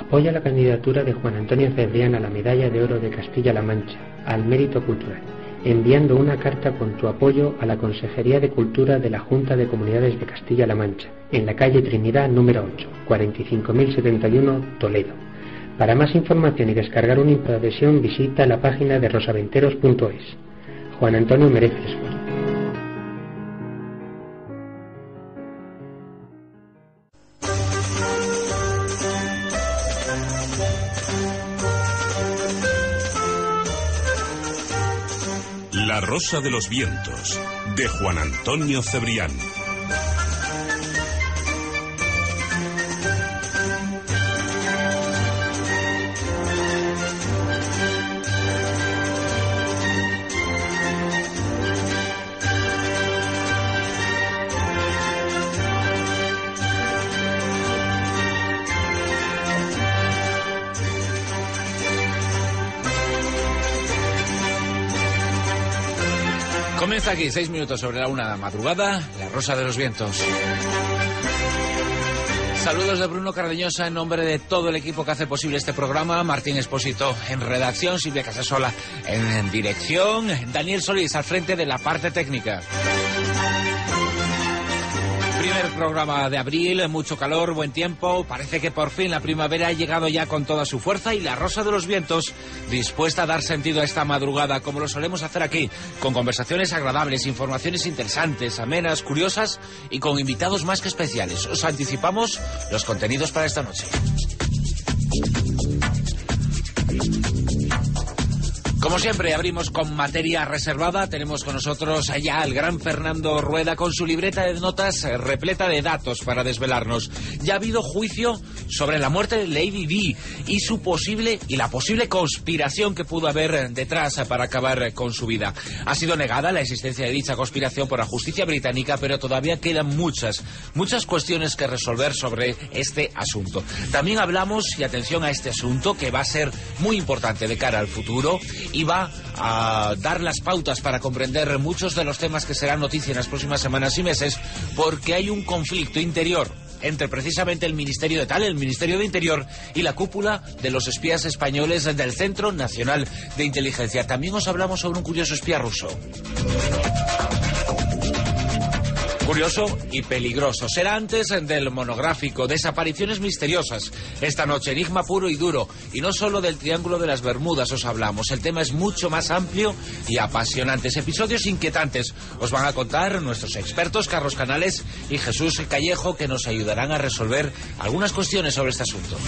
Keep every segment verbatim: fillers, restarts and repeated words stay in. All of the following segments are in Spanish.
Apoya la candidatura de Juan Antonio Cebrián a la Medalla de Oro de Castilla-La Mancha, al Mérito Cultural, enviando una carta con tu apoyo a la Consejería de Cultura de la Junta de Comunidades de Castilla-La Mancha, en la calle Trinidad número ocho, cuarenta y cinco mil setenta y uno, Toledo. Para más información y descargar una adhesión, visita la página de rosaventeros punto es. Juan Antonio merece el esfuerzo. La Rosa de los Vientos, de Juan Antonio Cebrián. Comienza aquí, seis minutos sobre la una madrugada, La Rosa de los Vientos. Saludos de Bruno Cardeñosa en nombre de todo el equipo que hace posible este programa. Martín Espósito en redacción, Silvia Casasola en dirección, Daniel Solís al frente de la parte técnica. Primer programa de abril, mucho calor, buen tiempo. Parece que por fin la primavera ha llegado ya con toda su fuerza y la Rosa de los Vientos dispuesta a dar sentido a esta madrugada, como lo solemos hacer aquí, con conversaciones agradables, informaciones interesantes, amenas, curiosas y con invitados más que especiales. Os anticipamos los contenidos para esta noche. Como siempre, abrimos con materia reservada. Tenemos con nosotros allá al gran Fernando Rueda con su libreta de notas repleta de datos para desvelarnos. Ya ha habido juicio sobre la muerte de Lady Di y su posible y la posible conspiración que pudo haber detrás para acabar con su vida. Ha sido negada la existencia de dicha conspiración por la justicia británica, pero todavía quedan muchas, muchas cuestiones que resolver sobre este asunto. También hablamos, y atención a este asunto, que va a ser muy importante de cara al futuro, y va a dar las pautas para comprender muchos de los temas que serán noticia en las próximas semanas y meses, porque hay un conflicto interior entre precisamente el Ministerio de Tal, el Ministerio de Interior y la cúpula de los espías españoles del Centro Nacional de Inteligencia. También os hablamos sobre un curioso espía ruso. Curioso y peligroso. Será antes del monográfico Desapariciones misteriosas. Esta noche, enigma puro y duro. Y no solo del Triángulo de las Bermudas os hablamos. El tema es mucho más amplio y apasionante. Episodios inquietantes os van a contar nuestros expertos Carlos Canales y Jesús Callejo, que nos ayudarán a resolver algunas cuestiones sobre este asunto.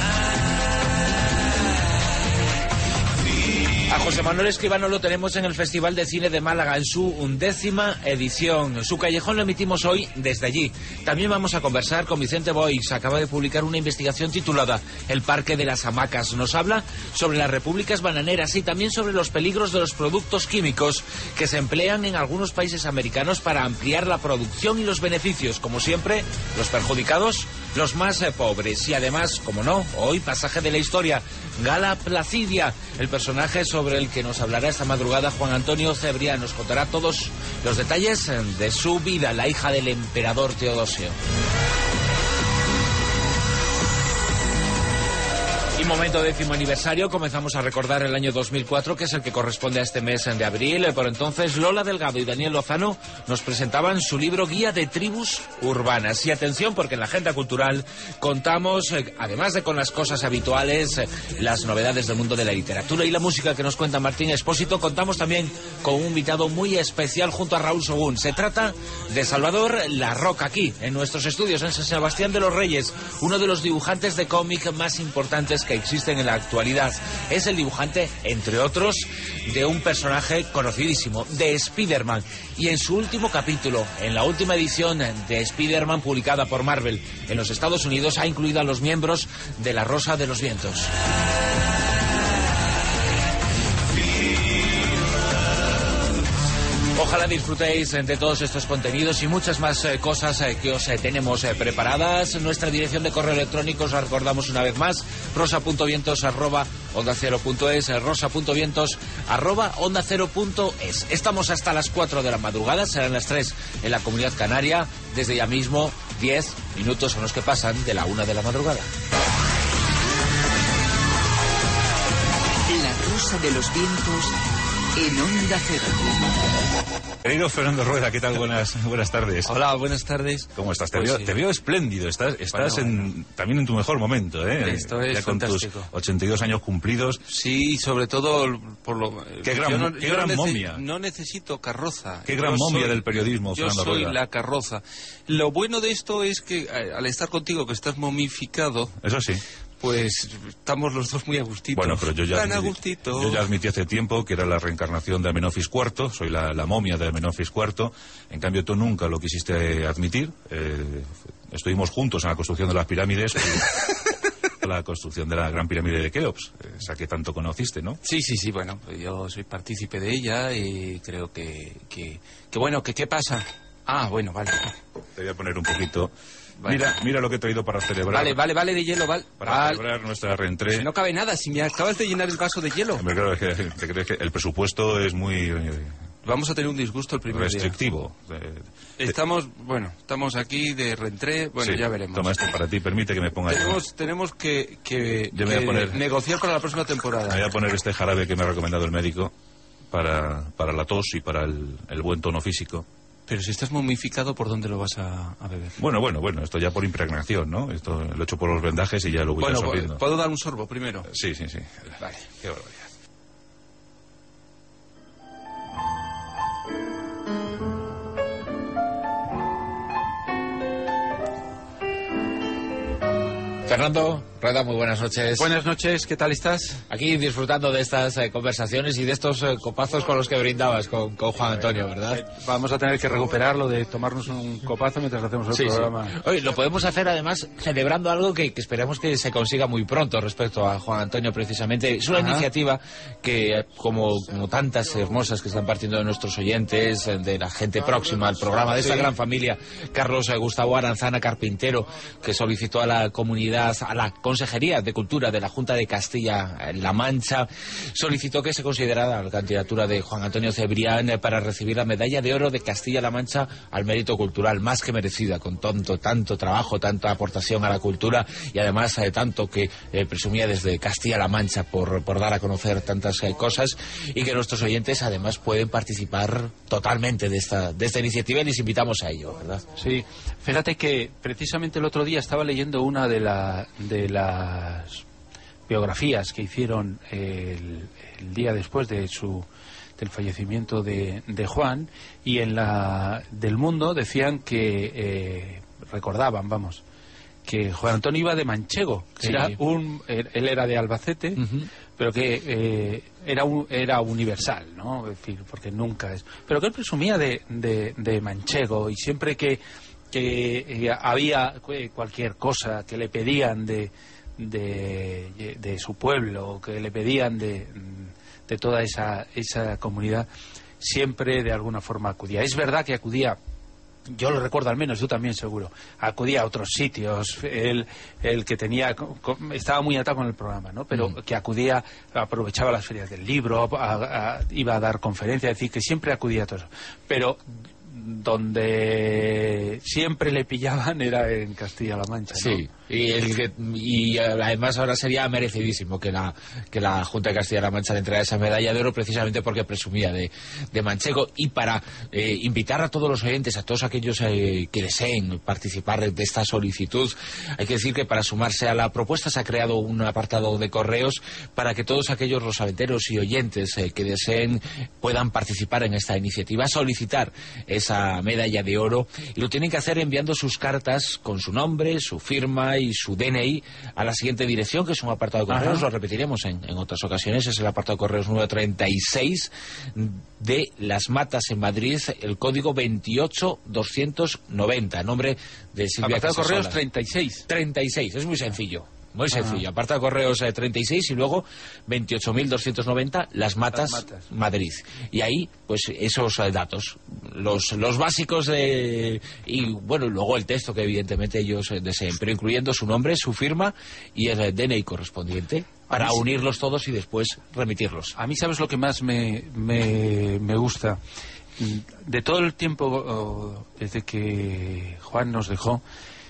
A José Manuel Escribano lo tenemos en el Festival de Cine de Málaga en su undécima edición. Su callejón lo emitimos hoy desde allí. También vamos a conversar con Vicente Boix. Acaba de publicar una investigación titulada El Parque de las Hamacas. Nos habla sobre las repúblicas bananeras y también sobre los peligros de los productos químicos que se emplean en algunos países americanos para ampliar la producción y los beneficios. Como siempre, los perjudicados, los más eh, pobres. Y además, como no, hoy pasaje de la historia. Gala Placidia, el personaje sobre el que nos hablará esta madrugada Juan Antonio Cebrián. Nos contará todos los detalles de su vida, la hija del emperador Teodosio. Y momento décimo aniversario, comenzamos a recordar el año dos mil cuatro, que es el que corresponde a este mes de abril. Por entonces, Lola Delgado y Daniel Lozano nos presentaban su libro Guía de Tribus Urbanas. Y atención, porque en la agenda cultural contamos, además de con las cosas habituales, las novedades del mundo de la literatura y la música que nos cuenta Martín Espósito, contamos también con un invitado muy especial junto a Raúl Sogún. Se trata de Salvador La Roca, aquí, en nuestros estudios en San Sebastián de los Reyes, uno de los dibujantes de cómic más importantes que existen en la actualidad. Es el dibujante, entre otros, de un personaje conocidísimo, de Spider-Man. Y en su último capítulo, en la última edición de Spider-Man publicada por Marvel en los Estados Unidos, ha incluido a los miembros de La Rosa de los Vientos. Ojalá disfrutéis de todos estos contenidos y muchas más eh, cosas eh, que os eh, tenemos eh, preparadas. Nuestra dirección de correo electrónico os la recordamos una vez más: rosa.vientos arroba onda cero punto es, rosa.vientos arroba onda cero punto es. Estamos hasta las cuatro de la madrugada, serán las tres en la Comunidad Canaria. Desde ya mismo, diez minutos son los que pasan de la una de la madrugada. Rosa de los Vientos en Onda Cero. Querido Fernando Rueda, ¿qué tal? Buenas, buenas tardes. Hola, buenas tardes. ¿Cómo estás? Te, pues veo, sí. te veo espléndido, estás, estás bueno, en, bueno. también en tu mejor momento, ¿eh? Esto es ya con fantástico. tus ochenta y dos años cumplidos. Sí, sobre todo por lo... Qué gran, yo no, qué yo gran no momia. No necesito carroza. Qué gran Yo momia soy, del periodismo, Yo Fernando soy Rueda. la carroza. Lo bueno de esto es que al estar contigo, que estás momificado... Eso sí. Pues estamos los dos muy a gustito. Bueno, pero yo ya, Tan a admití, gustito. yo ya admití hace tiempo que era la reencarnación de Amenofis cuarto, soy la, la momia de Amenofis cuarto. En cambio, tú nunca lo quisiste admitir. Eh, estuvimos juntos en la construcción de las pirámides, la construcción de la gran pirámide de Keops, esa que tanto conociste, ¿no? Sí, sí, sí, bueno, yo soy partícipe de ella y creo que... Que, que bueno, que qué pasa... Ah, bueno, vale. Te voy a poner un poquito... Vale. Mira, mira lo que he traído para celebrar. Vale, vale, vale de hielo, vale. Para vale. celebrar nuestra reentré. Si no cabe nada, si me acabas de llenar el vaso de hielo. Hombre, claro, es que, te crees que el presupuesto es muy eh, Vamos a tener un disgusto el primer restrictivo. día. Eh, Estamos, bueno, estamos aquí de reentré, bueno, sí, ya veremos. Toma esto para ti, permite que me ponga Tenemos, yo. tenemos que, que, Yo me voy que a poner- negociar para la próxima Me temporada. voy a poner este jarabe que me ha recomendado el médico para, para la tos y para el, el buen tono físico. Pero si estás momificado, ¿por dónde lo vas a, a beber? Bueno, bueno, bueno, esto ya por impregnación, ¿no? Esto lo he hecho por los vendajes y ya lo voy Bueno, absorbiendo. ¿puedo dar un sorbo primero? Sí, sí, sí. Vale. Qué barbaridad. Fernando Rueda, muy buenas noches. Buenas noches, ¿qué tal estás? Aquí disfrutando de estas eh, conversaciones y de estos eh, copazos con los que brindabas con, con Juan Antonio, ¿verdad? Vamos a tener que recuperarlo de tomarnos un copazo mientras hacemos el Sí, sí. programa. Oye, lo podemos hacer además celebrando algo que, que esperemos que se consiga muy pronto respecto a Juan Antonio, precisamente. Es una Ajá. iniciativa que, eh, como, como tantas hermosas que están partiendo de nuestros oyentes, eh, de la gente próxima al programa, de esta Sí. gran familia, Carlos eh, Gustavo Aranzana Carpintero, que solicitó a la comunidad, a la Consejería de Cultura de la Junta de Castilla-La Mancha, solicitó que se considerara la candidatura de Juan Antonio Cebrián eh, para recibir la medalla de oro de Castilla-La Mancha al mérito cultural, más que merecida, con tanto, tanto trabajo, tanta aportación a la cultura y además eh, tanto que eh, presumía desde Castilla-La Mancha por, por dar a conocer tantas eh, cosas, y que nuestros oyentes además pueden participar totalmente de esta, de esta iniciativa y les invitamos a ello, ¿verdad? Sí, fíjate que precisamente el otro día estaba leyendo una de, la, de las biografías que hicieron el, el día después de su del fallecimiento de, de Juan, y en la del Mundo decían que eh, recordaban, vamos, que Juan Antonio iba de manchego, que Sí. era un, él él era de Albacete, Uh-huh. pero que eh, era un, era universal, ¿no? Es decir, porque nunca es, pero que él presumía de, de, de manchego, y siempre que que eh, había eh, cualquier cosa que le pedían de, de, de su pueblo, que le pedían de, de toda esa, esa comunidad, siempre de alguna forma acudía. Es verdad que acudía, yo lo recuerdo al menos, tú también seguro, acudía a otros sitios, el, el que tenía, estaba muy atado con el programa, ¿no? Pero Mm. que acudía, aprovechaba las ferias del libro, a- a- iba a dar conferencias, es decir, que siempre acudía a todo eso. Pero donde siempre le pillaban era en Castilla-La Mancha, ¿no? Sí, y, el que- y eh, además ahora sería merecidísimo que la, que la Junta de Castilla-La Mancha le entregara esa medalla de oro, precisamente porque presumía de, de manchego. Y para eh, invitar a todos los oyentes, a todos aquellos eh, que deseen participar de esta solicitud, hay que decir que para sumarse a la propuesta se ha creado un apartado de correos para que todos aquellos rosaventeros y oyentes eh, que deseen puedan participar en esta iniciativa, solicitar esa medalla de oro, y lo tienen que hacer enviando sus cartas con su nombre, su firma y su D N I a la siguiente dirección, que es un apartado de correos. Ajá. Lo repetiremos en, en otras ocasiones. Es el apartado de correos número treinta y seis de Las Matas en Madrid, el código veintiocho doscientos noventa, nombre de Silvia Apartado de correos Casasola. treinta y seis. treinta y seis, es muy sencillo. Muy Ah. sencillo. Apartado de correos eh, treinta y seis y luego veintiocho mil doscientos noventa Las Matas, Las Matas. Madrid. Y ahí, pues esos eh, datos, los, los básicos de... Y bueno, luego el texto que evidentemente ellos eh, deseen, pero incluyendo su nombre, su firma y el eh, D N I correspondiente, para A mí sí. unirlos todos y después remitirlos. A mí, ¿sabes lo que más me, me, me gusta? De todo el tiempo, oh, desde que Juan nos dejó,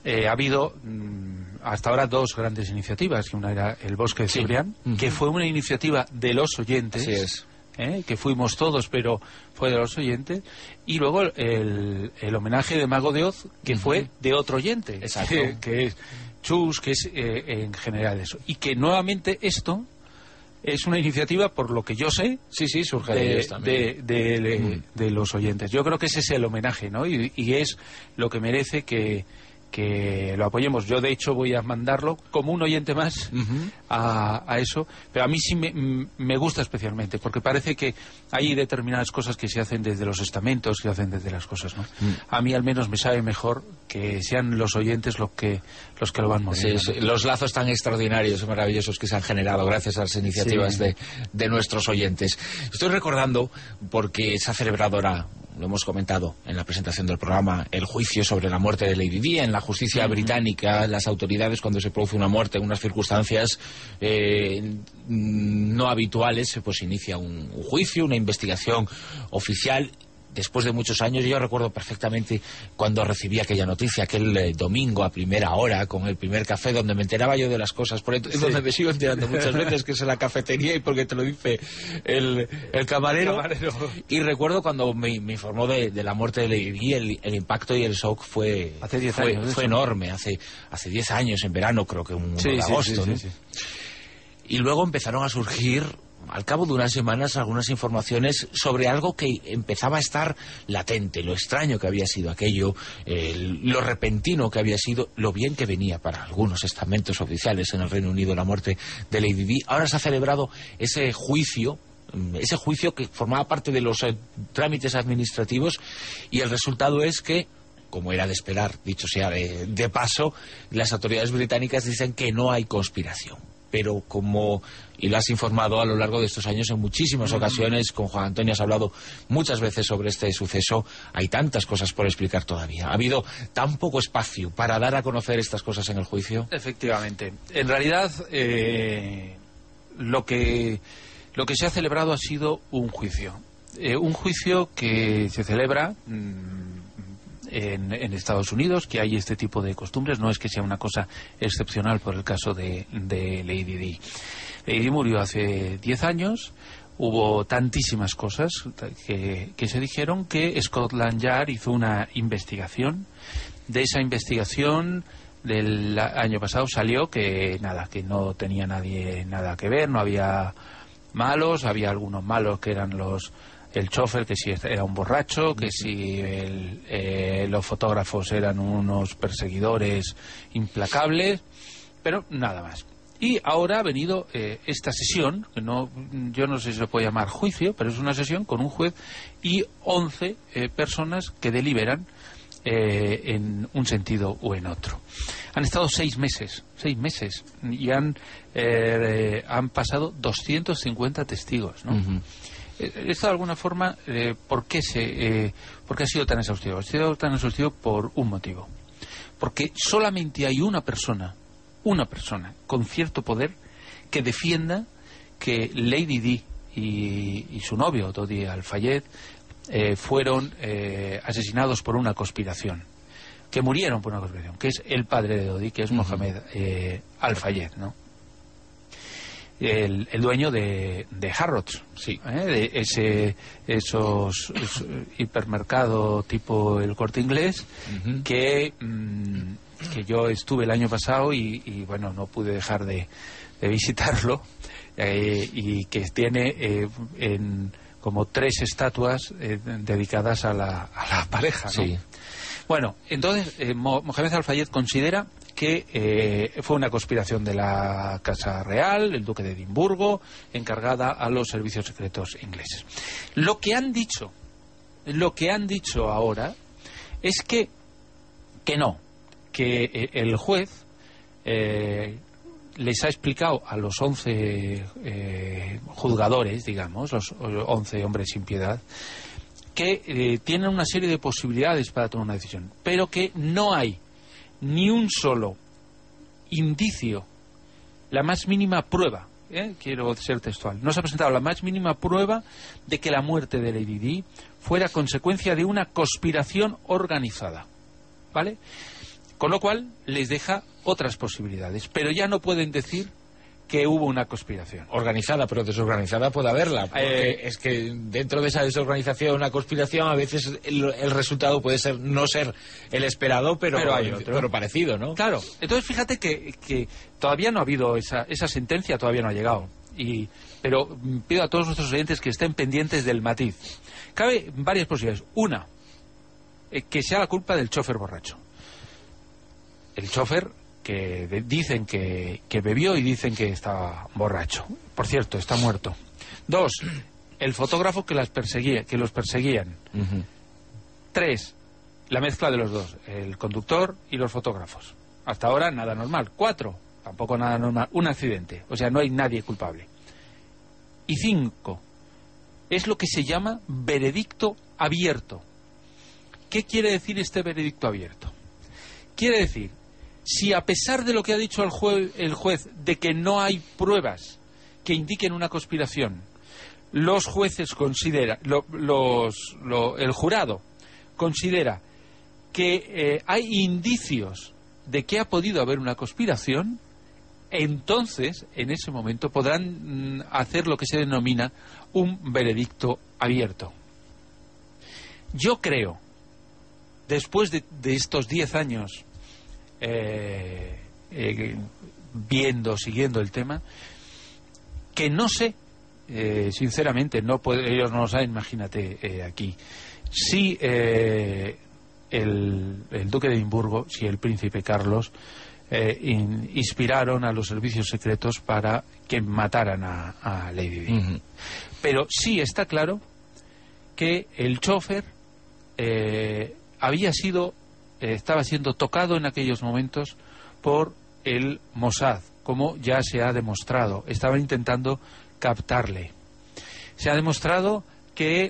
eh, ha habido mmm, hasta ahora dos grandes iniciativas, que una era el Bosque de Cebrián, sí. uh-huh. que fue una iniciativa de los oyentes. Así es. ¿Eh? Que fuimos todos, pero fue de los oyentes, y luego el, el homenaje de Mago de Oz, que uh-huh. fue de otro oyente. Exacto. Que, que es Chus, que es eh, en general eso. Y que nuevamente esto es una iniciativa, por lo que yo sé, sí, sí, surge de, de ellos también. De, de, de, mm. de los oyentes. Yo creo que ese es el homenaje, ¿no? Y, y es lo que merece que, que lo apoyemos. Yo, de hecho, voy a mandarlo como un oyente más uh-huh. a, a eso, pero a mí sí me, me gusta especialmente, porque parece que hay determinadas cosas que se hacen desde los estamentos, que se hacen desde las cosas, ¿no? Mm. A mí al menos me sabe mejor que sean los oyentes los que los que lo van moviendo. Sí, sí. Los lazos tan extraordinarios y maravillosos que se han generado gracias a las iniciativas sí. de, de nuestros oyentes. Estoy recordando, porque se ha celebrado ahora, lo hemos comentado en la presentación del programa, el juicio sobre la muerte de Lady Di. En la justicia uh-huh. británica, las autoridades, cuando se produce una muerte en unas circunstancias eh, no habituales, pues inicia un, un juicio, una investigación oficial. Después de muchos años, yo recuerdo perfectamente cuando recibí aquella noticia, aquel eh, domingo a primera hora, con el primer café, donde me enteraba yo de las cosas, por sí. donde me sigo enterando muchas veces, que es en la cafetería, y porque te lo dice el, el, camarero. el camarero. Y recuerdo cuando me, me informó de, de la muerte de Lady Di, el, el impacto y el shock fue, hace diez fue, años, fue enorme, hace hace diez años, en verano, creo que un sí, de sí, agosto. Sí, ¿no? sí, sí. Y luego empezaron a surgir, al cabo de unas semanas, algunas informaciones sobre algo que empezaba a estar latente, lo extraño que había sido aquello, eh, lo repentino que había sido, lo bien que venía para algunos estamentos oficiales en el Reino Unido la muerte de Lady Di. Ahora se ha celebrado ese juicio, ese juicio que formaba parte de los eh, trámites administrativos, y el resultado es que, como era de esperar, dicho sea de, de paso, las autoridades británicas dicen que no hay conspiración. Pero como, y lo has informado a lo largo de estos años en muchísimas ocasiones, con Juan Antonio has hablado muchas veces sobre este suceso, hay tantas cosas por explicar todavía. ¿Ha habido tan poco espacio para dar a conocer estas cosas en el juicio? Efectivamente. En realidad, eh, lo que lo que se ha celebrado ha sido un juicio. Eh, un juicio que se celebra Mmm, En, en Estados Unidos, que hay este tipo de costumbres, no es que sea una cosa excepcional por el caso de, de Lady Di. Lady Di murió hace diez años, hubo tantísimas cosas que, que se dijeron que Scotland Yard hizo una investigación. De esa investigación del año pasado salió que nada, que no tenía nadie nada que ver, no había malos, había algunos malos que eran los el chofer, que si era un borracho, que si el, eh, los fotógrafos eran unos perseguidores implacables, pero nada más. Y ahora ha venido eh, esta sesión, que no, yo no sé si se puede llamar juicio, pero es una sesión con un juez y once eh, personas que deliberan eh, en un sentido o en otro. Han estado seis meses, seis meses, y han, eh, han pasado doscientos cincuenta testigos, ¿no? Uh-huh. Esto de alguna forma, eh, ¿por qué se, eh, ¿por qué ha sido tan exhaustivo? Ha sido tan exhaustivo por un motivo. Porque solamente hay una persona, una persona con cierto poder que defienda que Lady Di y, y su novio, Dodi Al-Fayed, eh, fueron eh, asesinados por una conspiración. Que murieron por una conspiración, que es el padre de Dodi, que es Mohamed eh, Al-Fayed, ¿no? El, el dueño de, de Harrods, sí. ¿eh? De ese esos, esos hipermercado tipo el Corte Inglés, uh-huh. que mmm, que yo estuve el año pasado y, y bueno, no pude dejar de, de visitarlo, eh, y que tiene eh, en como tres estatuas eh, dedicadas a la, a la pareja, ¿no? Sí. Bueno, entonces eh, Mohamed Al-Fayed considera que eh, fue una conspiración de la Casa Real, el duque de Edimburgo, encargada a los servicios secretos ingleses. Lo que han dicho, lo que han dicho ahora es que, que no, que eh, el juez eh, les ha explicado a los once eh, juzgadores, digamos, los once hombres sin piedad, que eh, tienen una serie de posibilidades para tomar una decisión, pero que no hay ni un solo indicio, la más mínima prueba, ¿eh? quiero ser textual, no se ha presentado la más mínima prueba de que la muerte de Lady Di fuera consecuencia de una conspiración organizada, ¿vale? Con lo cual les deja otras posibilidades, pero ya no pueden decir que hubo una conspiración. Organizada, pero desorganizada puede haberla. Porque eh, es que dentro de esa desorganización, una conspiración, a veces el, el resultado puede ser no ser el esperado, pero, pero, hay otro. pero parecido, ¿no? Claro. Entonces fíjate que, que todavía no ha habido esa, esa sentencia, todavía no ha llegado. Y, pero pido a todos nuestros oyentes que estén pendientes del matiz. Cabe varias posibilidades. Una, eh, que sea la culpa del chofer borracho. El chofer que de, dicen que, que bebió y dicen que estaba borracho. Por cierto, está muerto. Dos, el fotógrafo que las perseguía, que los perseguían. Uh-huh. Tres, la mezcla de los dos, el conductor y los fotógrafos. Hasta ahora nada normal. Cuatro, tampoco nada normal, un accidente. O sea, no hay nadie culpable. Y cinco, es lo que se llama veredicto abierto. ¿Qué quiere decir este veredicto abierto? Quiere decir, si a pesar de lo que ha dicho el juez, el juez de que no hay pruebas que indiquen una conspiración, los jueces consideran, lo, los, lo, el jurado considera que eh, hay indicios de que ha podido haber una conspiración, entonces, en ese momento, podrán mm, hacer lo que se denomina un veredicto abierto. Yo creo, después de, de estos diez años Eh, eh, viendo, siguiendo el tema, que no sé, eh, sinceramente, no puede, ellos no lo saben, imagínate eh, aquí, si eh, el, el duque de Edimburgo, si el príncipe Carlos eh, in, inspiraron a los servicios secretos para que mataran a, a Lady Di. Uh-huh. Pero sí está claro que el chofer eh, había sido estaba siendo tocado en aquellos momentos por el Mossad, como ya se ha demostrado. Estaban intentando captarle. Se ha demostrado que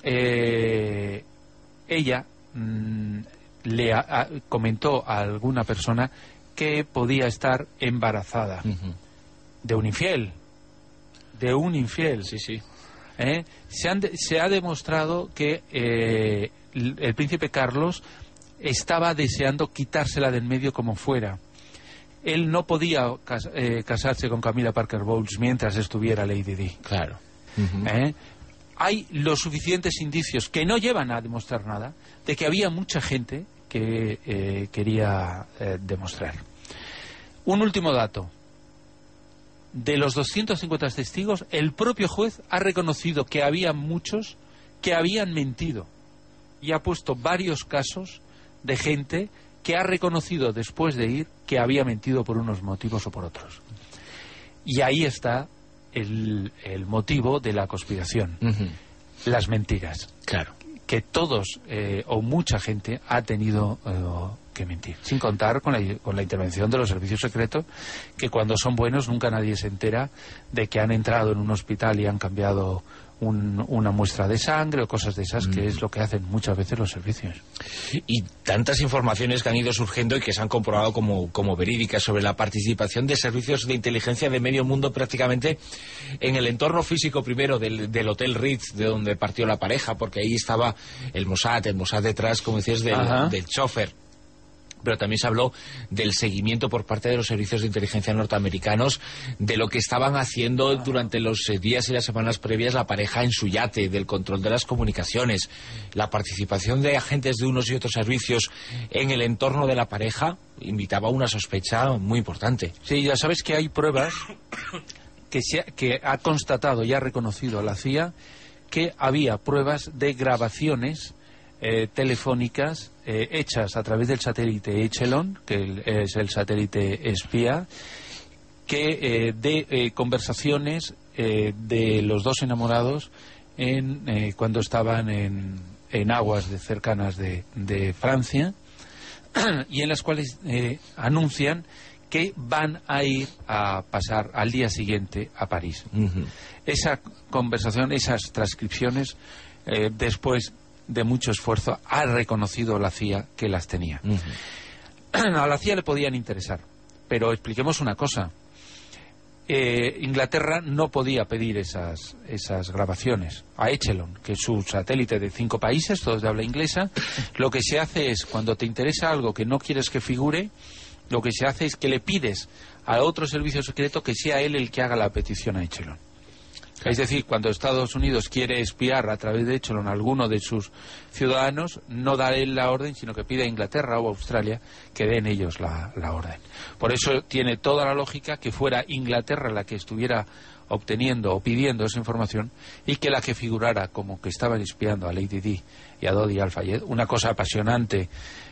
eh, ella mmm, le a, a, comentó a alguna persona que podía estar embarazada. Uh-huh. De un infiel. De un infiel. Sí, sí. ¿Eh? Se, han de, se ha demostrado que eh, el, el príncipe Carlos estaba deseando quitársela del medio como fuera. Él no podía cas eh, casarse con Camilla Parker Bowles mientras estuviera Lady Di. Claro. Uh-huh. ¿Eh? Hay los suficientes indicios que no llevan a demostrar nada de que había mucha gente que eh, quería eh, demostrar. Un último dato. De los doscientos cincuenta testigos, el propio juez ha reconocido que había muchos que habían mentido y ha puesto varios casos de gente que ha reconocido después de ir que había mentido por unos motivos o por otros. Y ahí está el, el motivo de la conspiración. Uh-huh. Las mentiras. Claro. Que todos eh, o mucha gente ha tenido eh, que mentir. Sin contar con la, con la intervención de los servicios secretos, que cuando son buenos nunca nadie se entera de que han entrado en un hospital y han cambiado Un, una muestra de sangre o cosas de esas, mm. que es lo que hacen muchas veces los servicios. Y tantas informaciones que han ido surgiendo y que se han comprobado como, como verídicas sobre la participación de servicios de inteligencia de medio mundo prácticamente en el entorno físico primero del, del Hotel Ritz, de donde partió la pareja, porque ahí estaba el Mossad, el Mossad detrás, como decías, del, del chofer. Pero también se habló del seguimiento por parte de los servicios de inteligencia norteamericanos de lo que estaban haciendo durante los días y las semanas previas la pareja en su yate, del control de las comunicaciones, la participación de agentes de unos y otros servicios en el entorno de la pareja invitaba a una sospecha muy importante. Sí, ya sabes que hay pruebas que, se ha, que ha constatado y ha reconocido la C I A que había pruebas de grabaciones Eh, telefónicas eh, hechas a través del satélite Echelon, que el, es el satélite espía, que eh, de eh, conversaciones eh, de los dos enamorados en, eh, cuando estaban en, en aguas de, cercanas de, de Francia, y en las cuales eh, anuncian que van a ir a pasar al día siguiente a París. Uh-huh. Esa conversación, esas transcripciones, eh, después de mucho esfuerzo, ha reconocido la C I A que las tenía. Uh-huh. A la C I A le podían interesar, pero expliquemos una cosa. eh, Inglaterra no podía pedir esas, esas grabaciones a Echelon, que es su satélite de cinco países, todos de habla inglesa. Lo que se hace es, cuando te interesa algo que no quieres que figure, lo que se hace es que le pides a otro servicio secreto que sea él el que haga la petición a Echelon. Es decir, cuando Estados Unidos quiere espiar a través de Echelon a alguno de sus ciudadanos, no da él la orden, sino que pide a Inglaterra o Australia que den ellos la, la orden. Por eso tiene toda la lógica que fuera Inglaterra la que estuviera obteniendo o pidiendo esa información y que la que figurara como que estaban espiando a Lady Di y a Dodi Al-Fayed, una cosa apasionante,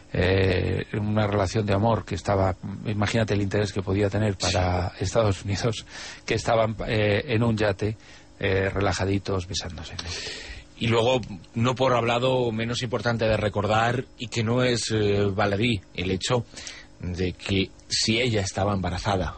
eh, una relación de amor que estaba, imagínate el interés que podía tener para Estados Unidos, que estaban eh, en un yate eh, relajaditos besándose, ¿no? Y luego, no por hablado menos importante de recordar, y que no es eh, baladí, el hecho de que si ella estaba embarazada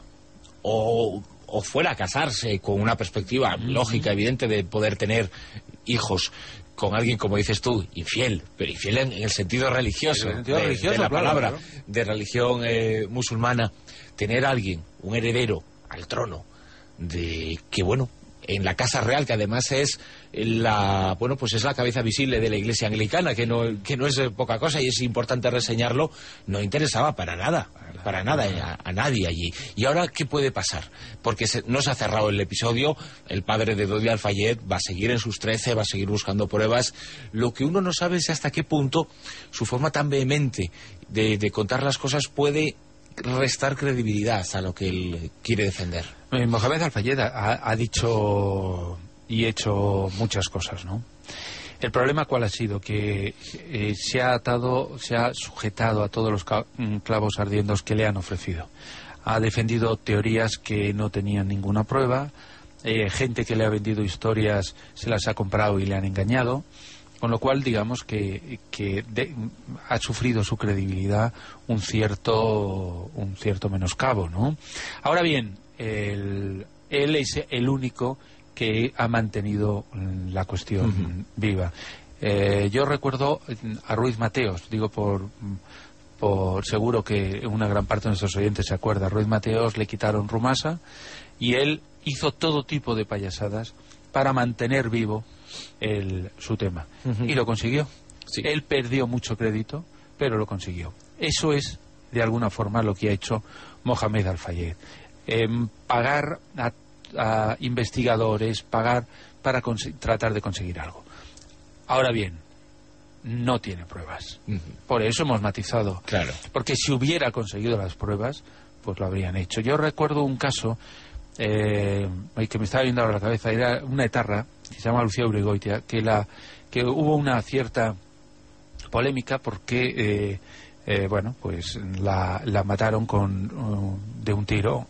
o, o fuera a casarse con una perspectiva mm-hmm. lógica, evidente, de poder tener hijos con alguien, como dices tú, infiel, pero infiel en, en el sentido religioso, el sentido de, religioso, de la claro, palabra, claro. de religión eh, musulmana, tener a alguien, un heredero al trono, de que, bueno, en la Casa Real, que además es la, bueno, pues es la cabeza visible de la Iglesia anglicana, que no, que no es poca cosa y es importante reseñarlo, no interesaba para nada, para nada a, a nadie allí. ¿Y ahora qué puede pasar? Porque se, no se ha cerrado el episodio, el padre de Dodi Al-Fayed va a seguir en sus trece, va a seguir buscando pruebas. Lo que uno no sabe es hasta qué punto su forma tan vehemente de, de contar las cosas puede restar credibilidad a lo que él quiere defender. Eh, Mohamed Al-Fayed ha, ha dicho y hecho muchas cosas, ¿no? El problema cuál ha sido, que eh, se ha atado, se ha sujetado a todos los clavos ardientes que le han ofrecido. Ha defendido teorías que no tenían ninguna prueba, eh, gente que le ha vendido historias se las ha comprado y le han engañado. Con lo cual, digamos que, que de, ha sufrido su credibilidad un cierto un cierto menoscabo, ¿no? Ahora bien, el, él es el único que ha mantenido la cuestión uh-huh. viva. Eh, yo recuerdo a Ruiz Mateos, digo por, por seguro que una gran parte de nuestros oyentes se acuerda. A Ruiz Mateos le quitaron Rumasa y él hizo todo tipo de payasadas para mantener vivo el, su tema. Uh-huh. Y lo consiguió. Sí. Él perdió mucho crédito, pero lo consiguió. Eso es, de alguna forma, lo que ha hecho Mohamed Al-Fayed. Eh, pagar a, a investigadores, pagar para tratar de conseguir algo. Ahora bien, no tiene pruebas. Uh-huh. Por eso hemos matizado. Claro. Porque si hubiera conseguido las pruebas, pues lo habrían hecho. Yo recuerdo un caso eh, que me estaba viendo ahora la cabeza, era una etarra que se llama Lucía Urigoitia, que la que hubo una cierta polémica porque eh, eh, bueno, pues la, la mataron con uh, de un tiro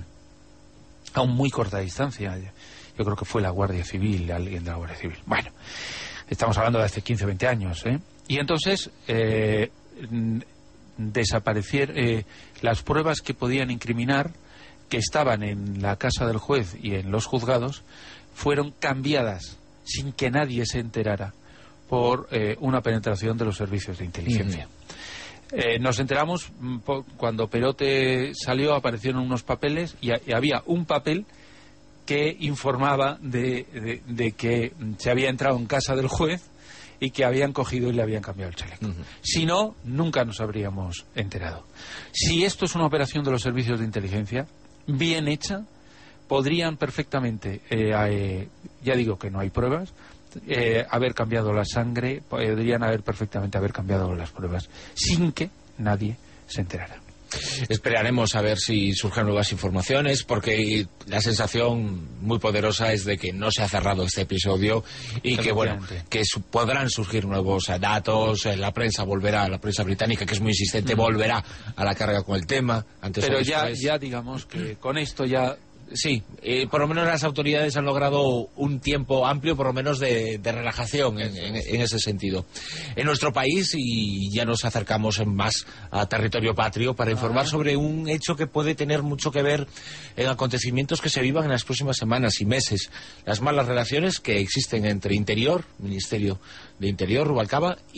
a un muy corta distancia. Yo creo que fue la Guardia Civil, alguien de la Guardia Civil. Bueno, estamos hablando de hace quince o veinte años, ¿eh? Y entonces eh, desaparecieron eh, las pruebas que podían incriminar, que estaban en la casa del juez y en los juzgados, fueron cambiadas sin que nadie se enterara por eh, una penetración de los servicios de inteligencia. Mm. Eh, nos enteramos cuando Perote salió, aparecieron unos papeles y, y había un papel que informaba de, de, de que se había entrado en casa del juez y que habían cogido y le habían cambiado el chaleco. Uh-huh. Si no, nunca nos habríamos enterado. Si esto es una operación de los servicios de inteligencia bien hecha, podrían perfectamente, eh, eh, ya digo que no hay pruebas, eh, haber cambiado la sangre, podrían haber perfectamente haber cambiado las pruebas, sin que nadie se enterara. Esperaremos a ver si surgen nuevas informaciones, porque la sensación muy poderosa es de que no se ha cerrado este episodio y que, bueno, que su podrán surgir nuevos datos, la prensa volverá, la prensa británica, que es muy insistente, mm. volverá a la carga con el tema. Antes Pero ya, ya digamos que con esto ya... Sí, eh, por lo menos las autoridades han logrado un tiempo amplio, por lo menos de, de relajación en, en, en ese sentido. En nuestro país, y ya nos acercamos más a territorio patrio, para informar ah. sobre un hecho que puede tener mucho que ver en acontecimientos que se vivan en las próximas semanas y meses. Las malas relaciones que existen entre Interior, Ministerio de Interior, Rubalcaba, y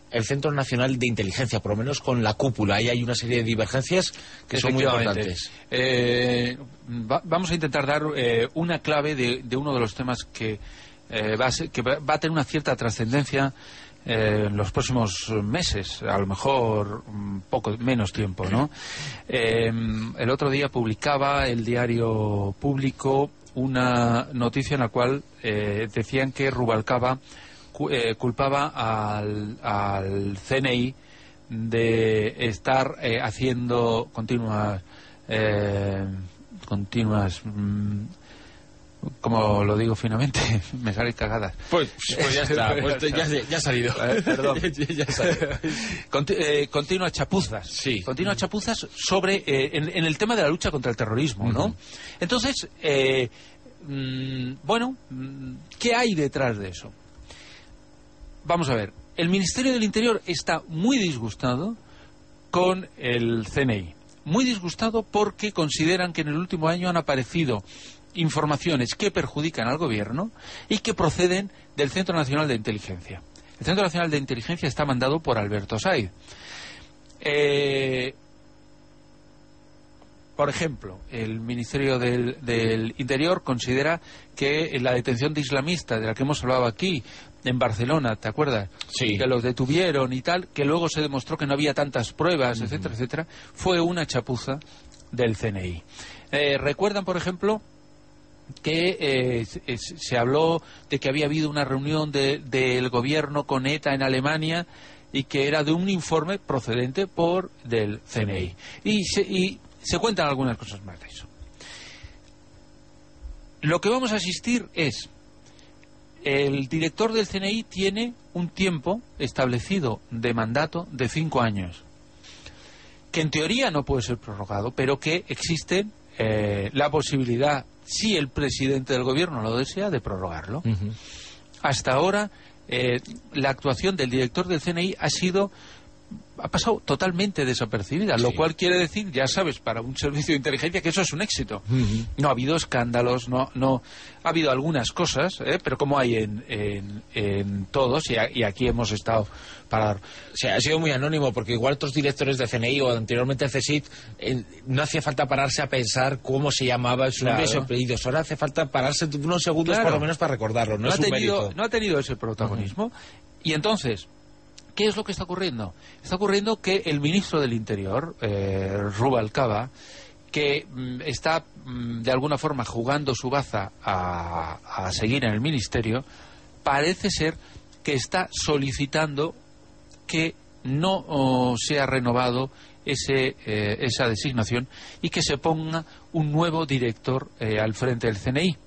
el Centro Nacional de Inteligencia, por lo menos con la cúpula. Ahí hay una serie de divergencias que son muy importantes. Eh, va, vamos a intentar dar eh, una clave de, de uno de los temas que, eh, va, a ser, que va, va a tener una cierta trascendencia eh, en los próximos meses, a lo mejor un poco menos tiempo, ¿no? Eh, el otro día publicaba el diario Público una noticia en la cual eh, decían que Rubalcaba Eh, culpaba al, al C N I de estar eh, haciendo continuas eh, continuas mmm, como lo digo finamente, me salen cagadas. Pues, pues ya está, pues ya, ya ha salido. Eh, perdón. ya ha salido. Conti eh, continuas chapuzas. Sí. Continuas chapuzas sobre eh, en, en el tema de la lucha contra el terrorismo, ¿no? Uh-huh. Entonces, eh, mmm, bueno, ¿qué hay detrás de eso? Vamos a ver, el Ministerio del Interior está muy disgustado con el C N I. Muy disgustado porque consideran que en el último año han aparecido informaciones que perjudican al gobierno y que proceden del Centro Nacional de Inteligencia. El Centro Nacional de Inteligencia está mandado por Alberto Said. Eh, por ejemplo, el Ministerio del, del Interior considera que la detención de islamistas, de la que hemos hablado aquí, en Barcelona, ¿te acuerdas? Sí. Que los detuvieron y tal, que luego se demostró que no había tantas pruebas, uh-huh. etcétera, etcétera, fue una chapuza del C N I. Eh, ¿Recuerdan, por ejemplo, que eh, es, se habló de que había habido una reunión de, del gobierno con ETA en Alemania y que era de un informe procedente por del C N I? Y se, y se cuentan algunas cosas más de eso. Lo que vamos a asistir es... El director del C N I tiene un tiempo establecido de mandato de cinco años, que en teoría no puede ser prorrogado, pero que existe eh, la posibilidad, si el presidente del gobierno lo desea, de prorrogarlo. Uh-huh. Hasta ahora, eh, la actuación del director del C N I ha sido... ha pasado totalmente desapercibida, sí. Lo cual quiere decir, ya sabes, para un servicio de inteligencia que eso es un éxito. Uh-huh. No ha habido escándalos, no no ha habido algunas cosas, ¿eh? Pero como hay en, en, en todos, y, a, y aquí hemos estado para... O sea, ha sido muy anónimo, porque igual otros directores de C N I o anteriormente el C S I T, eh, no hacía falta pararse a pensar cómo se llamaba su nombre y su apellido. Ahora hace falta pararse unos segundos, claro, por lo menos para recordarlo. No, no, es ha un tenido, mérito. No ha tenido ese protagonismo. Uh-huh. Y entonces... ¿qué es lo que está ocurriendo? Está ocurriendo que el ministro del Interior, eh, Rubalcaba, que mm, está mm, de alguna forma jugando su baza a, a seguir en el ministerio, parece ser que está solicitando que no oh, sea renovado ese, eh, esa designación y que se ponga un nuevo director eh, al frente del C N I.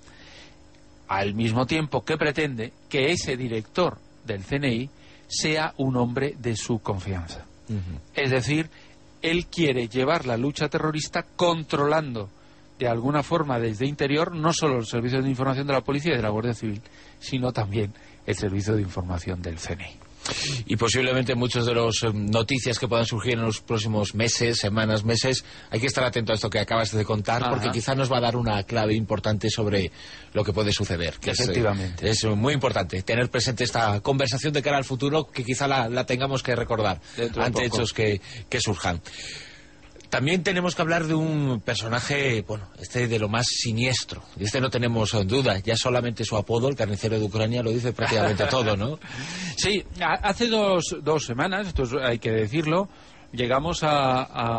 Al mismo tiempo que pretende que ese director del C N I sea un hombre de su confianza. Uh-huh. Es decir, él quiere llevar la lucha terrorista controlando de alguna forma desde interior no solo los servicios de información de la policía y de la Guardia Civil, sino también el servicio de información del C N I. Y posiblemente muchas de las eh, noticias que puedan surgir en los próximos meses, semanas, meses, hay que estar atento a esto que acabas de contar. Ajá. Porque quizá nos va a dar una clave importante sobre lo que puede suceder. Que efectivamente. Es, es muy importante tener presente esta conversación de cara al futuro, que quizá la, la tengamos que recordar Dentro ante hechos que, que surjan. También tenemos que hablar de un personaje, bueno, este de lo más siniestro. Y este no tenemos duda, ya solamente su apodo, el carnicero de Ucrania, lo dice prácticamente todo, ¿no? Sí, hace dos, dos semanas, esto hay que decirlo, llegamos a...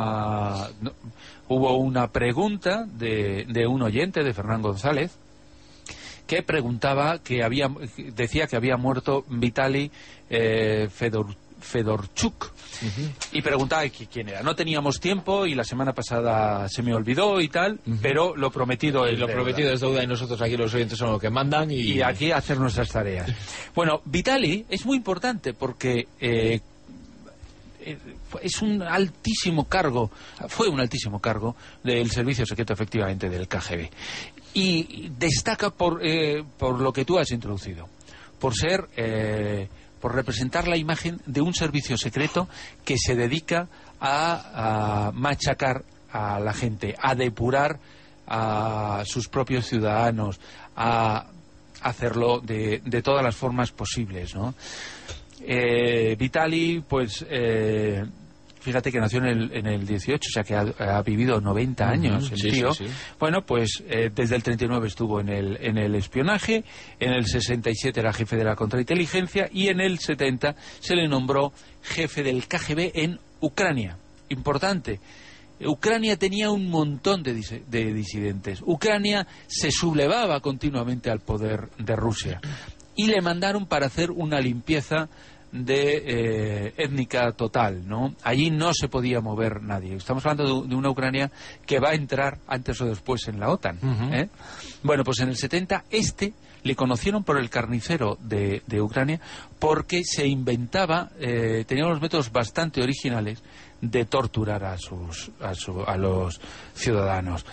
a no, hubo una pregunta de, de un oyente, de Fernán González, que preguntaba, que había decía que había muerto Vitali eh, Fedor, Fedorchuk. Uh-huh. Y preguntaba quién era. No teníamos tiempo y la semana pasada se me olvidó y tal, uh-huh. Pero lo prometido es lo deuda. prometido es deuda y nosotros aquí los oyentes son los que mandan y, y aquí hacer nuestras tareas. Bueno, Vitali es muy importante porque eh, es un altísimo cargo, fue un altísimo cargo del servicio secreto efectivamente del K G B y destaca por, eh, por lo que tú has introducido, por ser... Eh, por representar la imagen de un servicio secreto que se dedica a, a machacar a la gente, a depurar a sus propios ciudadanos, a hacerlo de, de todas las formas posibles, ¿no? Eh, Vitali, pues... Eh, fíjate que nació en el, en el dieciocho, o sea que ha, ha vivido noventa años el sí, tío. Sí, sí. Bueno, pues eh, desde el treinta y nueve estuvo en el, en el espionaje, en el sesenta y siete era jefe de la contrainteligencia y en el setenta se le nombró jefe del K G B en Ucrania. Importante. Ucrania tenía un montón de, dis de disidentes. Ucrania se sublevaba continuamente al poder de Rusia y le mandaron para hacer una limpieza de eh, étnica total, ¿no? Allí no se podía mover nadie. Estamos hablando de, de una Ucrania que va a entrar antes o después en la OTAN. Uh-huh. ¿eh? Bueno, pues en el setenta este le conocieron por el carnicero de, de Ucrania porque se inventaba, eh, tenía unos métodos bastante originales de torturar a sus a, su, a los ciudadanos.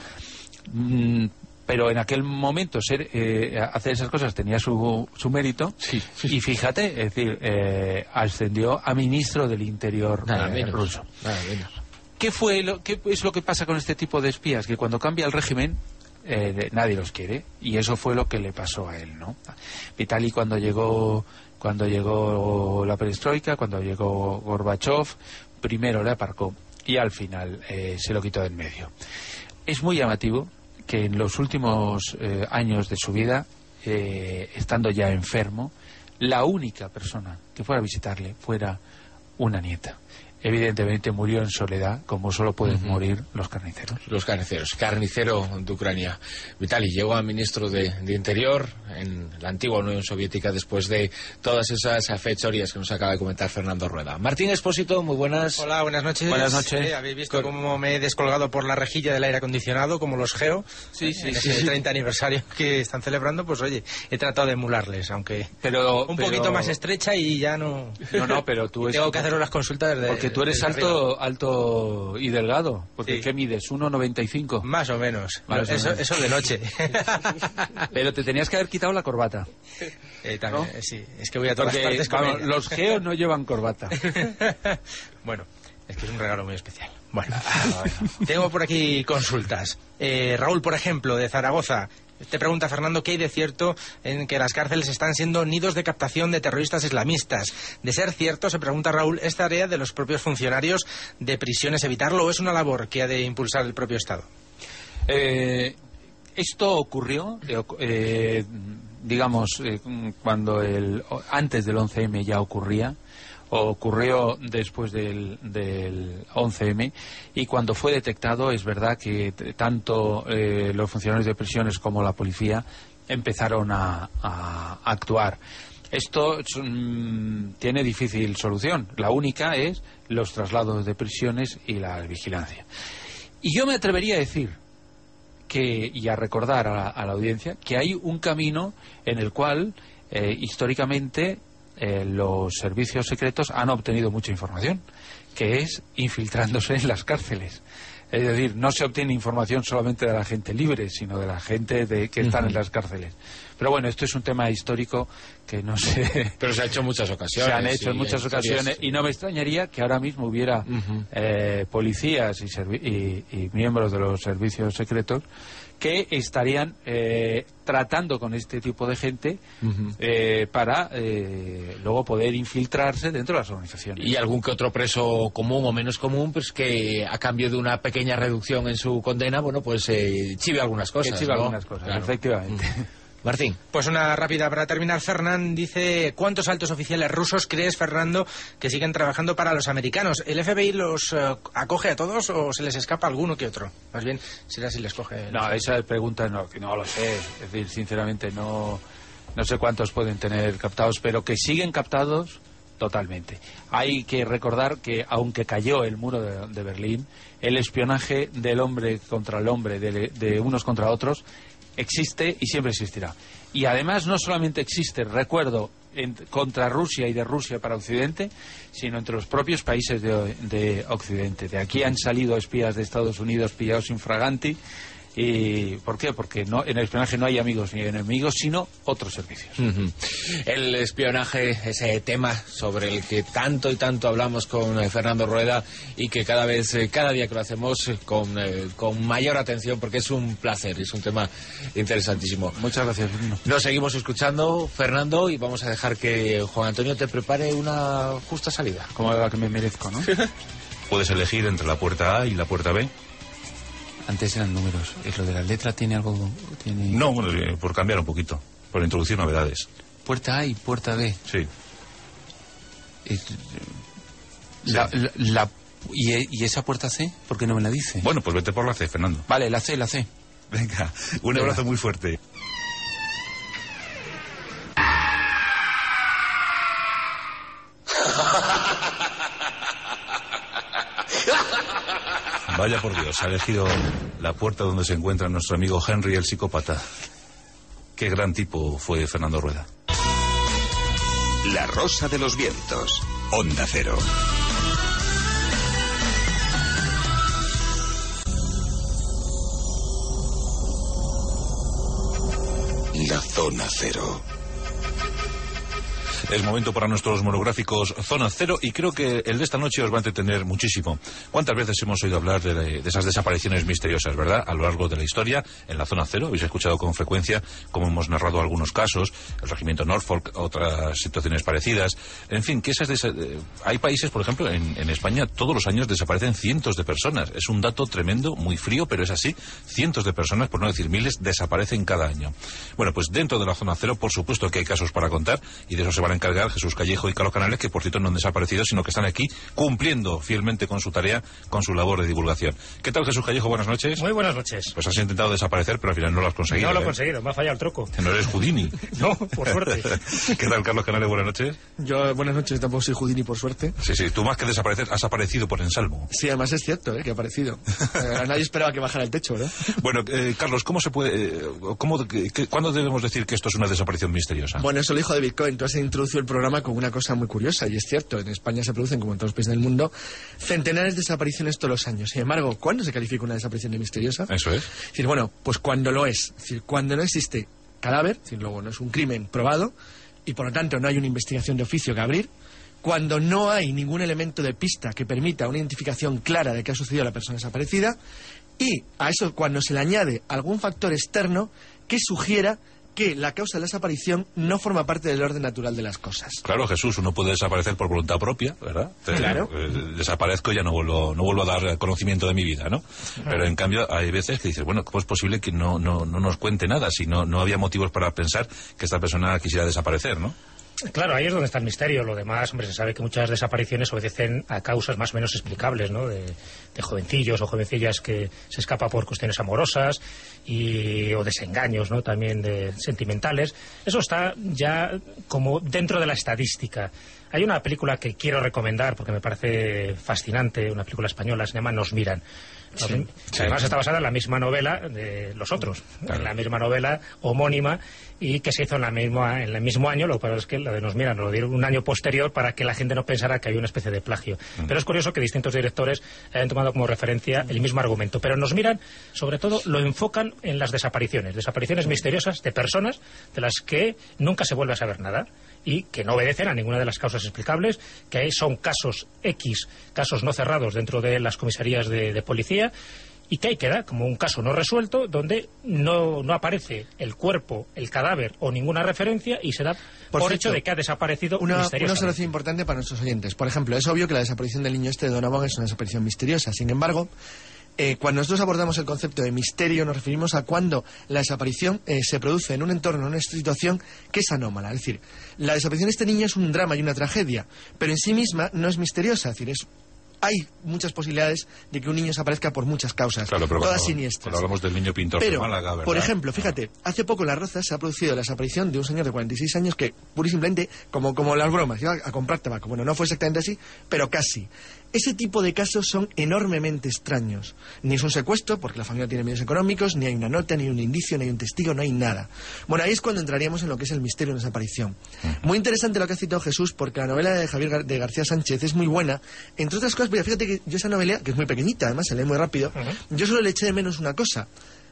Mm, pero en aquel momento ser, eh, hacer esas cosas tenía su, su mérito. Sí, sí. Y fíjate, es decir, eh, ascendió a ministro del Interior nada eh, menos, ruso. Nada menos. ¿Qué, fue lo, ¿Qué es lo que pasa con este tipo de espías? Que cuando cambia el régimen, eh, de, nadie los quiere. Y eso fue lo que le pasó a él, ¿no? Vitali, cuando llegó, cuando llegó la perestroika, cuando llegó Gorbachev, primero le aparcó y al final eh, se lo quitó de en medio. Es muy llamativo que en los últimos eh, años de su vida, eh, estando ya enfermo, la única persona que fuera a visitarle fuera una nieta. Evidentemente murió en soledad, como solo pueden uh-huh. morir los carniceros. Los carniceros. Carnicero de Ucrania. Vitali llegó a ministro de, de Interior en la antigua Unión Soviética después de todas esas fechorías que nos acaba de comentar Fernando Rueda. Martín Expósito, muy buenas. Hola, buenas noches. Buenas noches. Eh, Habéis visto Con... cómo me he descolgado por la rejilla del aire acondicionado, como los Geo. Sí, sí, en sí, ese sí. treinta aniversario que están celebrando, pues oye, he tratado de emularles, aunque pero, un pero... poquito más estrecha y ya no... No, no, pero tú... Tengo es... que hacer las consultas de... Porque tú eres alto... alto y delgado, porque sí. ¿Qué mides? ¿uno noventa y cinco? Más o menos, Más eso, o menos. eso de noche. Pero te tenías que haber quitado la corbata. Eh, también, ¿no? eh, sí, es que voy a todas porque, las partes con vamos, ella. los geos no llevan corbata. Bueno, es que es un regalo muy especial. Bueno, tengo por aquí consultas. Eh, Raúl, por ejemplo, de Zaragoza, te pregunta Fernando qué hay de cierto en que las cárceles están siendo nidos de captación de terroristas islamistas. De ser cierto, se pregunta Raúl, ¿es tarea de los propios funcionarios de prisiones evitarlo o es una labor que ha de impulsar el propio Estado? Eh, esto ocurrió, eh, digamos, eh, cuando el antes del once eme ya ocurría. Ocurrió después del, del once eme y cuando fue detectado es verdad que tanto eh, los funcionarios de prisiones como la policía empezaron a, a actuar. Esto mm, tiene difícil solución. La única es los traslados de prisiones y la vigilancia. Y yo me atrevería a decir que, y a recordar a la, a la audiencia que hay un camino en el cual eh, históricamente Eh, los servicios secretos han obtenido mucha información, que es infiltrándose en las cárceles. Es decir, no se obtiene información solamente de la gente libre, sino de la gente de, que están uh-huh. en las cárceles. Pero bueno, esto es un tema histórico que no sé... Pero se ha hecho en muchas ocasiones. Se han hecho sí, en muchas ocasiones y no me extrañaría que ahora mismo hubiera uh-huh. eh, policías y, y, y miembros de los servicios secretos que estarían eh, tratando con este tipo de gente uh-huh. eh, para eh, luego poder infiltrarse dentro de las organizaciones. Y algún que otro preso común o menos común, pues que a cambio de una pequeña reducción en su condena, bueno, pues eh, chive algunas cosas. Que chive ¿no? algunas cosas, claro. Efectivamente. Uh-huh. Martín. Pues una rápida para terminar. Fernán dice, ¿cuántos altos oficiales rusos crees, Fernando, que siguen trabajando para los americanos? ¿El F B I los uh, acoge a todos o se les escapa alguno que otro? Más bien, será si les coge... No, esa pregunta no, no lo sé. Es decir, sinceramente no, no sé cuántos pueden tener captados, pero que siguen captados totalmente. Hay que recordar que, aunque cayó el muro de, de Berlín, el espionaje del hombre contra el hombre, de, de unos contra otros, existe y siempre existirá. Y además no solamente existe, recuerdo, en, contra Rusia y de Rusia para Occidente, sino entre los propios países de, de Occidente. De aquí han salido espías de Estados Unidos pillados infraganti ¿Y por qué? Porque no, en el espionaje no hay amigos ni enemigos, sino otros servicios. Uh-huh. El espionaje, ese tema sobre el que tanto y tanto hablamos con eh, Fernando Rueda y que cada vez, eh, cada día que lo hacemos eh, con, eh, con mayor atención, porque es un placer, es un tema interesantísimo. Muchas gracias, Bruno. Nos seguimos escuchando, Fernando, y vamos a dejar que Juan Antonio te prepare una justa salida. Como la que me merezco, ¿no? Puedes elegir entre la puerta A y la puerta B. Antes eran números. ¿Es lo de la letra tiene algo...? Tiene... No, bueno, por cambiar un poquito, por introducir novedades. Puerta A y puerta B. Sí. Es... La, la, la... ¿Y, ¿Y esa puerta C? ¿Por qué no me la dice? Bueno, pues vete por la C, Fernando. Vale, la C, la C. Venga, un Venga. abrazo muy fuerte. Vaya por Dios, ha elegido la puerta donde se encuentra nuestro amigo Henry el psicópata. Qué gran tipo fue Fernando Rueda. La Rosa de los Vientos, Onda Cero. La Zona Cero. Es momento para nuestros monográficos Zona Cero y creo que el de esta noche os va a entretener muchísimo. ¿Cuántas veces hemos oído hablar de, de esas desapariciones misteriosas, verdad? A lo largo de la historia, en la Zona Cero, habéis escuchado con frecuencia cómo hemos narrado algunos casos, el regimiento Norfolk, otras situaciones parecidas. En fin, que esas desa- hay países, por ejemplo, en, en España, todos los años desaparecen cientos de personas. Es un dato tremendo, muy frío, pero es así. Cientos de personas, por no decir miles, desaparecen cada año. Bueno, pues dentro de la Zona Cero, por supuesto que hay casos para contar y de eso se van a encargar Jesús Callejo y Carlos Canales, que por cierto no han desaparecido, sino que están aquí cumpliendo fielmente con su tarea, con su labor de divulgación. ¿Qué tal, Jesús Callejo? Buenas noches. Muy buenas noches. Pues has intentado desaparecer, pero al final no lo has conseguido. No lo he ¿eh? conseguido, me ha fallado el truco. No eres Houdini. No, por suerte. ¿Qué tal, Carlos Canales? Buenas noches. Yo, buenas noches, tampoco soy Houdini, por suerte. Sí, sí, tú más que desaparecer, has aparecido por ensalmo. Sí, además es cierto, ¿eh? Que ha aparecido. Eh, nadie esperaba que bajara el techo, ¿verdad? Bueno, eh, Carlos, ¿cómo se puede, eh, cómo, que, que, ¿cuándo debemos decir que esto es una desaparición misteriosa? Bueno, eso lo dijo David Cohen. Tú has introducido el programa con una cosa muy curiosa, y es cierto, en España se producen, como en todos los países del mundo, centenares de desapariciones todos los años. Sin embargo, ¿cuándo se califica una desaparición de misteriosa? Eso es. Es decir, bueno, pues cuando lo es. Es decir, cuando no existe cadáver, es decir, luego no es un crimen probado, y por lo tanto no hay una investigación de oficio que abrir, cuando no hay ningún elemento de pista que permita una identificación clara de qué ha sucedido a la persona desaparecida, y a eso cuando se le añade algún factor externo que sugiera que la causa de la desaparición no forma parte del orden natural de las cosas. Claro, Jesús, uno puede desaparecer por voluntad propia, ¿verdad? Claro. Eh, desaparezco y ya no vuelvo, no vuelvo a dar conocimiento de mi vida, ¿no? Pero en cambio hay veces que dices, bueno, ¿cómo es posible que no, no, no nos cuente nada si no, no había motivos para pensar que esta persona quisiera desaparecer, ¿no? Claro, ahí es donde está el misterio. Lo demás, hombre, se sabe que muchas desapariciones obedecen a causas más o menos explicables, ¿no? De, de jovencillos o jovencillas que se escapa por cuestiones amorosas y, o desengaños, ¿no? También de sentimentales. Eso está ya como dentro de la estadística. Hay una película que quiero recomendar porque me parece fascinante, una película española, se llama Nos miran. Sí, sí. Además está basada en la misma novela de Los Otros, claro. En la misma novela homónima y que se hizo en, la misma, en el mismo año. Lo que pasa es que la de Nos miran lo dieron un año posterior para que la gente no pensara que había una especie de plagio. Mm. Pero es curioso que distintos directores hayan tomado como referencia el mismo argumento. Pero Nos miran, sobre todo, lo enfocan en las desapariciones. Desapariciones misteriosas de personas de las que nunca se vuelve a saber nada y que no obedecen a ninguna de las causas explicables, que son casos X, casos no cerrados dentro de las comisarías de, de policía, y que ahí queda como un caso no resuelto donde no, no aparece el cuerpo, el cadáver o ninguna referencia y se da por, por hecho de que ha desaparecido una, misteriosamente. Una observación importante para nuestros oyentes. Por ejemplo, es obvio que la desaparición del niño este de Donovan es una desaparición misteriosa. Sin embargo, Eh, cuando nosotros abordamos el concepto de misterio nos referimos a cuando la desaparición eh, se produce en un entorno, en una situación que es anómala. Es decir, la desaparición de este niño es un drama y una tragedia, pero en sí misma no es misteriosa. Es decir, es, hay muchas posibilidades de que un niño desaparezca por muchas causas, claro, pero todas cuando, siniestras. Cuando hablamos del niño pintor pero, de Málaga, ¿verdad? Por ejemplo, fíjate, hace poco en Las Rozas se ha producido la desaparición de un señor de cuarenta y seis años que, pura y simplemente, como, como las bromas, iba a comprar tabaco. Bueno, no fue exactamente así, pero casi. Ese tipo de casos son enormemente extraños. Ni es un secuestro, porque la familia tiene medios económicos, ni hay una nota, ni un indicio, ni hay un testigo, no hay nada. Bueno, ahí es cuando entraríamos en lo que es el misterio de una desaparición. Muy interesante lo que ha citado Jesús, porque la novela de Javier Gar de García Sánchez es muy buena. Entre otras cosas, fíjate que yo esa novela, que es muy pequeñita, además se lee muy rápido, uh-huh. yo solo le eché de menos una cosa.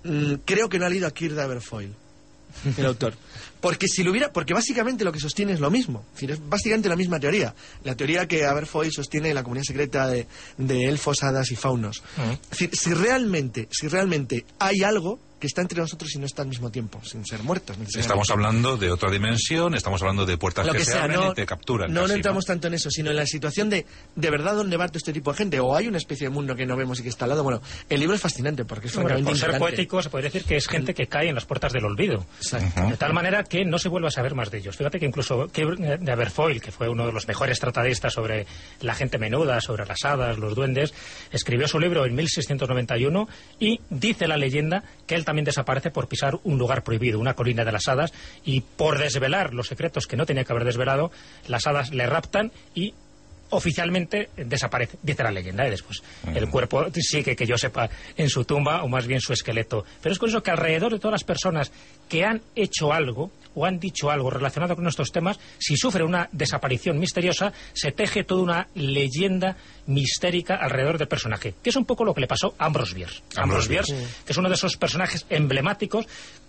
mm, creo que no ha leído a Kirk Aberfoyle, el autor. Porque si lo hubiera, porque básicamente lo que sostiene es lo mismo. Es decir, es básicamente la misma teoría. La teoría que Aberfoyle sostiene la comunidad secreta de, de elfos, hadas y faunos. Uh-huh. Es decir, si realmente, si realmente hay algo que está entre nosotros y no está al mismo tiempo, sin ser muertos. Estamos hablando de otra dimensión, estamos hablando de puertas lo que, que sea, se abren no, y te capturan. No, casi, no entramos ¿no? tanto en eso, sino en la situación de de verdad dónde va todo este tipo de gente. O hay una especie de mundo que no vemos y que está al lado. Bueno, el libro es fascinante porque es francamente Por ser ignorante. poético, se podría decir que es gente que cae en las puertas del olvido. Exacto. De tal manera que no se vuelve a saber más de ellos. Fíjate que incluso de Aberfoyle, que fue uno de los mejores tratadistas sobre la gente menuda, sobre las hadas, los duendes, escribió su libro en mil seiscientos noventa y uno y dice la leyenda que él también desaparece por pisar un lugar prohibido, una colina de las hadas, y por desvelar los secretos que no tenía que haber desvelado, las hadas le raptan y oficialmente desaparece, dice la leyenda, y después uh-huh. el cuerpo sigue, que yo sepa, en su tumba, o más bien su esqueleto. Pero es curioso que alrededor de todas las personas que han hecho algo o han dicho algo relacionado con estos temas, si sufre una desaparición misteriosa, se teje toda una leyenda mistérica alrededor del personaje, que es un poco lo que le pasó a Ambrose Bierce. Ambrose Bierce, uh-huh. que es uno de esos personajes emblemáticos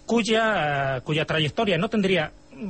cuya, cuya trayectoria no tendría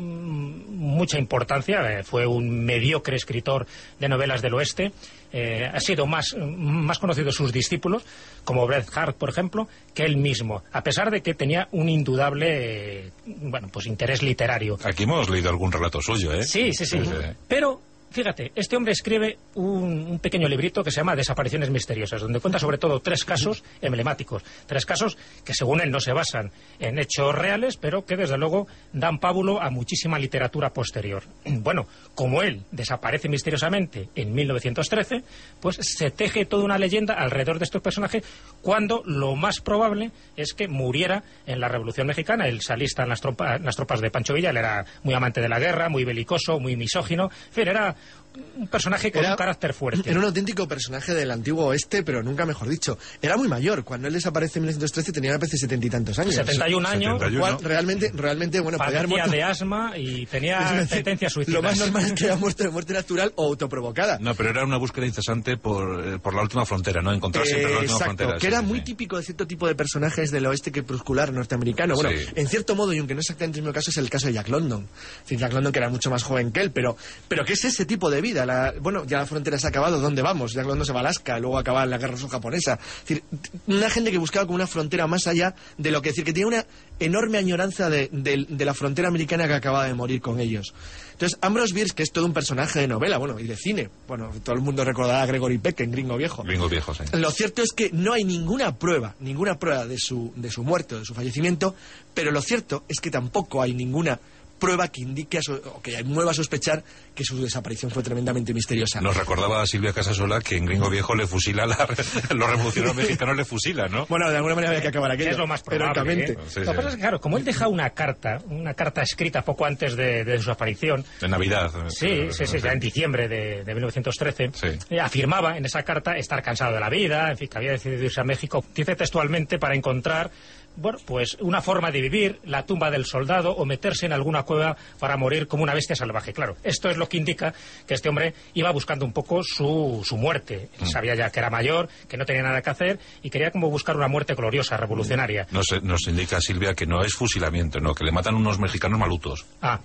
mucha importancia. Eh, fue un mediocre escritor de novelas del oeste. Eh, ha sido más, más conocido sus discípulos, como Bret Harte, por ejemplo, que él mismo, a pesar de que tenía un indudable eh, bueno, pues interés literario. Aquí hemos leído algún relato suyo, ¿eh? Sí, sí, sí. sí, sí. Pero fíjate, este hombre escribe un, un pequeño librito que se llama Desapariciones misteriosas, donde cuenta sobre todo tres casos emblemáticos, tres casos que según él no se basan en hechos reales, pero que desde luego dan pábulo a muchísima literatura posterior. Bueno, como él desaparece misteriosamente en mil novecientos trece, pues se teje toda una leyenda alrededor de estos personajes, cuando lo más probable es que muriera en la Revolución Mexicana. Él se alista en las, tropa, en las tropas de Pancho Villa. Él era muy amante de la guerra, muy belicoso, muy misógino, en fin, era un personaje con era, un carácter fuerte. Era un auténtico personaje del antiguo oeste, pero nunca mejor dicho. Era muy mayor. Cuando él desaparece en mil novecientos trece tenía, me parece, setenta y tantos años. setenta y un años. setenta y uno. Realmente, realmente, bueno, podía haber muerto de asma y tenía tendencia suicida. Lo más normal es que haya muerto de muerte natural o autoprovocada. No, pero era una búsqueda incesante por, eh, por la última frontera, ¿no? Encontrar siempre eh, la última exacto, frontera. Que era sí, muy sí. típico de cierto tipo de personajes del oeste crepuscular norteamericano. Bueno, sí. en cierto modo, y aunque no exactamente el mismo caso, es el caso de Jack London. Es decir, Jack London, que era mucho más joven que él, pero, pero ¿qué es ese tipo de vida? La, bueno, ya la frontera se ha acabado, ¿dónde vamos? Jack London se va a Alaska, luego acaba en la guerra ruso-japonesa. Es decir, una gente que buscaba como una frontera más allá de lo que decir, que tiene una enorme añoranza de, de, de la frontera americana que acaba de morir con ellos. Entonces, Ambrose Bierce, que es todo un personaje de novela, bueno, y de cine, bueno, todo el mundo recordará a Gregory Peck en Gringo Viejo. Gringo Viejo, sí. Lo cierto es que no hay ninguna prueba, ninguna prueba de su, de su muerte o de su fallecimiento, pero lo cierto es que tampoco hay ninguna prueba que indique a so, o que mueva a sospechar que su desaparición fue tremendamente misteriosa. Nos recordaba a Silvia Casasola que en Gringo Viejo le fusila la, los revolucionarios mexicanos le fusilan, ¿no? Bueno, de alguna manera había que acabar aquello. Es lo más probable. ¿eh? Sí, lo que sí. pasa es que, claro, como él deja una carta, una carta escrita poco antes de, de su aparición. De Navidad. Sí, sí, sí, ya en diciembre de, de mil novecientos trece. Sí. Eh, afirmaba en esa carta estar cansado de la vida, en fin, que había decidido irse a México. Dice textualmente para encontrar, bueno, pues una forma de vivir, la tumba del soldado, o meterse en alguna cueva para morir como una bestia salvaje. Claro, esto es lo que indica que este hombre iba buscando un poco su, su muerte. Él sabía ya que era mayor, que no tenía nada que hacer y quería como buscar una muerte gloriosa, revolucionaria. Nos, nos indica Silvia que no es fusilamiento, no, que le matan unos mexicanos malutos. Ah.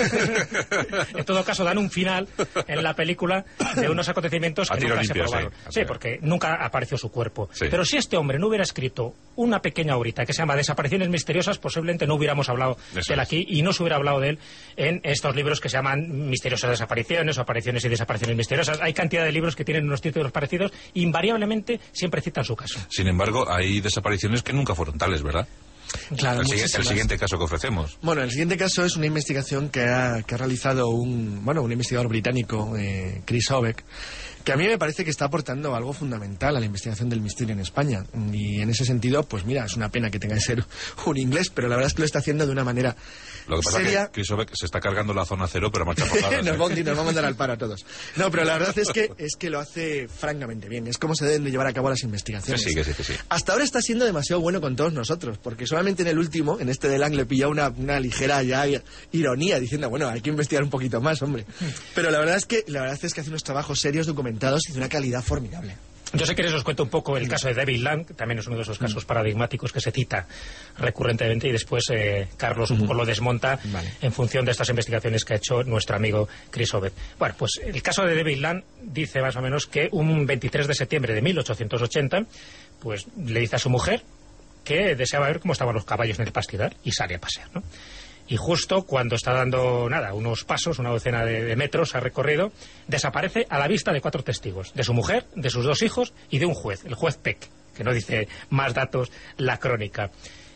En todo caso, dan un final en la película de unos acontecimientos que nunca limpio, se probaron. Sí, sí, porque nunca apareció su cuerpo. Sí. Pero si este hombre no hubiera escrito una pequeña obrita que se llama Desapariciones misteriosas, posiblemente no hubiéramos hablado Eso de él aquí y no se hubiera hablado de él en estos libros que se llaman Misteriosas desapariciones o Apariciones y desapariciones misteriosas. Hay cantidad de libros que tienen unos títulos parecidos, invariablemente siempre citan su caso. Sin embargo, hay desapariciones que nunca fueron tales, ¿verdad? Claro, el, siguiente, el siguiente caso que ofrecemos. Bueno, el siguiente caso es una investigación que ha, que ha realizado un, bueno, un investigador británico, eh, Chris Obeck, que a mí me parece que está aportando algo fundamental a la investigación del misterio en España. Y en ese sentido, pues mira, es una pena que tenga que ser un inglés, pero la verdad es que lo está haciendo de una manera Lo que pasa seria. es que Chris Obeck se está cargando la zona cero, pero marcha por nos, va nos va a mandar al paro a todos. No, pero la verdad es que es que lo hace francamente bien. Es como se deben de llevar a cabo las investigaciones. Que sí, que sí, que sí. Hasta ahora está siendo demasiado bueno con todos nosotros, porque solamente en el último, en este de Lang, le pilló una, una ligera ya ironía, diciendo, bueno, hay que investigar un poquito más, hombre. Pero la verdad es que la verdad es que hace unos trabajos serios, documentados y de una calidad formidable. Yo sé que les os cuento un poco el caso de David Lang, que también es uno de esos casos paradigmáticos que se cita recurrentemente, y después eh, Carlos un poco lo desmonta vale. en función de estas investigaciones que ha hecho nuestro amigo Chris Obed. Bueno, pues el caso de David Lang dice más o menos que un veintitrés de septiembre de mil ochocientos ochenta, pues le dice a su mujer que deseaba ver cómo estaban los caballos en el pastizal y sale a pasear, ¿no? Y justo cuando está dando, nada, unos pasos, una docena de, de metros ha recorrido, desaparece a la vista de cuatro testigos, de su mujer, de sus dos hijos y de un juez, el juez Peck, que no dice más datos la crónica.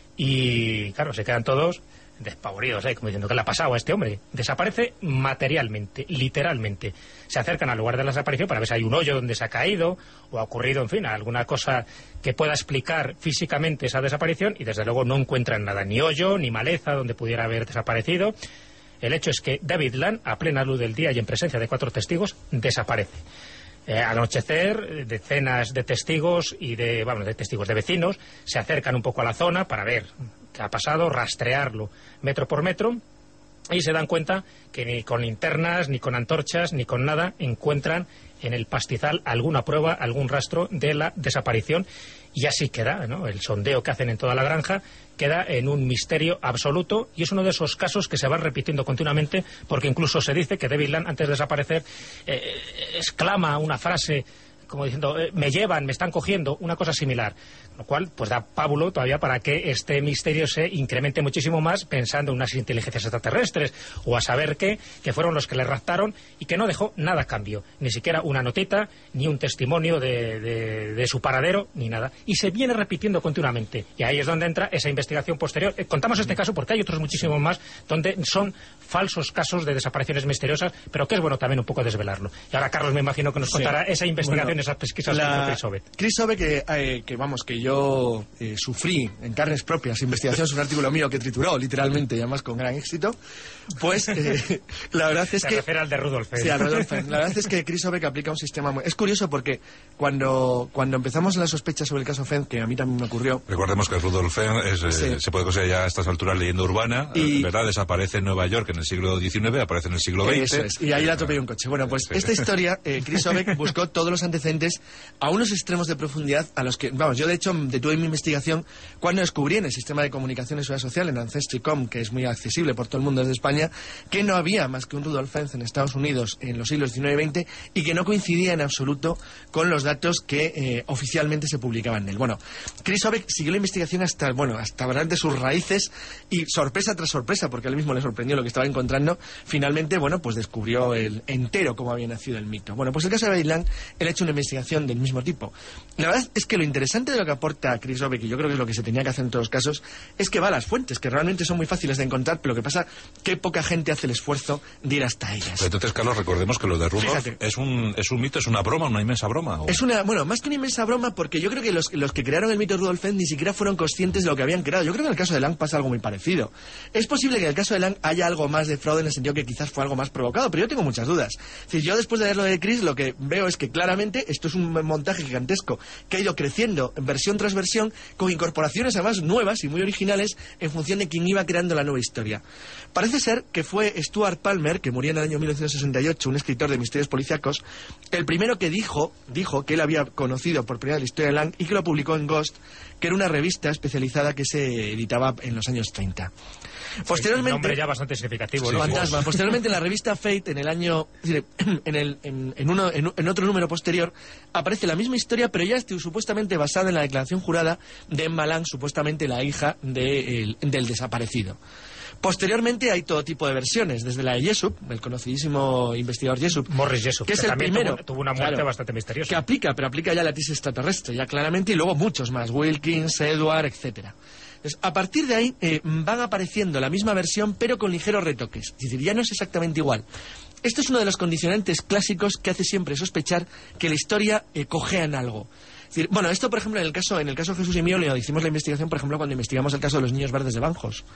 Y claro, se quedan todos despavoridos, ¿eh? Como diciendo, ¿qué le ha pasado a este hombre? Desaparece materialmente, literalmente. Se acercan al lugar de la desaparición para ver si hay un hoyo donde se ha caído o ha ocurrido, en fin, alguna cosa que pueda explicar físicamente esa desaparición, y desde luego no encuentran nada, ni hoyo, ni maleza donde pudiera haber desaparecido. El hecho es que David Lang, a plena luz del día y en presencia de cuatro testigos, desaparece. Eh, al anochecer, decenas de testigos y de, bueno, de testigos de vecinos se acercan un poco a la zona para ver qué ha pasado, rastrearlo metro por metro, y se dan cuenta que ni con linternas, ni con antorchas, ni con nada encuentran en el pastizal alguna prueba, algún rastro de la desaparición. Y así queda, ¿no? El sondeo que hacen en toda la granja queda en un misterio absoluto, y es uno de esos casos que se van repitiendo continuamente, porque incluso se dice que David Lang, antes de desaparecer, eh, exclama una frase como diciendo, eh, me llevan, me están cogiendo, una cosa similar. Lo cual pues da pábulo todavía para que este misterio se incremente muchísimo más, pensando en unas inteligencias extraterrestres o a saber qué, que fueron los que le raptaron y que no dejó nada a cambio, ni siquiera una notita, ni un testimonio de, de, de su paradero, ni nada. Y se viene repitiendo continuamente, y ahí es donde entra esa investigación posterior. Eh, contamos este caso porque hay otros muchísimos más donde son falsos casos de desapariciones misteriosas, pero que es bueno también un poco desvelarlo. Y ahora Carlos me imagino que nos contará sí. esa investigación, bueno, esas pesquisas la... de Chris Obed. Chris Obed, que, eh, que vamos, que yo eh, sufrí en carnes propias investigación sobre un artículo mío que trituró literalmente, y además con gran éxito, pues eh, la verdad es Se que... refiere al de Rudolf Fenn. Sí, al Rudolf Fenn. La verdad es que Chris Obed aplica un sistema muy... Es curioso porque cuando, cuando empezamos la sospecha sobre el caso Fenn, que a mí también me ocurrió... Recordemos que Rudolf Fenn es, eh, sí. se puede considerar ya a estas alturas leyenda urbana, y... ¿verdad? Desaparece en Nueva York en el siglo diecinueve, aparece en el siglo veinte. Eso es, y ahí la atropelló un coche. Bueno, pues sí. esta historia, eh, Chris Obed buscó todos los antecedentes a unos extremos de profundidad a los que, vamos, yo de hecho detuve mi investigación cuando descubrí en el sistema de comunicación y seguridad social, en Ancestry punto com, que es muy accesible por todo el mundo desde España, que no había más que un Rudolf Fenn en Estados Unidos en los siglos diecinueve y veinte y que no coincidía en absoluto con los datos que eh, oficialmente se publicaban en él. Bueno, Chris Obed siguió la investigación hasta, bueno, hasta verdad de sus raíces, y sorpresa tras sorpresa, porque a él mismo le sorprendió lo que estaba encontrando, finalmente, bueno, pues descubrió el entero cómo había nacido el mito. Bueno, pues el caso de David Lang, él ha hecho una investigación del mismo tipo. La verdad es que lo interesante de lo que aporta Chris Obed, que yo creo que es lo que se tenía que hacer en todos los casos, es que va a las fuentes, que realmente son muy fáciles de encontrar, pero lo que pasa que poca gente hace el esfuerzo de ir hasta ellas. Pero entonces, Carlos, recordemos que lo de Rudolf es un, es un mito, es una broma, una inmensa broma. ¿O? Es una, bueno, más que una inmensa broma, porque yo creo que los, los que crearon el mito de Rudolf Fenn ni siquiera fueron conscientes de lo que habían creado. Yo creo que en el caso de Lang pasa algo muy parecido. Es posible que en el caso de Lang haya algo más de fraude, en el sentido que quizás fue algo más provocado, pero yo tengo muchas dudas. Es decir, yo después de leer lo de Chris, lo que veo es que claramente esto es un montaje gigantesco que ha ido creciendo versión tras versión, con incorporaciones además nuevas y muy originales en función de quién iba creando la nueva historia. Parece ser que fue Stuart Palmer, que murió en el año mil novecientos sesenta y ocho, un escritor de misterios policíacos, el primero que dijo, dijo que él había conocido por primera vez la historia de Lang y que lo publicó en Ghost, que era una revista especializada que se editaba en los años treinta. Posteriormente, un nombre ya bastante significativo, sí, fantasma. Posteriormente, en la revista Fate, en el año, en, el, en, en, uno, en, en otro número posterior, aparece la misma historia, pero ya estoy supuestamente basada en la declaración jurada de Emma Lang, supuestamente la hija de, el, del desaparecido. Posteriormente hay todo tipo de versiones, desde la de Jessup, el conocidísimo investigador Jessup, Morris Jessup, que es que el primero, tuvo, tuvo una muerte claro, bastante misteriosa, que aplica, pero aplica ya la tesis extraterrestre, ya claramente, y luego muchos más, Wilkins, Edward, etcétera. Entonces, a partir de ahí eh, van apareciendo la misma versión, pero con ligeros retoques, es decir, ya no es exactamente igual. Esto es uno de los condicionantes clásicos que hace siempre sospechar que la historia eh, cojea en algo. Es decir, bueno, esto, por ejemplo, en el caso en el caso de Jesús y mío, le hicimos la investigación, por ejemplo, cuando investigamos el caso de los niños verdes de Banjos.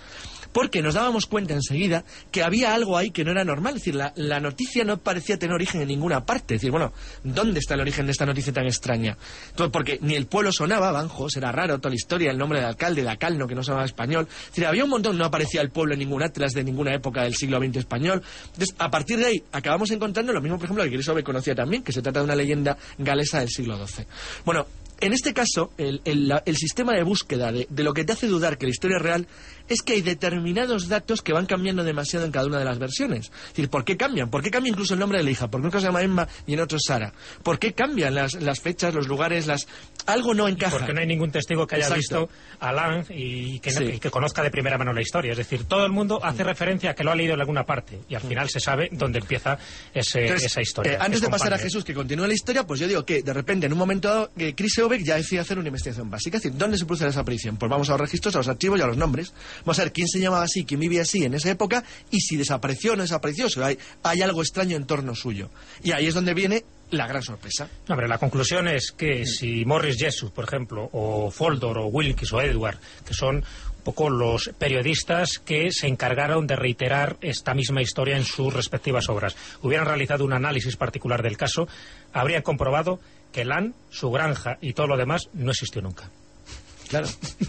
porque nos dábamos cuenta enseguida que había algo ahí que no era normal. Es decir, la, la noticia no parecía tener origen en ninguna parte. Es decir, bueno, ¿dónde está el origen de esta noticia tan extraña? Entonces, porque ni el pueblo sonaba, Banjos, era raro, toda la historia, el nombre del alcalde, de Acalno, que no sonaba español. Es decir, había un montón, no aparecía el pueblo en ningún atlas de ninguna época del siglo veinte español. Entonces, a partir de ahí, acabamos encontrando lo mismo, por ejemplo, que Grisove conocía también, que se trata de una leyenda galesa del siglo doce. Bueno, en este caso, el, el, la, el sistema de búsqueda de, de lo que te hace dudar que la historia es real es que hay determinados datos que van cambiando demasiado en cada una de las versiones. Es decir, ¿por qué cambian? ¿Por qué cambia incluso el nombre de la hija? ¿Por qué en un caso se llama Emma y en otro Sara? ¿Por qué cambian las, las fechas, los lugares, las... algo no encaja? Porque no hay ningún testigo que haya Exacto. visto a Lang y que, no, Sí. y que conozca de primera mano la historia. Es decir, todo el mundo hace referencia a que lo ha leído en alguna parte y al final se sabe dónde empieza ese, Entonces, esa historia. eh, antes Es de pasar a comparte. Jesús, que continúe la historia, pues yo digo que de repente, en un momento dado, eh, Chris Eubeck ya decide hacer una investigación básica. Es decir, ¿dónde se produce la desaparición? Pues vamos a los registros, a los archivos y a los nombres. Vamos a ver quién se llamaba así, quién vivía así en esa época y si desapareció o no desapareció, o sea, hay, hay algo extraño en torno suyo. Y ahí es donde viene la gran sorpresa. No, pero la conclusión es que si Morris Jessup, por ejemplo, o Foldor, o Wilkes, o Edward, que son un poco los periodistas que se encargaron de reiterar esta misma historia en sus respectivas obras, hubieran realizado un análisis particular del caso, habrían comprobado que Lan, su granja y todo lo demás no existió nunca. Claro.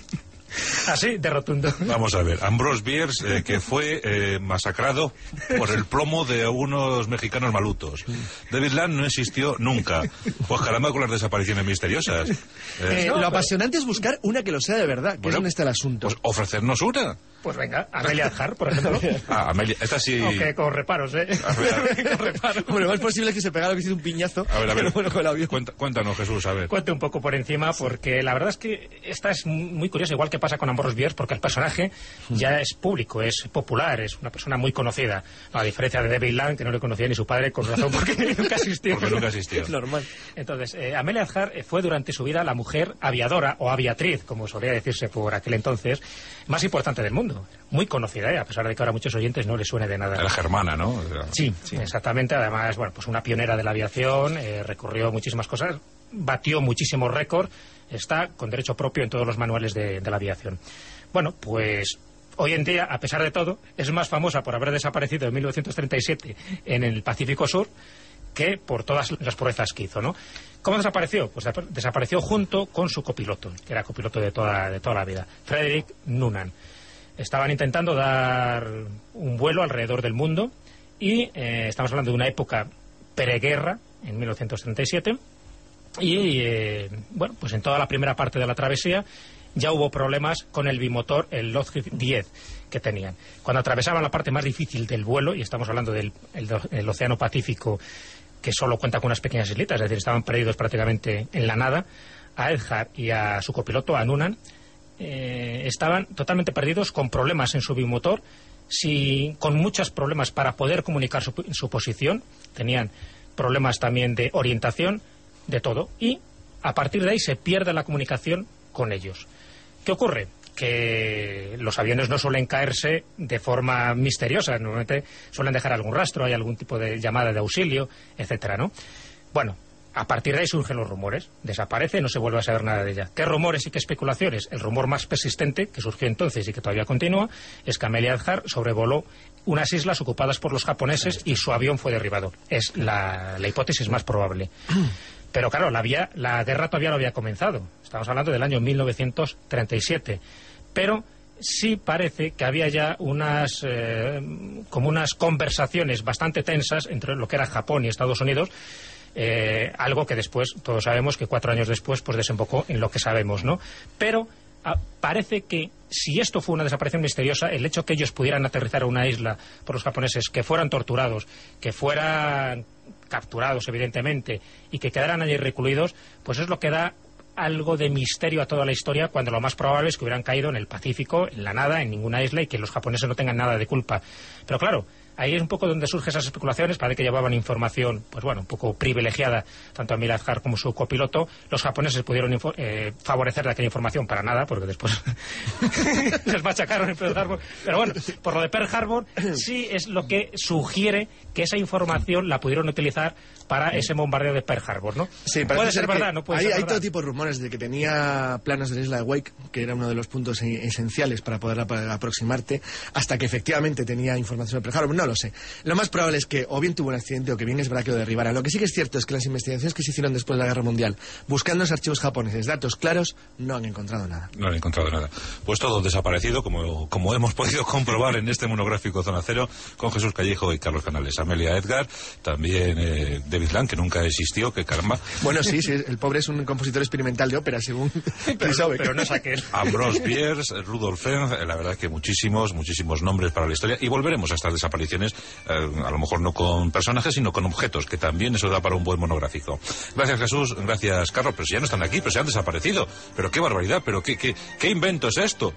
Así de rotundo. Vamos a ver, Ambrose Bierce, eh, que fue eh, masacrado por el plomo de unos mexicanos malutos. David Land no existió nunca. Pues caramba con las desapariciones misteriosas. Eh, Eh, no, lo pero- apasionante es buscar una que lo sea de verdad, que Bueno, es donde está el asunto. pues ofrecernos una. Pues venga, Amelia Earhart, por ejemplo. Ah, Amelia, esta sí... Aunque con reparos, ¿eh? A ver, Con reparos. Bueno, lo más posible es que se pegara que hizo un piñazo. a ver, a ver. Pero bueno, con el avión. Cuenta- cuéntanos, Jesús, a ver. Cuente un poco por encima, porque la verdad es que esta es muy curiosa, igual que pasa con Ambrose Bierce, porque el personaje ya es público, es popular, es una persona muy conocida. A diferencia de David Land, que no le conocía ni su padre, con razón, porque nunca asistió. Porque nunca asistió. Es normal. Entonces, eh, Amelia Earhart eh, fue durante su vida la mujer aviadora, o aviatriz, como solía decirse por aquel entonces, más importante del mundo. Muy conocida, ¿eh? A pesar de que ahora a muchos oyentes no les suene de nada. Era germana, ¿no? O sea, Sí, exactamente. Además, bueno, pues una pionera de la aviación, eh, recorrió muchísimas cosas, batió muchísimos récords, está con derecho propio en todos los manuales de, de la aviación. Bueno, pues hoy en día, a pesar de todo, es más famosa por haber desaparecido en mil novecientos treinta y siete en el Pacífico Sur que por todas las proezas que hizo, ¿no? ¿Cómo desapareció? Pues desapareció junto con su copiloto, que era copiloto de toda, de toda la vida, Frederick Noonan. Estaban intentando dar un vuelo alrededor del mundo y eh, estamos hablando de una época preguerra, en mil novecientos treinta y siete, y eh, bueno, pues en toda la primera parte de la travesía ya hubo problemas con el bimotor, el Lockheed diez, que tenían. Cuando atravesaban la parte más difícil del vuelo, y estamos hablando del el, el Océano Pacífico, que solo cuenta con unas pequeñas islitas, es decir, estaban perdidos prácticamente en la nada, a Earhart y a su copiloto, a Noonan, eh, estaban totalmente perdidos, con problemas en su bimotor, si, con muchos problemas para poder comunicar su, su posición, tenían problemas también de orientación, de todo, y a partir de ahí se pierde la comunicación con ellos. ¿Qué ocurre? Que los aviones no suelen caerse de forma misteriosa, normalmente suelen dejar algún rastro, hay algún tipo de llamada de auxilio, etcétera, ¿no? Bueno, a partir de ahí surgen los rumores, desaparece, no se vuelve a saber nada de ella. ¿Qué rumores y qué especulaciones? El rumor más persistente, que surgió entonces y que todavía continúa, es que Amelia Earhart sobrevoló unas islas ocupadas por los japoneses y su avión fue derribado. Es la, la hipótesis más probable. Pero claro, la, vía, la guerra todavía no había comenzado. Estamos hablando del año mil novecientos treinta y siete. Pero sí parece que había ya unas eh, como unas conversaciones bastante tensas entre lo que era Japón y Estados Unidos, eh, algo que después, todos sabemos que cuatro años después pues desembocó en lo que sabemos, ¿no? Pero a, parece que si esto fue una desaparición misteriosa, el hecho que ellos pudieran aterrizar a una isla por los japoneses, que fueran torturados, que fueran capturados evidentemente y que quedaran allí recluidos, pues es lo que da algo de misterio a toda la historia, cuando lo más probable es que hubieran caído en el Pacífico, en la nada, en ninguna isla, y que los japoneses no tengan nada de culpa. Pero claro, ahí es un poco donde surgen esas especulaciones. Parece que llevaban información, pues bueno, un poco privilegiada, tanto a Milad Har como su copiloto. Los japoneses pudieron eh, favorecer de aquella información para nada, porque después les machacaron en Pearl Harbor. Pero bueno, por lo de Pearl Harbor, sí es lo que sugiere que esa información la pudieron utilizar para ese bombardeo de Pearl Harbor, ¿no? Sí, puede ser verdad, no puede hay, ser hay verdad. todo tipo de rumores de que tenía planos de la isla de Wake, que era uno de los puntos e- esenciales para poder ap- aproximarte, hasta que efectivamente tenía información de Pearl Harbor. No lo sé. Lo más probable es que o bien tuvo un accidente o que bien es verdad que lo derribara. Lo que sí que es cierto es que las investigaciones que se hicieron después de la Guerra Mundial, buscando en los archivos japoneses datos claros, no han encontrado nada. No han encontrado nada. Pues todo desaparecido, como, como hemos podido comprobar en este monográfico Zona Cero, con Jesús Callejo y Carlos Canales. Amelia Edgar, también eh, David Lang, que nunca existió, que caramba. Bueno, sí, sí, el pobre es un compositor experimental de ópera, según pero, sabe. pero no es aquel. Ambrose Bierce, Rudolf Fenn, eh, la verdad que muchísimos, muchísimos nombres para la historia. Y volveremos a estas desapariciones, eh, a lo mejor no con personajes, sino con objetos, que también eso da para un buen monográfico. Gracias, Jesús, gracias, Carlos. Pero si ya no están aquí, pero se han desaparecido. Pero qué barbaridad, pero qué, qué, qué invento es esto.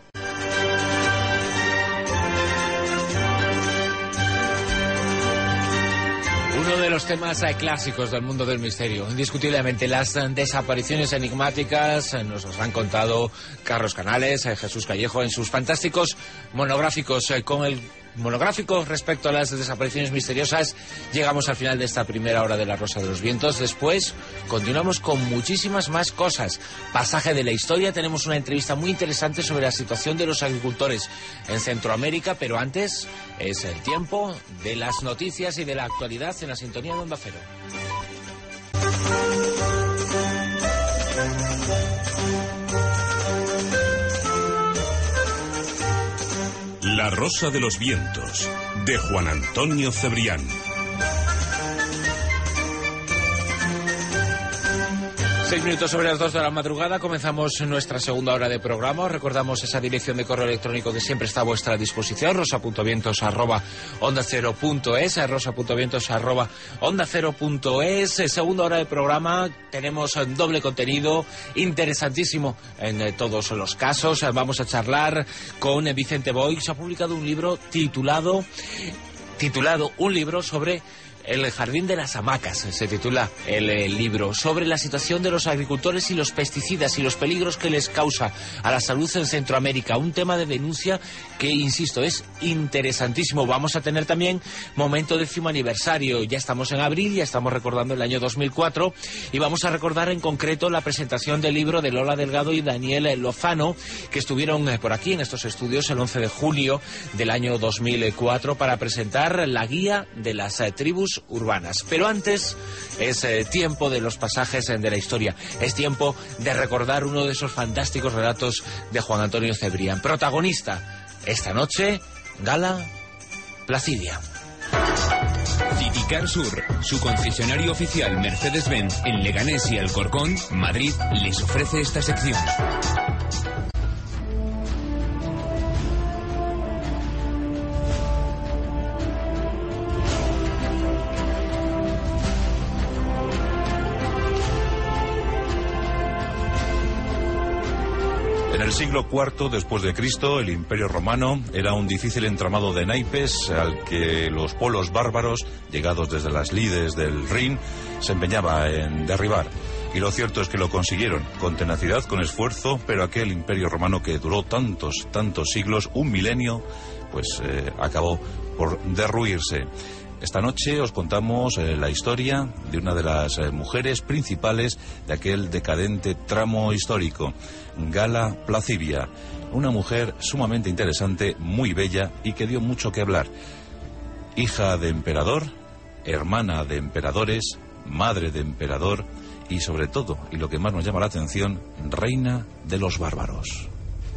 Uno de los temas eh, clásicos del mundo del misterio, indiscutiblemente las eh, desapariciones enigmáticas, eh, nos los han contado Carlos Canales, eh, Jesús Callejo en sus fantásticos monográficos. Eh, con el monográfico respecto a las desapariciones misteriosas llegamos al final de esta primera hora de La Rosa de los Vientos. Después continuamos con muchísimas más cosas. Pasaje de la historia, tenemos una entrevista muy interesante sobre la situación de los agricultores en Centroamérica, pero antes es el tiempo de las noticias y de la actualidad en la sintonía de Onda Cero. La Rosa de los Vientos, de Juan Antonio Cebrián. Seis minutos sobre las dos de la madrugada, comenzamos nuestra segunda hora de programa. Os recordamos esa dirección de correo electrónico que siempre está a vuestra disposición, rosa.vientos arroba onda cero punto es, rosa.vientos arroba onda cero punto es. Segunda hora de programa, tenemos doble contenido interesantísimo en todos los casos. Vamos a charlar con Vicente Boix. Ha publicado un libro titulado, titulado un libro sobre El jardín de las hamacas, se titula el, el libro, sobre la situación de los agricultores y los pesticidas y los peligros que les causa a la salud en Centroamérica. Un tema de denuncia que, insisto, es interesantísimo. Vamos a tener también momento décimo aniversario. Ya estamos en abril, ya estamos recordando el año dos mil cuatro y vamos a recordar en concreto la presentación del libro de Lola Delgado y Daniel Lozano, que estuvieron por aquí en estos estudios el once de julio del año dos mil cuatro para presentar la guía de las eh, tribus urbanas. Pero antes es eh, tiempo de los pasajes eh, de la historia. Es tiempo de recordar uno de esos fantásticos relatos de Juan Antonio Cebrián. Protagonista esta noche, Gala Placidia. Citicar Sur, su concesionario oficial Mercedes-Benz en Leganés y Alcorcón, Madrid, les ofrece esta sección. En el siglo cuarto después de Cristo, el Imperio Romano era un difícil entramado de naipes al que los pueblos bárbaros, llegados desde las lides del Rin, se empeñaba en derribar. Y lo cierto es que lo consiguieron, con tenacidad, con esfuerzo, pero aquel Imperio Romano que duró tantos, tantos siglos, un milenio, pues eh, acabó por derruirse. Esta noche os contamos eh, la historia de una de las eh, mujeres principales de aquel decadente tramo histórico, Gala Placidia, una mujer sumamente interesante, muy bella y que dio mucho que hablar. Hija de emperador, hermana de emperadores, madre de emperador y sobre todo, y lo que más nos llama la atención, reina de los bárbaros.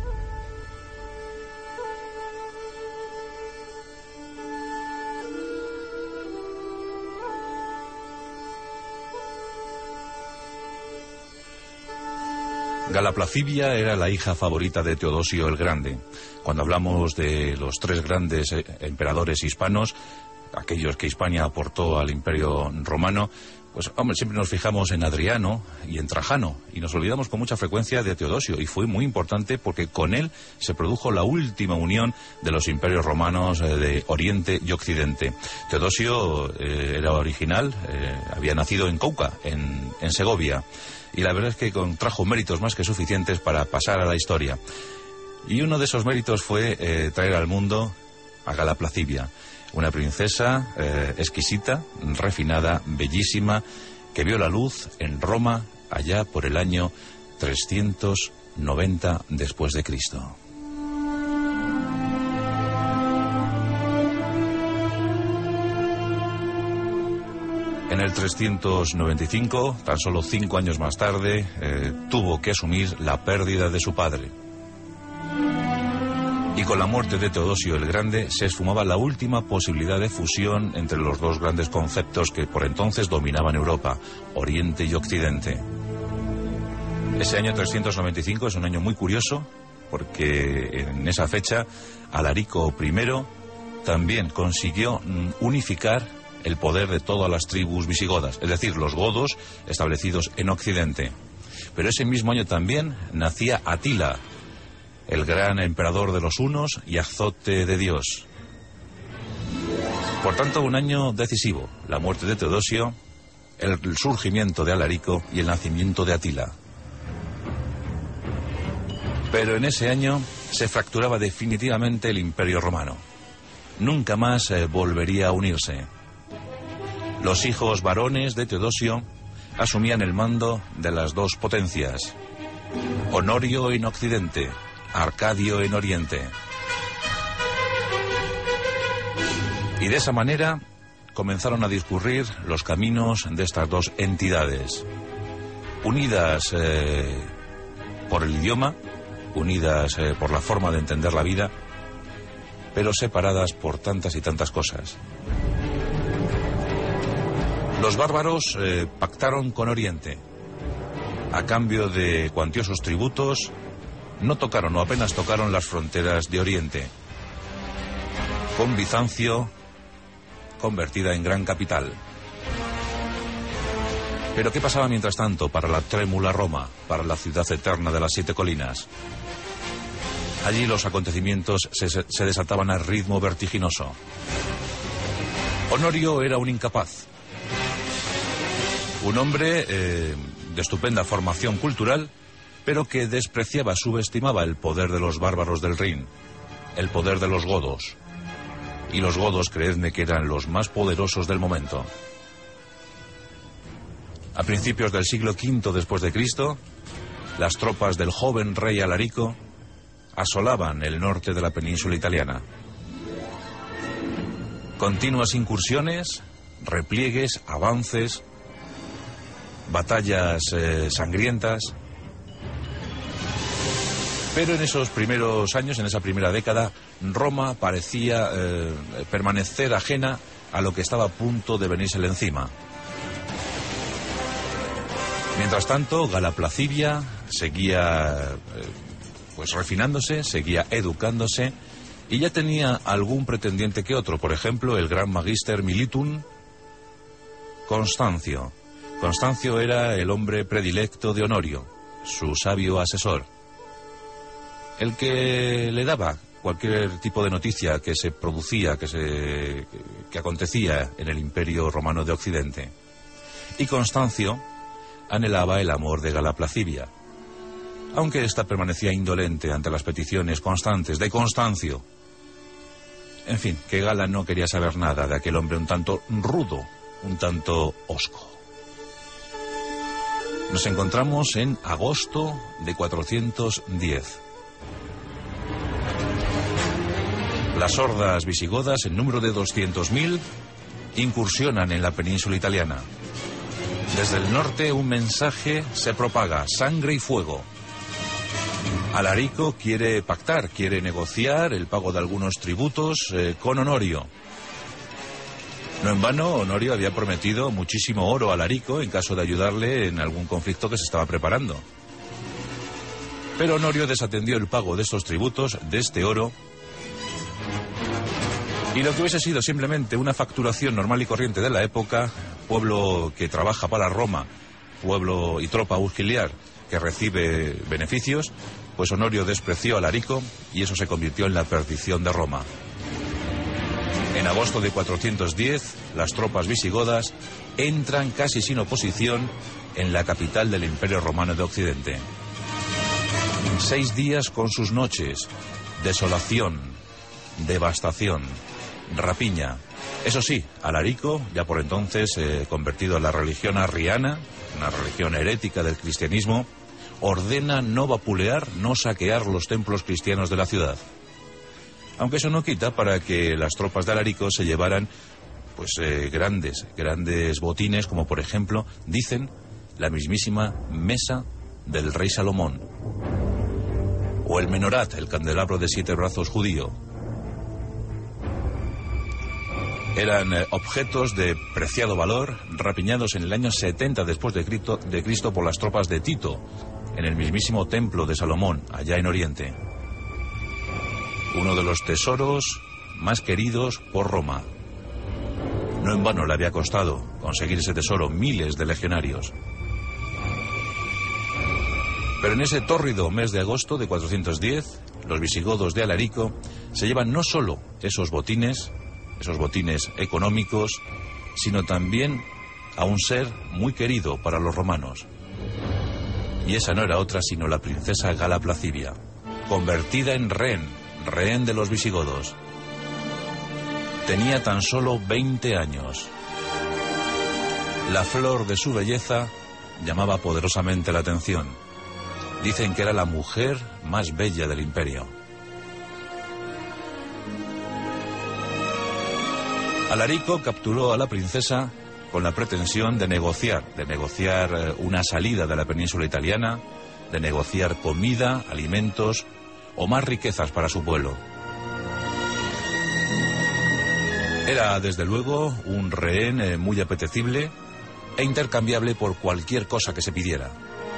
Gala Placidia era la hija favorita de Teodosio el Grande. Cuando hablamos de los tres grandes emperadores hispanos, aquellos que Hispania aportó al Imperio Romano, Pues, hombre, siempre nos fijamos en Adriano y en Trajano, y nos olvidamos con mucha frecuencia de Teodosio, y fue muy importante porque con él se produjo la última unión de los imperios romanos eh, de Oriente y Occidente. Teodosio eh, era original, eh, había nacido en Cauca, en, en Segovia, y la verdad es que contrajo méritos más que suficientes para pasar a la historia. Y uno de esos méritos fue eh, traer al mundo a Gala Placidia, una princesa eh, exquisita, refinada, bellísima, que vio la luz en Roma allá por el año trescientos noventa después de Cristo. En el trescientos noventa y cinco, tan solo cinco años más tarde, eh, tuvo que asumir la pérdida de su padre. Y con la muerte de Teodosio el Grande se esfumaba la última posibilidad de fusión entre los dos grandes conceptos que por entonces dominaban Europa, Oriente y Occidente. Ese año trescientos noventa y cinco es un año muy curioso, porque en esa fecha Alarico primero también consiguió unificar el poder de todas las tribus visigodas, es decir, los godos establecidos en Occidente. Pero ese mismo año también nacía Atila, el gran emperador de los hunos y azote de Dios. Por tanto, un año decisivo, la muerte de Teodosio, el surgimiento de Alarico y el nacimiento de Atila. Pero en ese año se fracturaba definitivamente el Imperio Romano. Nunca más eh, volvería a unirse. Los hijos varones de Teodosio asumían el mando de las dos potencias, Honorio en Occidente, Arcadio en Oriente. Y de esa manera comenzaron a discurrir los caminos de estas dos entidades, unidas eh, por el idioma, unidas eh, por la forma de entender la vida, pero separadas por tantas y tantas cosas. Los bárbaros eh, pactaron con Oriente. A cambio de cuantiosos tributos, no tocaron o apenas tocaron las fronteras de Oriente, con Bizancio convertida en gran capital. Pero ¿qué pasaba mientras tanto para la trémula Roma, para la ciudad eterna de las siete colinas? Allí los acontecimientos se, se desataban a ritmo vertiginoso. Honorio era un incapaz, un hombre eh, de estupenda formación cultural, pero que despreciaba, subestimaba el poder de los bárbaros del Rin, el poder de los godos. Y los godos, creedme, que eran los más poderosos del momento. A principios del siglo quinto después de Cristo, las tropas del joven rey Alarico asolaban el norte de la península italiana. Continuas incursiones, repliegues, avances, batallas eh, sangrientas. Pero en esos primeros años, en esa primera década, Roma parecía eh, permanecer ajena a lo que estaba a punto de venírsele encima. Mientras tanto, Gala Placidia seguía eh, pues refinándose, seguía educándose, y ya tenía algún pretendiente que otro. Por ejemplo, el gran magister militum Constancio. Constancio era el hombre predilecto de Honorio, su sabio asesor, el que le daba cualquier tipo de noticia que se producía, que se que acontecía en el Imperio Romano de Occidente. Y Constancio anhelaba el amor de Gala Placidia, aunque ésta permanecía indolente ante las peticiones constantes de Constancio. En fin, que Gala no quería saber nada de aquel hombre un tanto rudo, un tanto hosco. Nos encontramos en agosto de cuatrocientos diez. Las hordas visigodas, en número de doscientos mil, incursionan en la península italiana. Desde el norte un mensaje se propaga: sangre y fuego. Alarico quiere pactar, quiere negociar el pago de algunos tributos eh, con Honorio. No en vano, Honorio había prometido muchísimo oro a Alarico en caso de ayudarle en algún conflicto que se estaba preparando. Pero Honorio desatendió el pago de estos tributos, de este oro, y lo que hubiese sido simplemente una facturación normal y corriente de la época, pueblo que trabaja para Roma, pueblo y tropa auxiliar que recibe beneficios, pues Honorio despreció a Alarico y eso se convirtió en la perdición de Roma. En agosto de cuatrocientos diez, las tropas visigodas entran casi sin oposición en la capital del Imperio Romano de Occidente. Seis días con sus noches, desolación, devastación, rapiña. Eso sí, Alarico, ya por entonces eh, convertido en la religión arriana, una religión herética del cristianismo, ordena no vapulear, no saquear los templos cristianos de la ciudad. Aunque eso no quita para que las tropas de Alarico se llevaran pues eh, grandes, grandes botines, como por ejemplo, dicen, la mismísima mesa del rey Salomón, o el menorat, el candelabro de siete brazos judío. Eran eh, objetos de preciado valor, rapiñados en el año setenta después de Cristo, de Cristo por las tropas de Tito, en el mismísimo templo de Salomón, allá en Oriente. Uno de los tesoros más queridos por Roma. No en vano le había costado conseguir ese tesoro miles de legionarios. Pero en ese tórrido mes de agosto de cuatrocientos diez, los visigodos de Alarico se llevan no solo esos botines, esos botines económicos, sino también a un ser muy querido para los romanos. Y esa no era otra sino la princesa Gala Placidia, convertida en rehén, rehén de los visigodos. Tenía tan solo veinte años. La flor de su belleza llamaba poderosamente la atención. Dicen que era la mujer más bella del imperio. Alarico capturó a la princesa con la pretensión de negociar, de negociar una salida de la península italiana, de negociar comida, alimentos o más riquezas para su pueblo. Era, desde luego, un rehén eh, muy apetecible e intercambiable por cualquier cosa que se pidiera.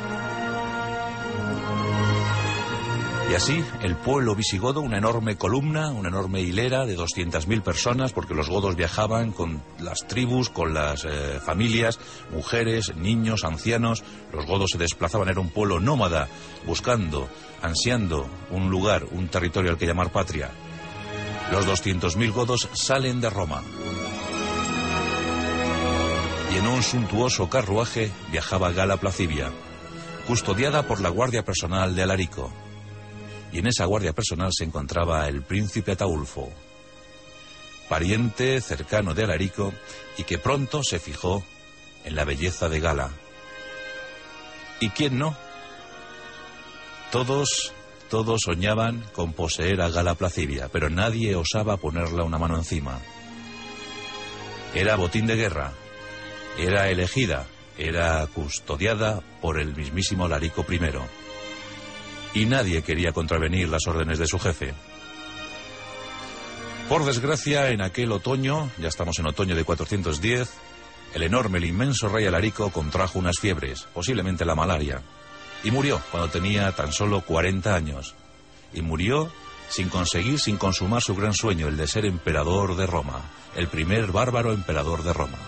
Y así, el pueblo visigodo, una enorme columna, una enorme hilera de doscientas mil personas, porque los godos viajaban con las tribus, con las eh, familias, mujeres, niños, ancianos. Los godos se desplazaban, era un pueblo nómada, buscando, ansiando un lugar, un territorio al que llamar patria. Los doscientos mil godos salen de Roma. Y en un suntuoso carruaje viajaba Gala Placidia, custodiada por la guardia personal de Alarico. Y en esa guardia personal se encontraba el príncipe Ataulfo, pariente cercano de Alarico y que pronto se fijó en la belleza de Gala. ¿Y quién no? Todos, todos soñaban con poseer a Gala Placidia, pero nadie osaba ponerle una mano encima. Era botín de guerra, era elegida, era custodiada por el mismísimo Alarico primero. Y nadie quería contravenir las órdenes de su jefe. Por desgracia, en aquel otoño, ya estamos en otoño de cuatrocientos diez, el enorme, el inmenso rey Alarico contrajo unas fiebres, posiblemente la malaria, y murió cuando tenía tan solo cuarenta años. Y murió sin conseguir, sin consumar su gran sueño, el de ser emperador de Roma, el primer bárbaro emperador de Roma.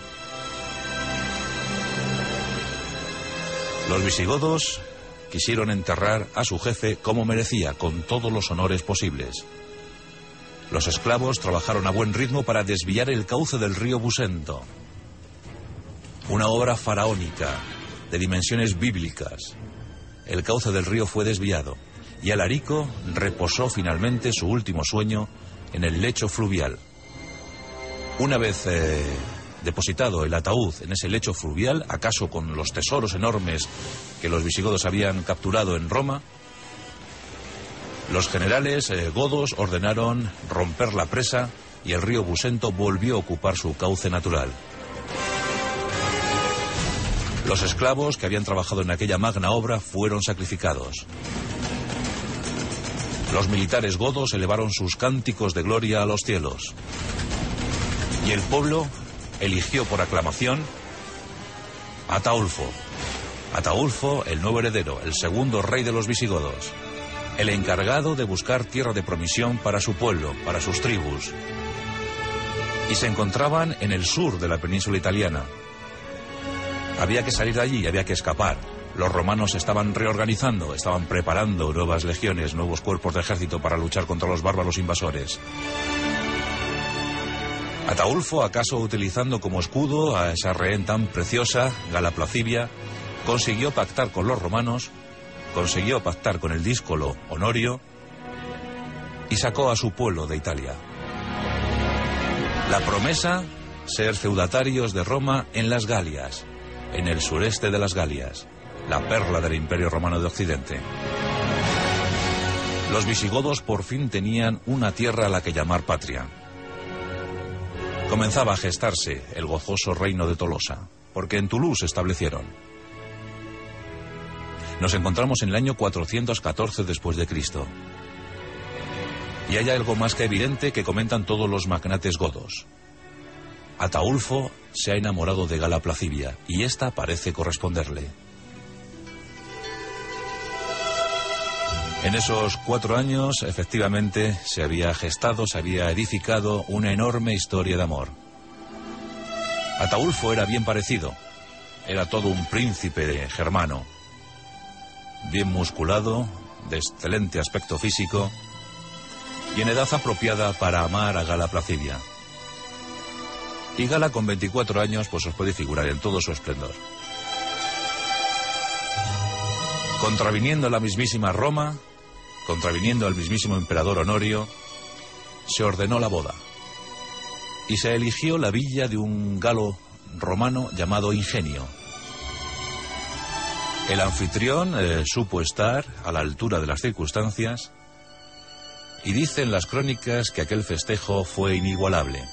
Los visigodos quisieron enterrar a su jefe como merecía, con todos los honores posibles. Los esclavos trabajaron a buen ritmo para desviar el cauce del río Busento. Una obra faraónica, de dimensiones bíblicas. El cauce del río fue desviado, y Alarico reposó finalmente su último sueño en el lecho fluvial. Una vez eh, depositado el ataúd en ese lecho fluvial, acaso con los tesoros enormes que los visigodos habían capturado en Roma, los generales eh, godos ordenaron romper la presa y el río Busento volvió a ocupar su cauce natural. Los esclavos que habían trabajado en aquella magna obra fueron sacrificados. Los militares godos elevaron sus cánticos de gloria a los cielos. Y el pueblo eligió por aclamación a Ataulfo. Ataulfo, el nuevo heredero, el segundo rey de los visigodos, el encargado de buscar tierra de promisión para su pueblo, para sus tribus. Y se encontraban en el sur de la península italiana, Había que salir de allí, había que escapar. Los romanos estaban reorganizando, estaban preparando nuevas legiones, nuevos cuerpos de ejército para luchar contra los bárbaros invasores. Ataulfo, acaso utilizando como escudo a esa rehén tan preciosa, Gala Placibia, consiguió pactar con los romanos, consiguió pactar con el díscolo Honorio y sacó a su pueblo de Italia. La promesa, ser feudatarios de Roma en las Galias, en el sureste de las Galias, la perla del Imperio Romano de Occidente. Los visigodos por fin tenían una tierra a la que llamar patria. Comenzaba a gestarse el gozoso reino de Tolosa, porque en Toulouse se establecieron. Nos encontramos en el año cuatrocientos catorce después de Cristo. Y hay algo más que evidente que comentan todos los magnates godos. Ataulfo se ha enamorado de Gala Placibia y ésta parece corresponderle. En esos cuatro años, efectivamente, se había gestado, se había edificado una enorme historia de amor. Ataulfo era bien parecido, era todo un príncipe germano, bien musculado, de excelente aspecto físico y en edad apropiada para amar a Gala Placibia. Y Gala con veinticuatro años, pues os puede figurar en todo su esplendor. Contraviniendo la mismísima Roma, contraviniendo al mismísimo emperador Honorio, se ordenó la boda. Y se eligió la villa de un galo romano llamado Ingenio. El anfitrión eh, supo estar a la altura de las circunstancias y dicen las crónicas que aquel festejo fue inigualable.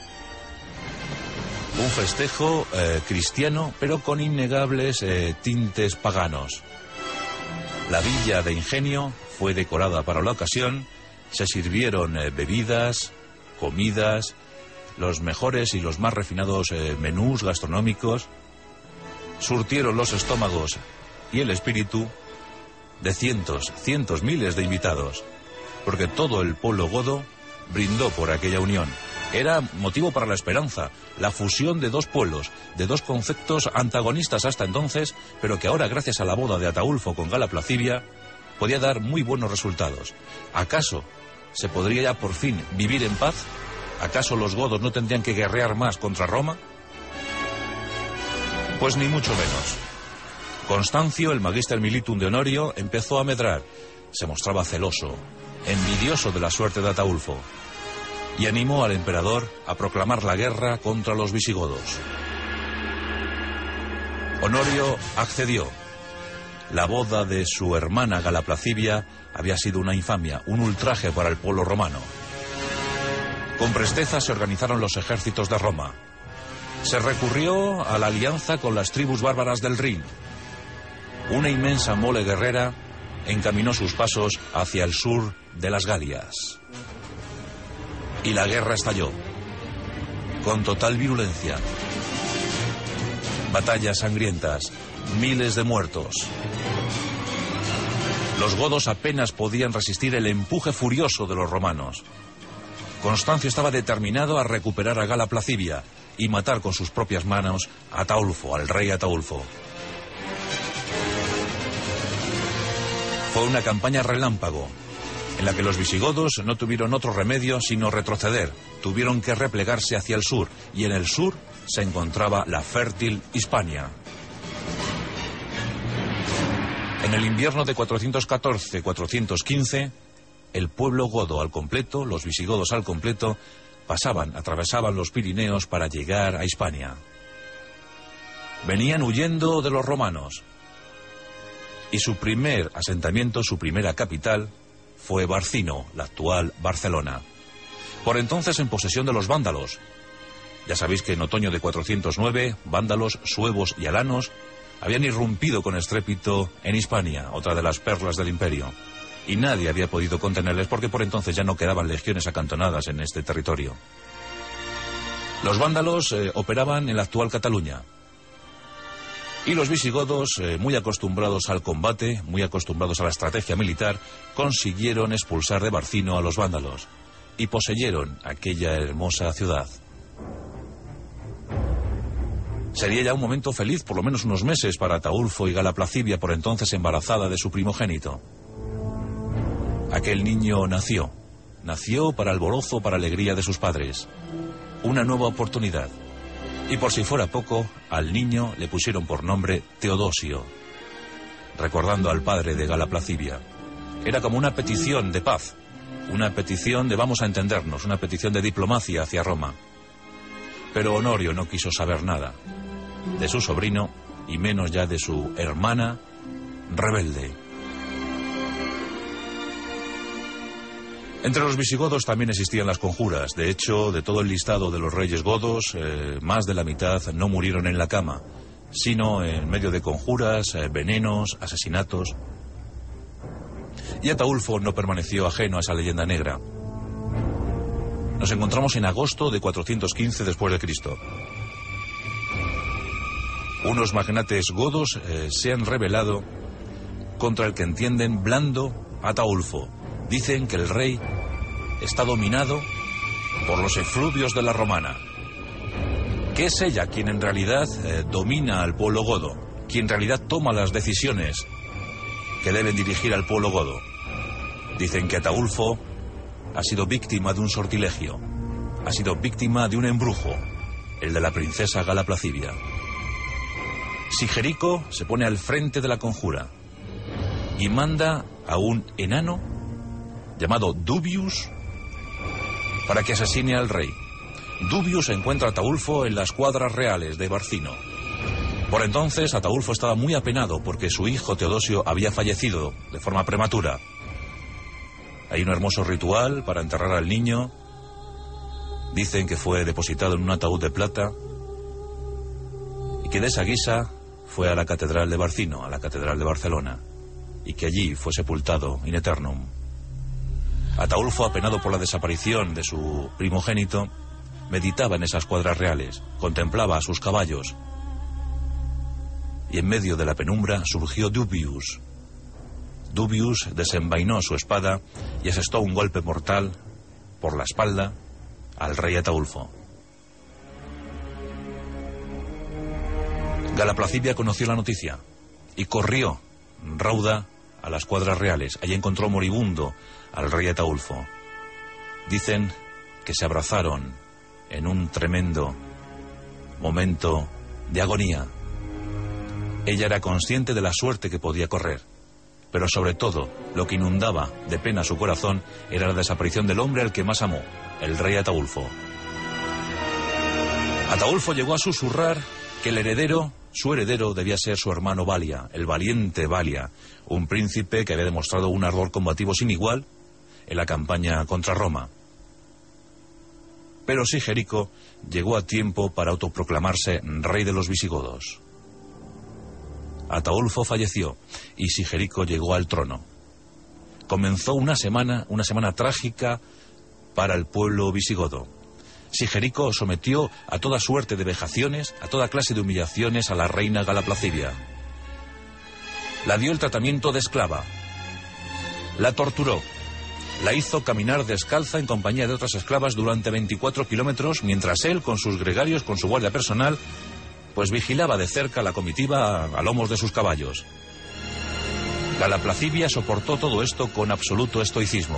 Un festejo eh, cristiano, pero con innegables eh, tintes paganos. La villa de Ingenio fue decorada para la ocasión, se sirvieron eh, bebidas, comidas, los mejores y los más refinados eh, menús gastronómicos, surtieron los estómagos y el espíritu de cientos, cientos, miles de invitados, porque todo el pueblo godo brindó por aquella unión. Era motivo para la esperanza, la fusión de dos pueblos, de dos conceptos antagonistas hasta entonces, pero que ahora, gracias a la boda de Ataulfo con Gala Placibia, podía dar muy buenos resultados. ¿Acaso se podría ya por fin vivir en paz? ¿Acaso los godos no tendrían que guerrear más contra Roma? Pues ni mucho menos. Constancio, el magister militum de Honorio, empezó a medrar. Se mostraba celoso, envidioso de la suerte de Ataulfo, y animó al emperador a proclamar la guerra contra los visigodos. Honorio accedió. La boda de su hermana Gala Placibia había sido una infamia, un ultraje para el pueblo romano. Con presteza se organizaron los ejércitos de Roma. Se recurrió a la alianza con las tribus bárbaras del Rin. Una inmensa mole guerrera encaminó sus pasos hacia el sur de las Galias. Y la guerra estalló, con total virulencia. Batallas sangrientas, miles de muertos. Los godos apenas podían resistir el empuje furioso de los romanos. Constancio estaba determinado a recuperar a Gala Placibia y matar con sus propias manos a Ataulfo, al rey Ataulfo. Fue una campaña relámpago, en la que los visigodos no tuvieron otro remedio sino retroceder. Tuvieron que replegarse hacia el sur, y en el sur se encontraba la fértil Hispania. En el invierno de cuatrocientos catorce a cuatrocientos quince, el pueblo godo al completo, los visigodos al completo, pasaban, atravesaban los Pirineos para llegar a Hispania. Venían huyendo de los romanos. Y su primer asentamiento, su primera capital, fue Barcino, la actual Barcelona. Por entonces en posesión de los vándalos. Ya sabéis que en otoño de cuatrocientos nueve, vándalos, suevos y alanos habían irrumpido con estrépito en Hispania, otra de las perlas del imperio. Y nadie había podido contenerles porque por entonces ya no quedaban legiones acantonadas en este territorio. Los vándalos eh, operaban en la actual Cataluña. Y los visigodos, eh, muy acostumbrados al combate, muy acostumbrados a la estrategia militar, consiguieron expulsar de Barcino a los vándalos y poseyeron aquella hermosa ciudad. Sería ya un momento feliz, por lo menos unos meses, para Ataulfo y Gala Placidia, por entonces embarazada de su primogénito. Aquel niño nació. Nació para alborozo, para alegría de sus padres. Una nueva oportunidad. Y por si fuera poco, al niño le pusieron por nombre Teodosio, recordando al padre de Gala Placidia. Era como una petición de paz, una petición de vamos a entendernos, una petición de diplomacia hacia Roma. Pero Honorio no quiso saber nada de su sobrino y menos ya de su hermana rebelde. Entre los visigodos también existían las conjuras. De hecho, de todo el listado de los reyes godos, eh, más de la mitad no murieron en la cama, sino en medio de conjuras, eh, venenos, asesinatos. Y Ataulfo no permaneció ajeno a esa leyenda negra. Nos encontramos en agosto de cuatrocientos quince después de Cristo. Unos magnates godos eh, se han rebelado contra el que entienden blando Ataulfo. Dicen que el rey está dominado por los efluvios de la romana. Que es ella quien en realidad eh, domina al pueblo godo, quien en realidad toma las decisiones que deben dirigir al pueblo godo. Dicen que Ataulfo ha sido víctima de un sortilegio, ha sido víctima de un embrujo, el de la princesa Gala Placidia. Sigerico se pone al frente de la conjura y manda a un enano llamado Dubius para que asesine al rey. Dubius encuentra a Ataulfo en las cuadras reales de Barcino. Por entonces Ataulfo estaba muy apenado porque su hijo Teodosio había fallecido de forma prematura. Hay un hermoso ritual para enterrar al niño. Dicen que fue depositado en un ataúd de plata y que de esa guisa fue a la catedral de Barcino, a la catedral de Barcelona, y que allí fue sepultado in eternum. Ataulfo, apenado por la desaparición de su primogénito, meditaba en esas cuadras reales, contemplaba a sus caballos, y en medio de la penumbra surgió Dubius. Dubius desenvainó su espada y asestó un golpe mortal por la espalda al rey Ataulfo. Gala Placidia conoció la noticia y corrió rauda a las cuadras reales. Allí encontró moribundo al rey Ataulfo. Dicen que se abrazaron en un tremendo momento de agonía. Ella era consciente de la suerte que podía correr, pero sobre todo lo que inundaba de pena su corazón era la desaparición del hombre al que más amó, el rey Ataulfo. Ataulfo llegó a susurrar que el heredero, su heredero, debía ser su hermano Balia, el valiente Balia, un príncipe que había demostrado un ardor combativo sin igual en la campaña contra Roma. Pero Sigerico llegó a tiempo para autoproclamarse rey de los visigodos. Ataulfo falleció y Sigerico llegó al trono. Comenzó una semana, una semana trágica para el pueblo visigodo. Sigerico sometió a toda suerte de vejaciones, a toda clase de humillaciones a la reina Gala Placidia. La dio el tratamiento de esclava, la torturó, la hizo caminar descalza en compañía de otras esclavas durante veinticuatro kilómetros, mientras él, con sus gregarios, con su guardia personal, pues vigilaba de cerca la comitiva a, a lomos de sus caballos. Gala Placidia soportó todo esto con absoluto estoicismo.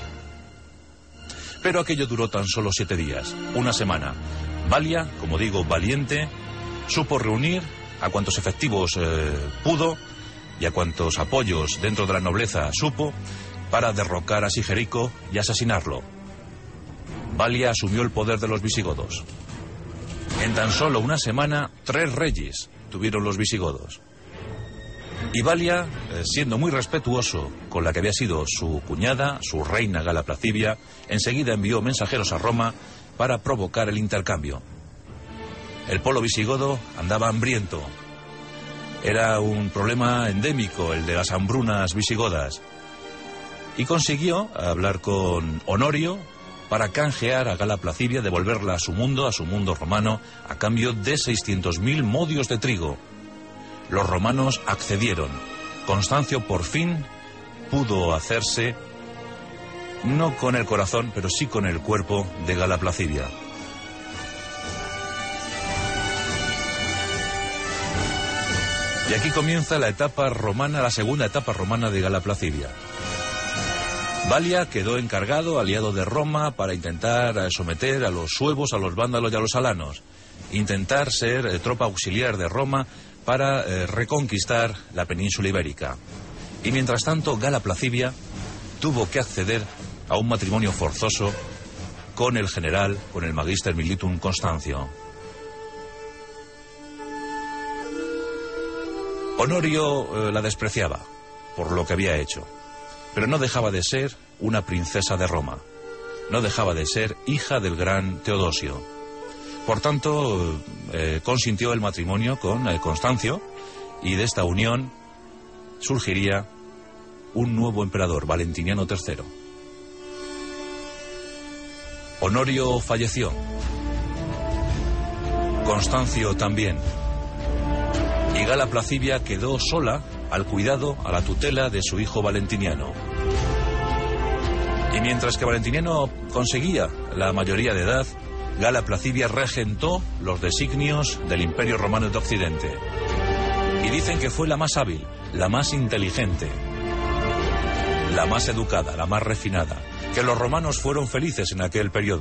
Pero aquello duró tan solo siete días, una semana. Balia, como digo, valiente, supo reunir a cuantos efectivos eh, pudo y a cuantos apoyos dentro de la nobleza supo para derrocar a Sigerico y asesinarlo. Balia asumió el poder de los visigodos. En tan solo una semana, tres reyes tuvieron los visigodos. Y Balia, eh, siendo muy respetuoso con la que había sido su cuñada, su reina Gala Placidia, enseguida envió mensajeros a Roma para provocar el intercambio. El pueblo visigodo andaba hambriento. Era un problema endémico el de las hambrunas visigodas. Y consiguió hablar con Honorio para canjear a Gala Placidia, devolverla a su mundo, a su mundo romano, a cambio de seiscientos mil modios de trigo. Los romanos accedieron. Constancio por fin pudo hacerse, no con el corazón, pero sí con el cuerpo de Gala Placidia. Y aquí comienza la etapa romana, la segunda etapa romana de Gala Placidia. Valia quedó encargado, aliado de Roma, para intentar someter a los suevos, a los vándalos y a los alanos. Intentar ser eh, tropa auxiliar de Roma para eh, reconquistar la península ibérica. Y mientras tanto, Gala Placidia tuvo que acceder a un matrimonio forzoso con el general, con el Magister Militum Constancio. Honorio eh, la despreciaba por lo que había hecho, pero no dejaba de ser una princesa de Roma, no dejaba de ser hija del gran Teodosio. Por tanto, eh, consintió el matrimonio con eh, Constancio, y de esta unión surgiría un nuevo emperador, Valentiniano tercero. Honorio falleció, Constancio también, y Gala Placidia quedó sola al cuidado, a la tutela de su hijo Valentiniano. Y mientras que Valentiniano conseguía la mayoría de edad, Gala Placidia regentó los designios del Imperio Romano de Occidente. Y dicen que fue la más hábil, la más inteligente, la más educada, la más refinada, que los romanos fueron felices en aquel periodo.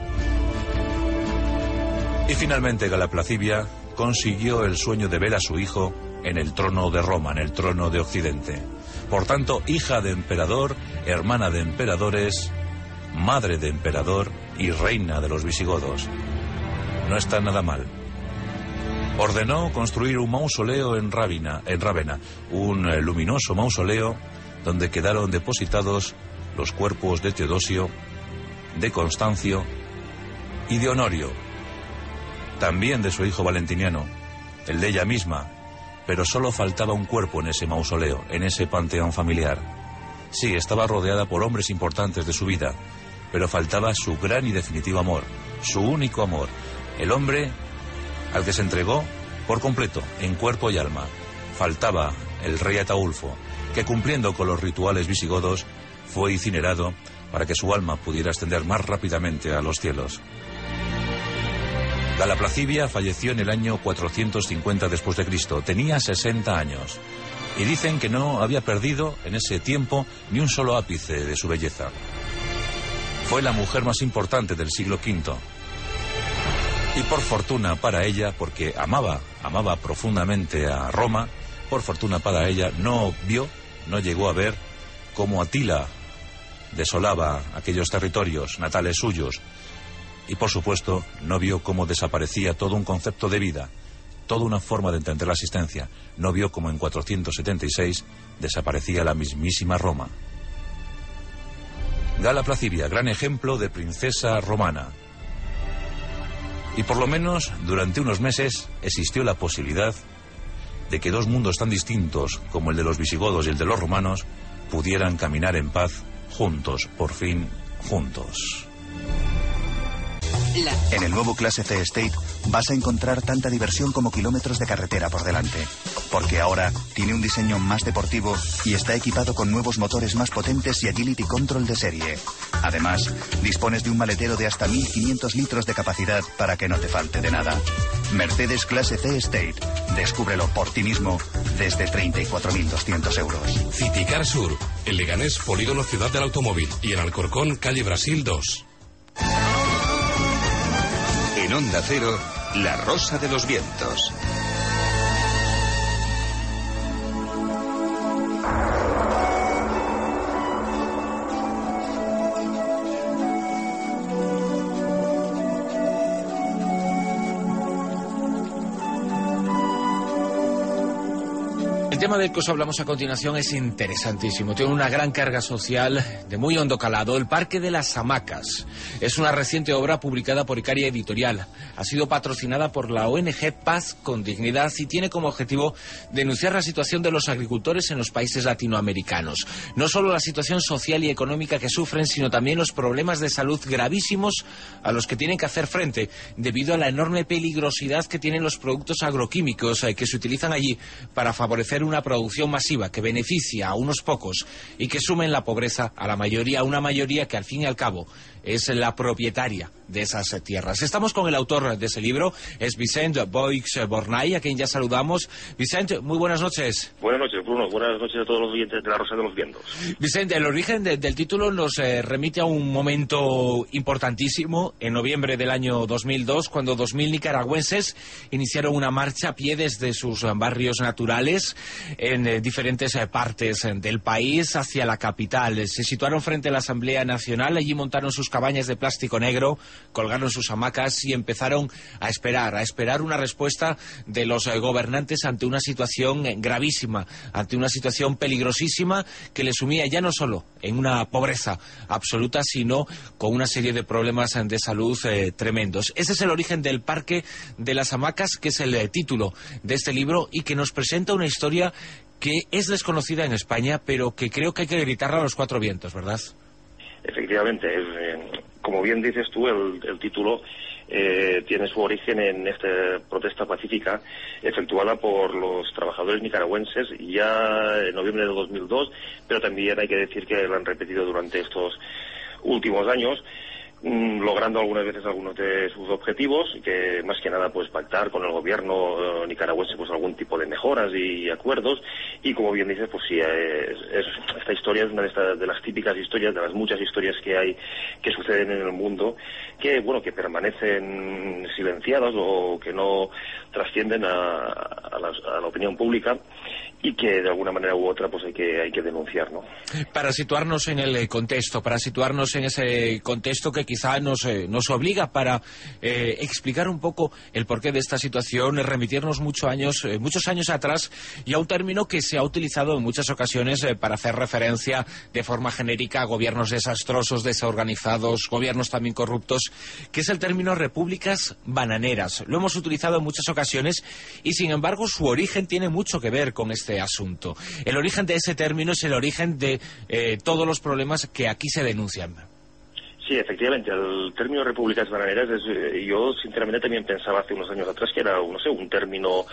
Y finalmente Gala Placidia consiguió el sueño de ver a su hijo en el trono de Roma, en el trono de Occidente. Por tanto, hija de emperador, hermana de emperadores, madre de emperador y reina de los visigodos. No está nada mal. Ordenó construir un mausoleo en Rávena, en Rávena, un eh, luminoso mausoleo donde quedaron depositados los cuerpos de Teodosio, de Constancio y de Honorio, también de su hijo Valentiniano, el de ella misma, pero solo faltaba un cuerpo en ese mausoleo, en ese panteón familiar. Sí, estaba rodeada por hombres importantes de su vida, pero faltaba su gran y definitivo amor, su único amor, el hombre al que se entregó por completo, en cuerpo y alma. Faltaba el rey Ataulfo, que cumpliendo con los rituales visigodos, fue incinerado para que su alma pudiera ascender más rápidamente a los cielos. Gala Placidia falleció en el año cuatrocientos cincuenta después de Cristo. Tenía sesenta años. Y dicen que no había perdido en ese tiempo ni un solo ápice de su belleza. Fue la mujer más importante del siglo quinto. Y por fortuna para ella, porque amaba, amaba profundamente a Roma, por fortuna para ella no vio, no llegó a ver cómo Atila desolaba aquellos territorios natales suyos. Y por supuesto no vio cómo desaparecía todo un concepto de vida, toda una forma de entender la existencia. No vio cómo en cuatrocientos setenta y seis desaparecía la mismísima Roma. Gala Placidia, gran ejemplo de princesa romana. Y por lo menos durante unos meses existió la posibilidad de que dos mundos tan distintos como el de los visigodos y el de los romanos pudieran caminar en paz juntos, por fin juntos. En el nuevo Clase C Estate vas a encontrar tanta diversión como kilómetros de carretera por delante. Porque ahora tiene un diseño más deportivo y está equipado con nuevos motores más potentes y Agility Control de serie. Además, dispones de un maletero de hasta mil quinientos litros de capacidad para que no te falte de nada. Mercedes Clase C Estate. Descúbrelo por ti mismo desde treinta y cuatro mil doscientos euros. Citicar Sur, en Leganés, Polígono Ciudad del Automóvil, y en Alcorcón, calle Brasil dos. En Onda Cero, La Rosa de los Vientos. El tema del que os hablamos a continuación es interesantísimo. Tiene una gran carga social de muy hondo calado. El Parque de las Hamacas es una reciente obra publicada por Icaria Editorial. Ha sido patrocinada por la O N G Paz con Dignidad y tiene como objetivo denunciar la situación de los agricultores en los países latinoamericanos. No solo la situación social y económica que sufren, sino también los problemas de salud gravísimos a los que tienen que hacer frente debido a la enorme peligrosidad que tienen los productos agroquímicos eh, que se utilizan allí para favorecer hacer una producción masiva que beneficia a unos pocos y que sumen la pobreza a la mayoría, una mayoría que al fin y al cabo es la propietaria de esas tierras. Estamos con el autor de ese libro, es Vicent Boix-Bornai, a quien ya saludamos. Vicent, muy buenas noches. Buenas noches, Bruno. Buenas noches a todos los oyentes de La Rosa de los Vientos. Vicent, el origen de, del título nos eh, remite a un momento importantísimo, en noviembre del año dos mil dos, cuando dos mil nicaragüenses iniciaron una marcha a pie desde sus barrios naturales en eh, diferentes eh, partes eh, del país hacia la capital. Se situaron frente a la Asamblea Nacional, allí montaron sus cabañas de plástico negro, colgaron sus hamacas y empezaron a esperar, a esperar una respuesta de los eh, gobernantes ante una situación eh, gravísima, ante una situación peligrosísima que les sumía ya no solo en una pobreza absoluta, sino con una serie de problemas eh, de salud eh, tremendos. Ese es el origen del Parque de las Hamacas, que es el eh, título de este libro y que nos presenta una historia que es desconocida en España, pero que creo que hay que gritarla a los cuatro vientos, ¿verdad? Efectivamente, es, eh, como bien dices tú, el, el título eh, tiene su origen en esta protesta pacífica efectuada por los trabajadores nicaragüenses ya en noviembre de dos mil dos, pero también hay que decir que lo han repetido durante estos últimos años, logrando algunas veces algunos de sus objetivos, que más que nada pues pactar con el gobierno eh, nicaragüense pues algún tipo de mejoras y acuerdos, y como bien dices, pues sí, es, es, esta historia es una de, esta, de las típicas historias, de las muchas historias que hay, que suceden en el mundo, que bueno, que permanecen silenciadas o que no trascienden a, a, la, a la opinión pública, y que de alguna manera u otra pues hay que hay que denunciar, ¿no? Para situarnos en el contexto, para situarnos en ese contexto que quizá nos, eh, nos obliga para eh, explicar un poco el porqué de esta situación, remitirnos muchos años, eh, muchos años atrás, y a un término que se ha utilizado en muchas ocasiones eh, para hacer referencia de forma genérica a gobiernos desastrosos, desorganizados, gobiernos también corruptos, que es el término repúblicas bananeras. Lo hemos utilizado en muchas ocasiones y sin embargo su origen tiene mucho que ver con este asunto. El origen de ese término es el origen de eh, todos los problemas que aquí se denuncian. Sí, efectivamente, el término repúblicas bananeras, es, eh, yo sinceramente también pensaba hace unos años atrás que era, no sé, un término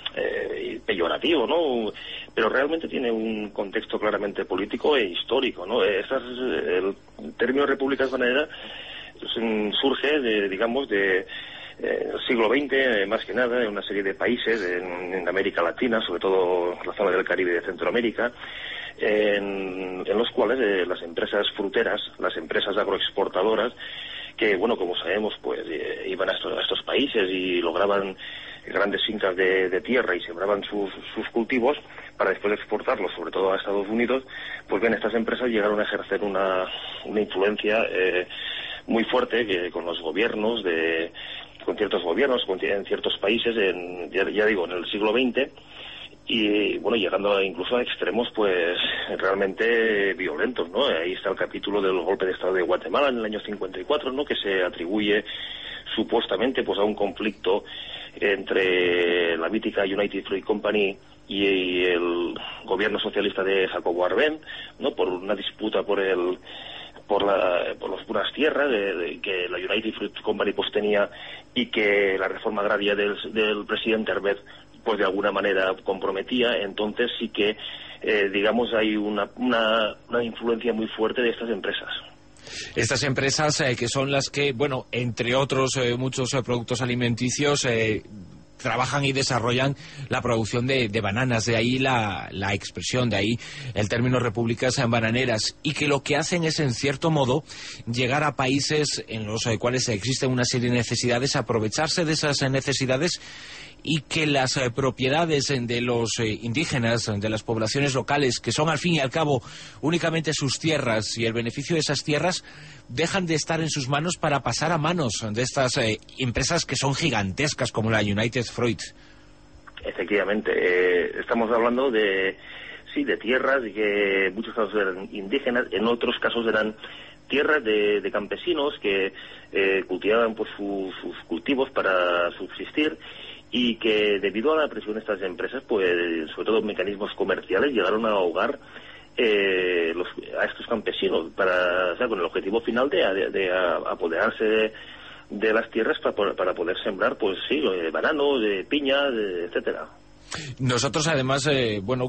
eh, peyorativo, ¿no? Pero realmente tiene un contexto claramente político e histórico, ¿no? Esas, el término repúblicas bananeras surge, de, digamos, de Eh, el siglo veinte, eh, más que nada, en una serie de países en, en América Latina, sobre todo en la zona del Caribe y de Centroamérica, en, en los cuales eh, las empresas fruteras, las empresas agroexportadoras, que, bueno, como sabemos, pues eh, iban a estos, a estos países y lograban grandes fincas de, de tierra y sembraban sus, sus cultivos para después exportarlos, sobre todo a Estados Unidos, pues bien, estas empresas llegaron a ejercer una, una influencia eh, muy fuerte que, con los gobiernos de con ciertos gobiernos en ciertos países, en, ya, ya digo, en el siglo veinte, y bueno, llegando incluso a extremos pues realmente violentos, ¿no? Ahí está el capítulo del golpe de Estado de Guatemala en el año cincuenta y cuatro, ¿no? Que se atribuye supuestamente pues a un conflicto entre la mítica United Fruit Company y el gobierno socialista de Jacobo Arbenz, ¿no? Por una disputa por el por la por las puras tierras de, de, que la United Fruit Company pues tenía, y que la reforma agraria del, del presidente Arbenz pues de alguna manera comprometía. Entonces sí que eh, digamos hay una, una una influencia muy fuerte de estas empresas. Estas empresas eh, que son las que, bueno, entre otros eh, muchos eh, productos alimenticios eh, trabajan y desarrollan la producción de, de bananas, de ahí la, la expresión, de ahí el término repúblicas bananeras, y que lo que hacen es, en cierto modo, llegar a países en los cuales existen una serie de necesidades, aprovecharse de esas necesidades, y que las eh, propiedades de los eh, indígenas, de las poblaciones locales, que son al fin y al cabo únicamente sus tierras y el beneficio de esas tierras, dejan de estar en sus manos para pasar a manos de estas eh, empresas que son gigantescas como la United Fruit. Efectivamente, eh, estamos hablando de, sí, de tierras y que en muchos casos eran indígenas, en otros casos eran tierras de, de campesinos que eh, cultivaban pues su, sus cultivos para subsistir, y que debido a la presión de estas empresas, pues sobre todo mecanismos comerciales, llegaron a ahogar eh, los, a estos campesinos para, o sea, con el objetivo final de, de, de apoderarse de, de las tierras para, para poder sembrar, pues sí, de bananos, de piña, de, etcétera. Nosotros además, eh, bueno,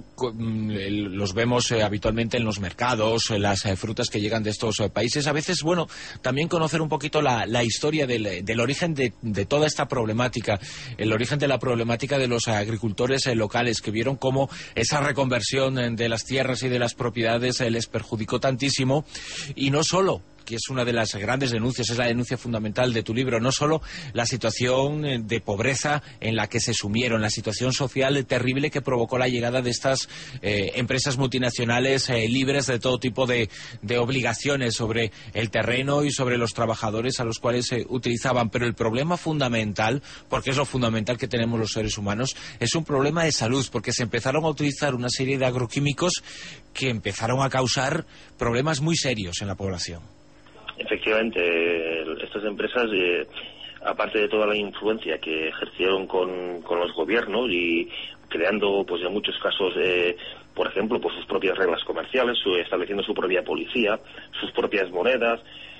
los vemos eh, habitualmente en los mercados, en las eh, frutas que llegan de estos eh, países. A veces, bueno, también conocer un poquito la, la historia del, del origen de, de toda esta problemática, el origen de la problemática de los agricultores eh, locales, que vieron cómo esa reconversión eh, de las tierras y de las propiedades eh, les perjudicó tantísimo, y no solo, que es una de las grandes denuncias, es la denuncia fundamental de tu libro, no solo la situación de pobreza en la que se sumieron, la situación social terrible que provocó la llegada de estas eh, empresas multinacionales eh, libres de todo tipo de, de obligaciones sobre el terreno y sobre los trabajadores a los cuales se utilizaban, pero el problema fundamental, porque es lo fundamental que tenemos los seres humanos, es un problema de salud, porque se empezaron a utilizar una serie de agroquímicos que empezaron a causar problemas muy serios en la población. Efectivamente, estas empresas, eh, aparte de toda la influencia que ejercieron con, con los gobiernos y creando, pues en muchos casos, eh, por ejemplo, pues sus propias reglas comerciales, su, estableciendo su propia policía, sus propias monedas,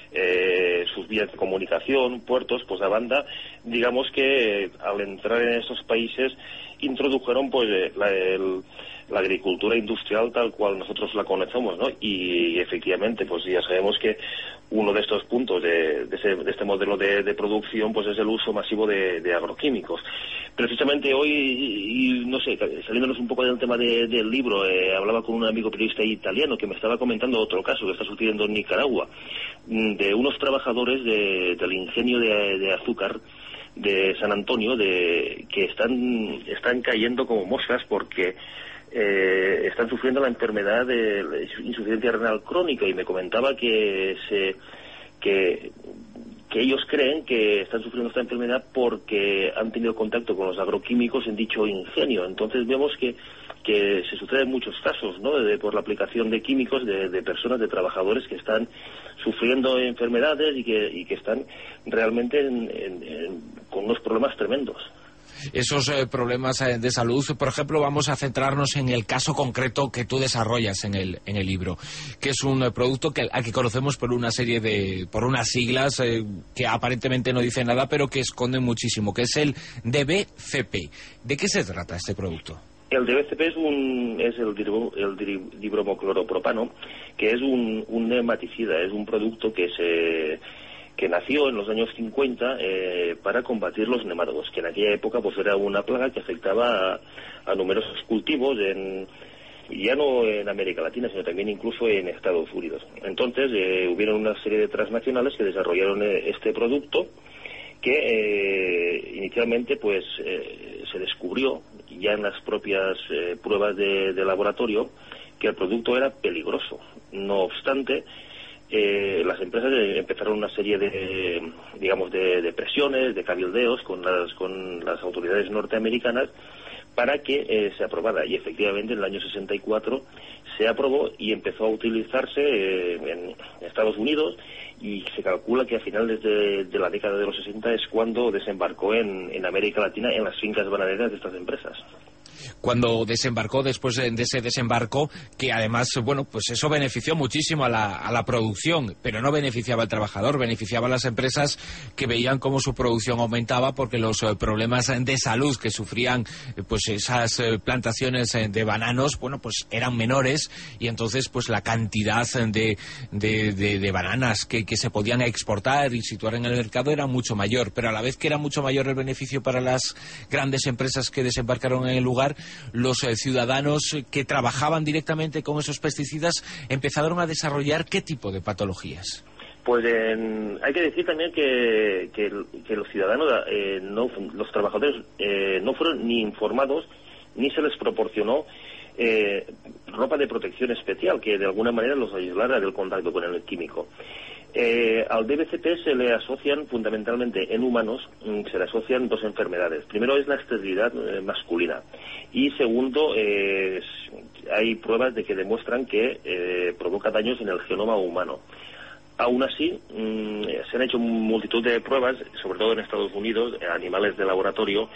eh, sus vías de comunicación, puertos, pues la banda, digamos que eh, al entrar en estos países introdujeron pues eh, la, el, la agricultura industrial tal cual nosotros la conocemos, ¿no? Y efectivamente, pues ya sabemos que uno de estos puntos de, de, ese, de este modelo de, de producción pues es el uso masivo de, de agroquímicos. Precisamente hoy, y, y no sé, saliéndonos un poco del tema de, del libro, eh, hablaba con un amigo periodista italiano que me estaba comentando otro caso que está sucediendo en Nicaragua, de unos trabajadores de, del ingenio de, de azúcar de San Antonio, de que están, están cayendo como moscas porque Eh, están sufriendo la enfermedad de insuficiencia renal crónica, y me comentaba que se que, que ellos creen que están sufriendo esta enfermedad porque han tenido contacto con los agroquímicos en dicho ingenio. Entonces vemos que que se suceden muchos casos, ¿no?, de, por la aplicación de químicos de, de personas, de trabajadores que están sufriendo enfermedades y que, y que están realmente en, en, en, con unos problemas tremendos. Esos eh, problemas eh, de salud, por ejemplo, vamos a centrarnos en el caso concreto que tú desarrollas en el en el libro, que es un eh, producto que al que conocemos por una serie de por unas siglas eh, que aparentemente no dicen nada, pero que esconden muchísimo, que es el D B C P. ¿De qué se trata este producto? El D B C P es un es el, el dibromocloropropano, que es un, un nematicida, es un producto que se que nació en los años cincuenta eh, para combatir los nemátodos, que en aquella época pues era una plaga que afectaba a, a numerosos cultivos, en, ya no en América Latina, sino también incluso en Estados Unidos. Entonces eh, hubieron una serie de transnacionales que desarrollaron eh, este producto, que eh, inicialmente pues eh, se descubrió ya en las propias eh, pruebas de, de laboratorio que el producto era peligroso. No obstante, Eh, las empresas empezaron una serie de, digamos, de, de presiones, de cabildeos con las, con las autoridades norteamericanas para que eh, se aprobara, y efectivamente en el año sesenta y cuatro se aprobó y empezó a utilizarse eh, en Estados Unidos, y se calcula que a finales de, de la década de los sesenta es cuando desembarcó en, en América Latina, en las fincas bananeras de estas empresas. Cuando desembarcó, después de ese desembarco, que además, bueno, pues eso benefició muchísimo a la, a la producción, pero no beneficiaba al trabajador, beneficiaba a las empresas que veían cómo su producción aumentaba porque los eh, problemas de salud que sufrían eh, pues esas eh, plantaciones eh, de bananos, bueno, pues eran menores, y entonces pues la cantidad de, de, de, de bananas que, que se podían exportar y situar en el mercado era mucho mayor, pero a la vez que era mucho mayor el beneficio para las grandes empresas que desembarcaron en el lugar, los eh, ciudadanos que trabajaban directamente con esos pesticidas empezaron a desarrollar ¿qué tipo de patologías? Pues en, hay que decir también que, que, que los ciudadanos, eh, no, los trabajadores eh, no fueron ni informados ni se les proporcionó eh, ropa de protección especial que de alguna manera los aislara del contacto con el químico. Eh, al D B C P se le asocian fundamentalmente en humanos, se le asocian dos enfermedades. Primero es la esterilidad eh, masculina, y segundo eh, hay pruebas de que demuestran que eh, provoca daños en el genoma humano. Aún así, mmm, se han hecho multitud de pruebas, sobre todo en Estados Unidos, animales de laboratorio,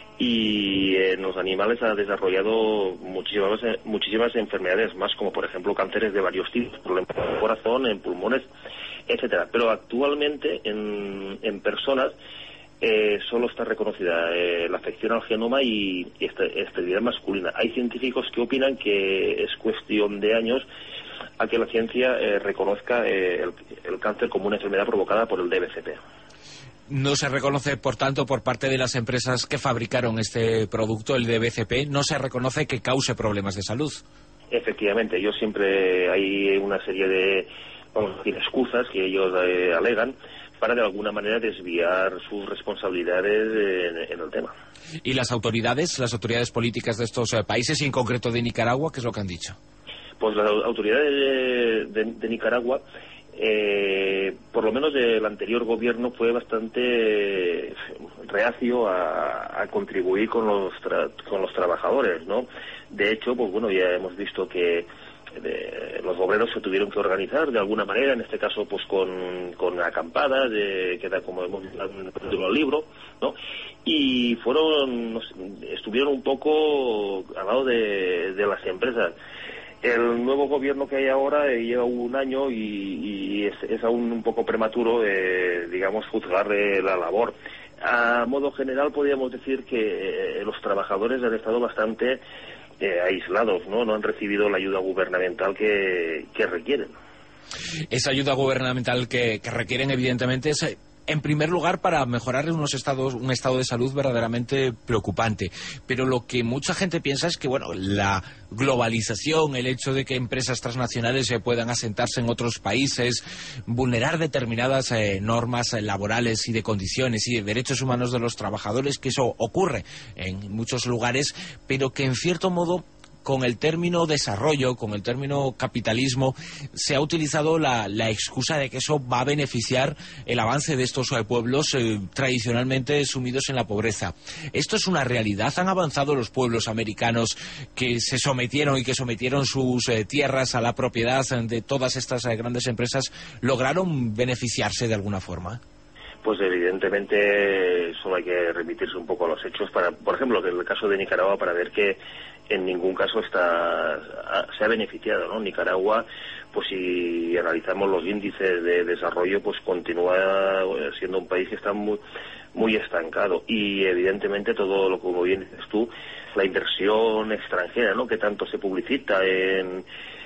y en los animales ha desarrollado muchísimas, muchísimas enfermedades más, como por ejemplo cánceres de varios tipos, problemas en el corazón, en pulmones, etcétera. Pero actualmente en, en personas eh, solo está reconocida eh, la afección al genoma y, y esta, esterilidad masculina. Hay científicos que opinan que es cuestión de años a que la ciencia eh, reconozca eh, el, el cáncer como una enfermedad provocada por el D B C P. No se reconoce, por tanto, por parte de las empresas que fabricaron este producto, el D B C P, no se reconoce que cause problemas de salud. Efectivamente, yo siempre hay una serie de, vamos a decir, excusas que ellos eh, alegan para de alguna manera desviar sus responsabilidades en, en el tema. ¿Y las autoridades, las autoridades políticas de estos eh, países, y en concreto de Nicaragua, qué es lo que han dicho? Pues las autoridades de, de, de Nicaragua, eh, por lo menos del anterior gobierno, fue bastante reacio a, a contribuir con los tra con los trabajadores, ¿no? De hecho, pues bueno, ya hemos visto que de, los obreros se tuvieron que organizar de alguna manera, en este caso pues con, con acampadas, de, que da como hemos visto en el libro, ¿no? Y fueron, no sé, estuvieron un poco al lado de, de las empresas. El nuevo gobierno que hay ahora eh, lleva un año y, y es, es aún un poco prematuro, eh, digamos, juzgar eh, la labor. A modo general podríamos decir que eh, los trabajadores han estado bastante eh, aislados, ¿no? No han recibido la ayuda gubernamental que, que requieren. Esa ayuda gubernamental que, que requieren, evidentemente, es, en primer lugar, para mejorar unos estados, un estado de salud verdaderamente preocupante. Pero lo que mucha gente piensa es que, bueno, la globalización, el hecho de que empresas transnacionales eh, puedan asentarse en otros países, vulnerar determinadas eh, normas eh, laborales y de condiciones y de derechos humanos de los trabajadores, que eso ocurre en muchos lugares, pero que en cierto modo, con el término desarrollo, con el término capitalismo, se ha utilizado la, la excusa de que eso va a beneficiar el avance de estos eh, pueblos eh, tradicionalmente sumidos en la pobreza. ¿Esto es una realidad? ¿Han avanzado los pueblos americanos que se sometieron y que sometieron sus eh, tierras a la propiedad de todas estas eh, grandes empresas? ¿Lograron beneficiarse de alguna forma? Pues evidentemente solo hay que remitirse un poco a los hechos, para, por ejemplo, en el caso de Nicaragua, para ver que en ningún caso está se ha beneficiado, ¿no? Nicaragua, pues si analizamos los índices de desarrollo, pues continúa siendo un país que está muy muy estancado, y evidentemente todo lo, como bien dices tú, la inversión extranjera, ¿no? Que tanto se publicita en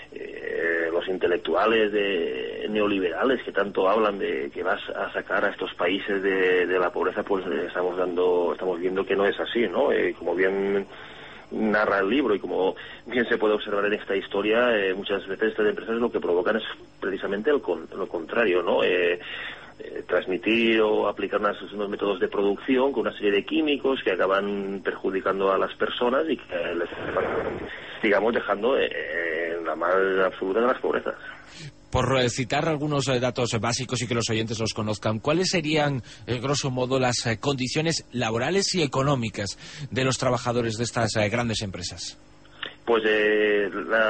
eh, los intelectuales de neoliberales que tanto hablan de que vas a sacar a estos países de, de la pobreza, pues estamos dando estamos viendo que no es así, ¿no? Eh, como bien narra el libro y como bien se puede observar en esta historia, eh, muchas veces estas empresas lo que provocan es precisamente el con, lo contrario, ¿no? Eh, eh, transmitir o aplicar unas, unos métodos de producción con una serie de químicos que acaban perjudicando a las personas y que les digamos dejando eh, en la más absoluta de las pobrezas. Por eh, citar algunos eh, datos eh, básicos y que los oyentes los conozcan, ¿cuáles serían, eh, grosso modo, las eh, condiciones laborales y económicas de los trabajadores de estas eh, grandes empresas? Pues eh,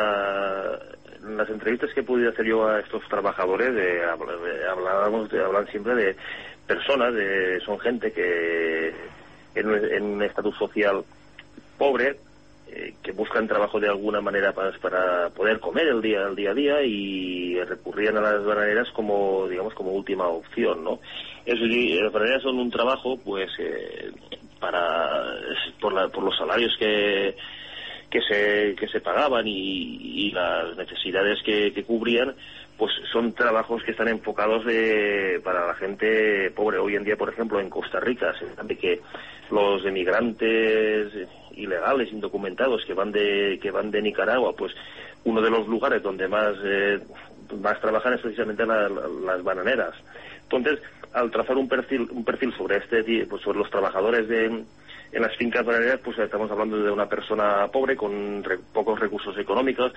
la, las entrevistas que he podido hacer yo a estos trabajadores, eh, hablábamos, de, hablan siempre de personas, de, son gente que en, en un estatus social pobre, que buscan trabajo de alguna manera para, para poder comer el día el día a día y recurrían a las bananeras como, digamos, como última opción, ¿no? Eso sí, las bananeras son un trabajo, pues, eh, para por, la, por los salarios que que se que se pagaban y, y las necesidades que, que cubrían, pues son trabajos que están enfocados de, para la gente pobre. Hoy en día, por ejemplo, en Costa Rica, se sabe que los emigrantes ilegales, indocumentados, que van de que van de Nicaragua, pues uno de los lugares donde más eh, más trabajan es precisamente la, la, las bananeras. Entonces, al trazar un perfil un perfil sobre este pues sobre los trabajadores de en las fincas bananeras, pues estamos hablando de una persona pobre con re, pocos recursos económicos,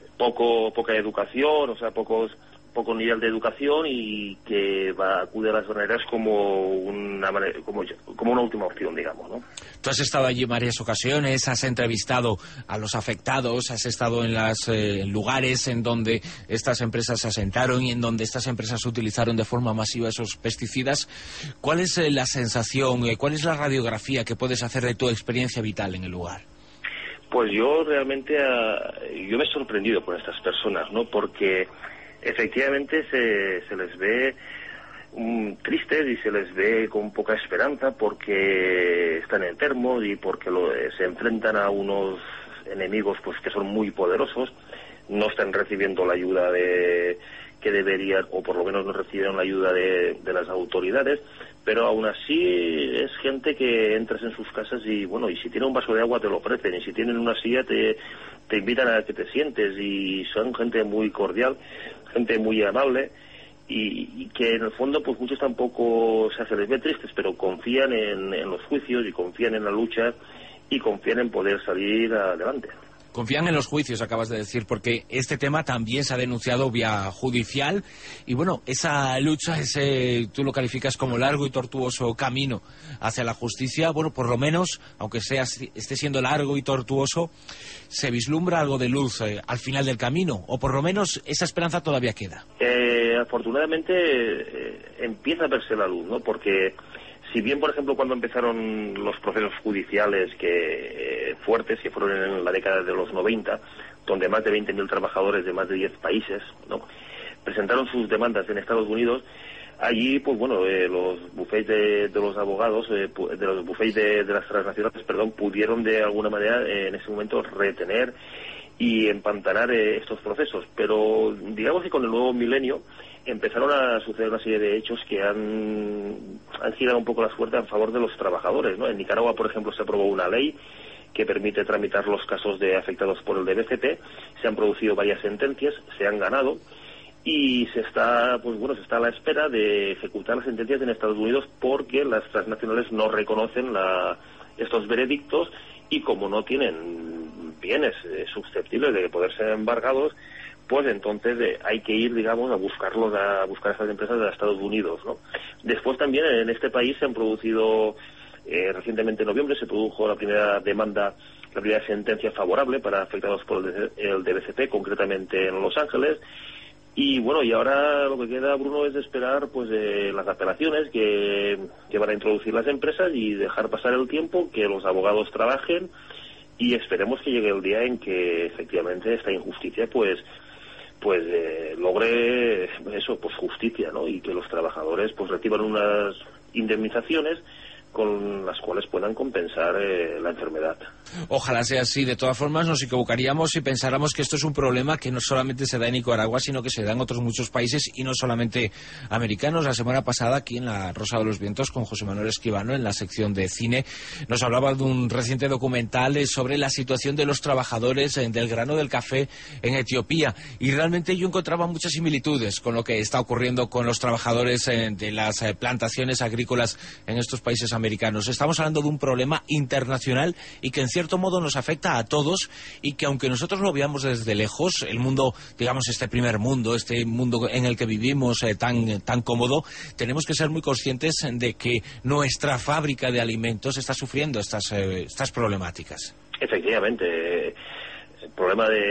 poco poca educación, o sea, pocos poco nivel de educación, y que va acude a las bananeras como una manera, como, como una última opción, digamos, ¿no? Tú has estado allí en varias ocasiones, has entrevistado a los afectados, has estado en los eh, lugares en donde estas empresas se asentaron y en donde estas empresas utilizaron de forma masiva esos pesticidas. ¿Cuál es eh, la sensación, eh, cuál es la radiografía que puedes hacer de tu experiencia vital en el lugar? Pues yo realmente, uh, yo me he sorprendido por estas personas, ¿no? Porque efectivamente se, se les ve um, tristes y se les ve con poca esperanza porque están enfermos y porque lo, eh, se enfrentan a unos enemigos pues que son muy poderosos, no están recibiendo la ayuda de que deberían, o por lo menos no reciben la ayuda de, de las autoridades, pero aún así es gente que entras en sus casas y bueno, y si tienen un vaso de agua te lo ofrecen, y si tienen una silla te, te invitan a que te sientes, y son gente muy cordial, gente muy amable, y, y que en el fondo pues muchos tampoco, o sea, se les ve tristes, pero confían en, en los juicios y confían en la lucha y confían en poder salir adelante. Confían en los juicios, acabas de decir, porque este tema también se ha denunciado vía judicial y bueno, esa lucha, ese tú lo calificas como largo y tortuoso camino hacia la justicia, bueno, por lo menos, aunque sea esté siendo largo y tortuoso, se vislumbra algo de luz eh, al final del camino, o por lo menos esa esperanza todavía queda. Eh, afortunadamente eh, empieza a verse la luz, ¿no? Porque si bien, por ejemplo, cuando empezaron los procesos judiciales que eh, fuertes, que fueron en la década de los noventa, donde más de veinte mil trabajadores de más de diez países, ¿no?, presentaron sus demandas en Estados Unidos, allí, pues bueno, eh, los bufetes de, de los abogados, eh, de los bufetes de, de las transnacionales, perdón, pudieron de alguna manera eh, en ese momento retener y empantanar eh, estos procesos. Pero digamos que con el nuevo milenio empezaron a suceder una serie de hechos que han, han girado un poco la suerte a favor de los trabajadores, ¿no? En Nicaragua, por ejemplo, se aprobó una ley que permite tramitar los casos de afectados por el D B C P. Se han producido varias sentencias, se han ganado, y se está, pues bueno, se está a la espera de ejecutar las sentencias en Estados Unidos, porque las transnacionales no reconocen la, estos veredictos, y como no tienen bienes eh, susceptibles de poder ser embargados, pues entonces eh, hay que ir, digamos, a buscarlos, a buscar a estas empresas de Estados Unidos, ¿no? Después también en este país se han producido, eh, recientemente en noviembre se produjo la primera demanda, la primera sentencia favorable para afectados por el D B C P, concretamente en Los Ángeles. Y bueno, y ahora lo que queda, Bruno, es esperar pues eh, las apelaciones que, que van a introducir las empresas y dejar pasar el tiempo, que los abogados trabajen, y esperemos que llegue el día en que efectivamente esta injusticia pues pues eh, logre eso, pues justicia, ¿no? Y que los trabajadores pues reciban unas indemnizaciones con las cuales puedan compensar eh, la enfermedad. Ojalá sea así. De todas formas, nos equivocaríamos si pensáramos que esto es un problema que no solamente se da en Nicaragua, sino que se da en otros muchos países, y no solamente americanos. La semana pasada, aquí en La Rosa de los Vientos, con José Manuel Escribano, en la sección de cine, nos hablaba de un reciente documental sobre la situación de los trabajadores del grano del café en Etiopía, y realmente yo encontraba muchas similitudes con lo que está ocurriendo con los trabajadores de las plantaciones agrícolas en estos países americanos. Estamos hablando de un problema internacional y que en cierto modo nos afecta a todos, y que aunque nosotros lo veamos desde lejos, el mundo, digamos, este primer mundo, este mundo en el que vivimos eh, tan, tan cómodo, tenemos que ser muy conscientes de que nuestra fábrica de alimentos está sufriendo estas, eh, estas problemáticas. Efectivamente. El problema de,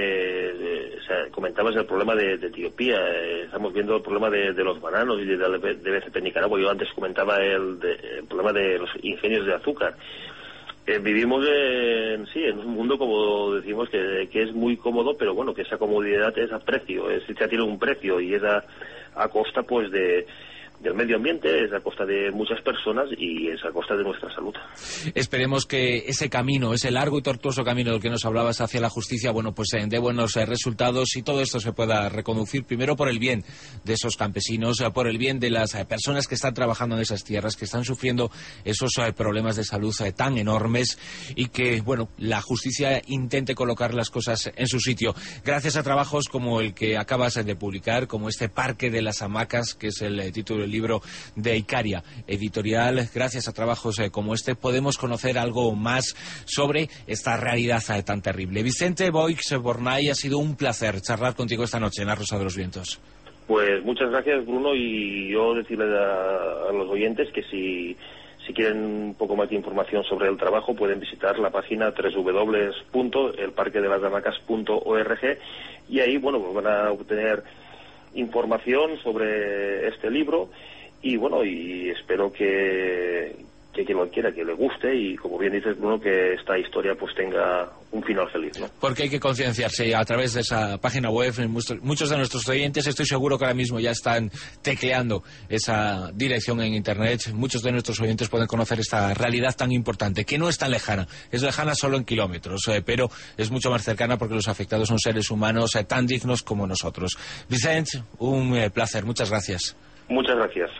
de o sea, comentabas el problema de, de Etiopía, eh, estamos viendo el problema de, de los bananos y de, de B C P Nicaragua. Yo antes comentaba el, de, el problema de los ingenios de azúcar. Eh, vivimos en, sí, en un mundo, como decimos, que, que es muy cómodo, pero bueno, que esa comodidad es a precio, es, ya tiene un precio, y es a, a costa pues de del medio ambiente, es a costa de muchas personas y es a costa de nuestra salud. Esperemos que ese camino, ese largo y tortuoso camino del que nos hablabas hacia la justicia, bueno, pues eh, dé buenos eh, resultados, y todo esto se pueda reconducir primero por el bien de esos campesinos, eh, por el bien de las eh, personas que están trabajando en esas tierras, que están sufriendo esos eh, problemas de salud eh, tan enormes, y que, bueno, la justicia intente colocar las cosas en su sitio. Gracias a trabajos como el que acabas eh, de publicar, como este Parque de las Hamacas, que es el eh, título del libro de Icaria Editorial, gracias a trabajos eh, como este podemos conocer algo más sobre esta realidad eh, tan terrible. Vicente Boix Bornay, ha sido un placer charlar contigo esta noche en La Rosa de los Vientos. Pues muchas gracias, Bruno, y yo decirles a, a los oyentes que si, si quieren un poco más de información sobre el trabajo pueden visitar la página doble u doble u doble u punto el parque de las hamacas punto org, y ahí, bueno, pues van a obtener información sobre este libro, y bueno, y espero que, que que quien lo quiera, que le guste y, como bien dices, Bruno, que esta historia pues tenga un final feliz, ¿no? Porque hay que concienciarse a través de esa página web. Muchos de nuestros oyentes, estoy seguro que ahora mismo ya están tecleando esa dirección en internet. Muchos de nuestros oyentes pueden conocer esta realidad tan importante, que no es tan lejana, es lejana solo en kilómetros, eh, pero es mucho más cercana porque los afectados son seres humanos eh, tan dignos como nosotros. Vicente, un eh, placer, muchas gracias. Muchas gracias.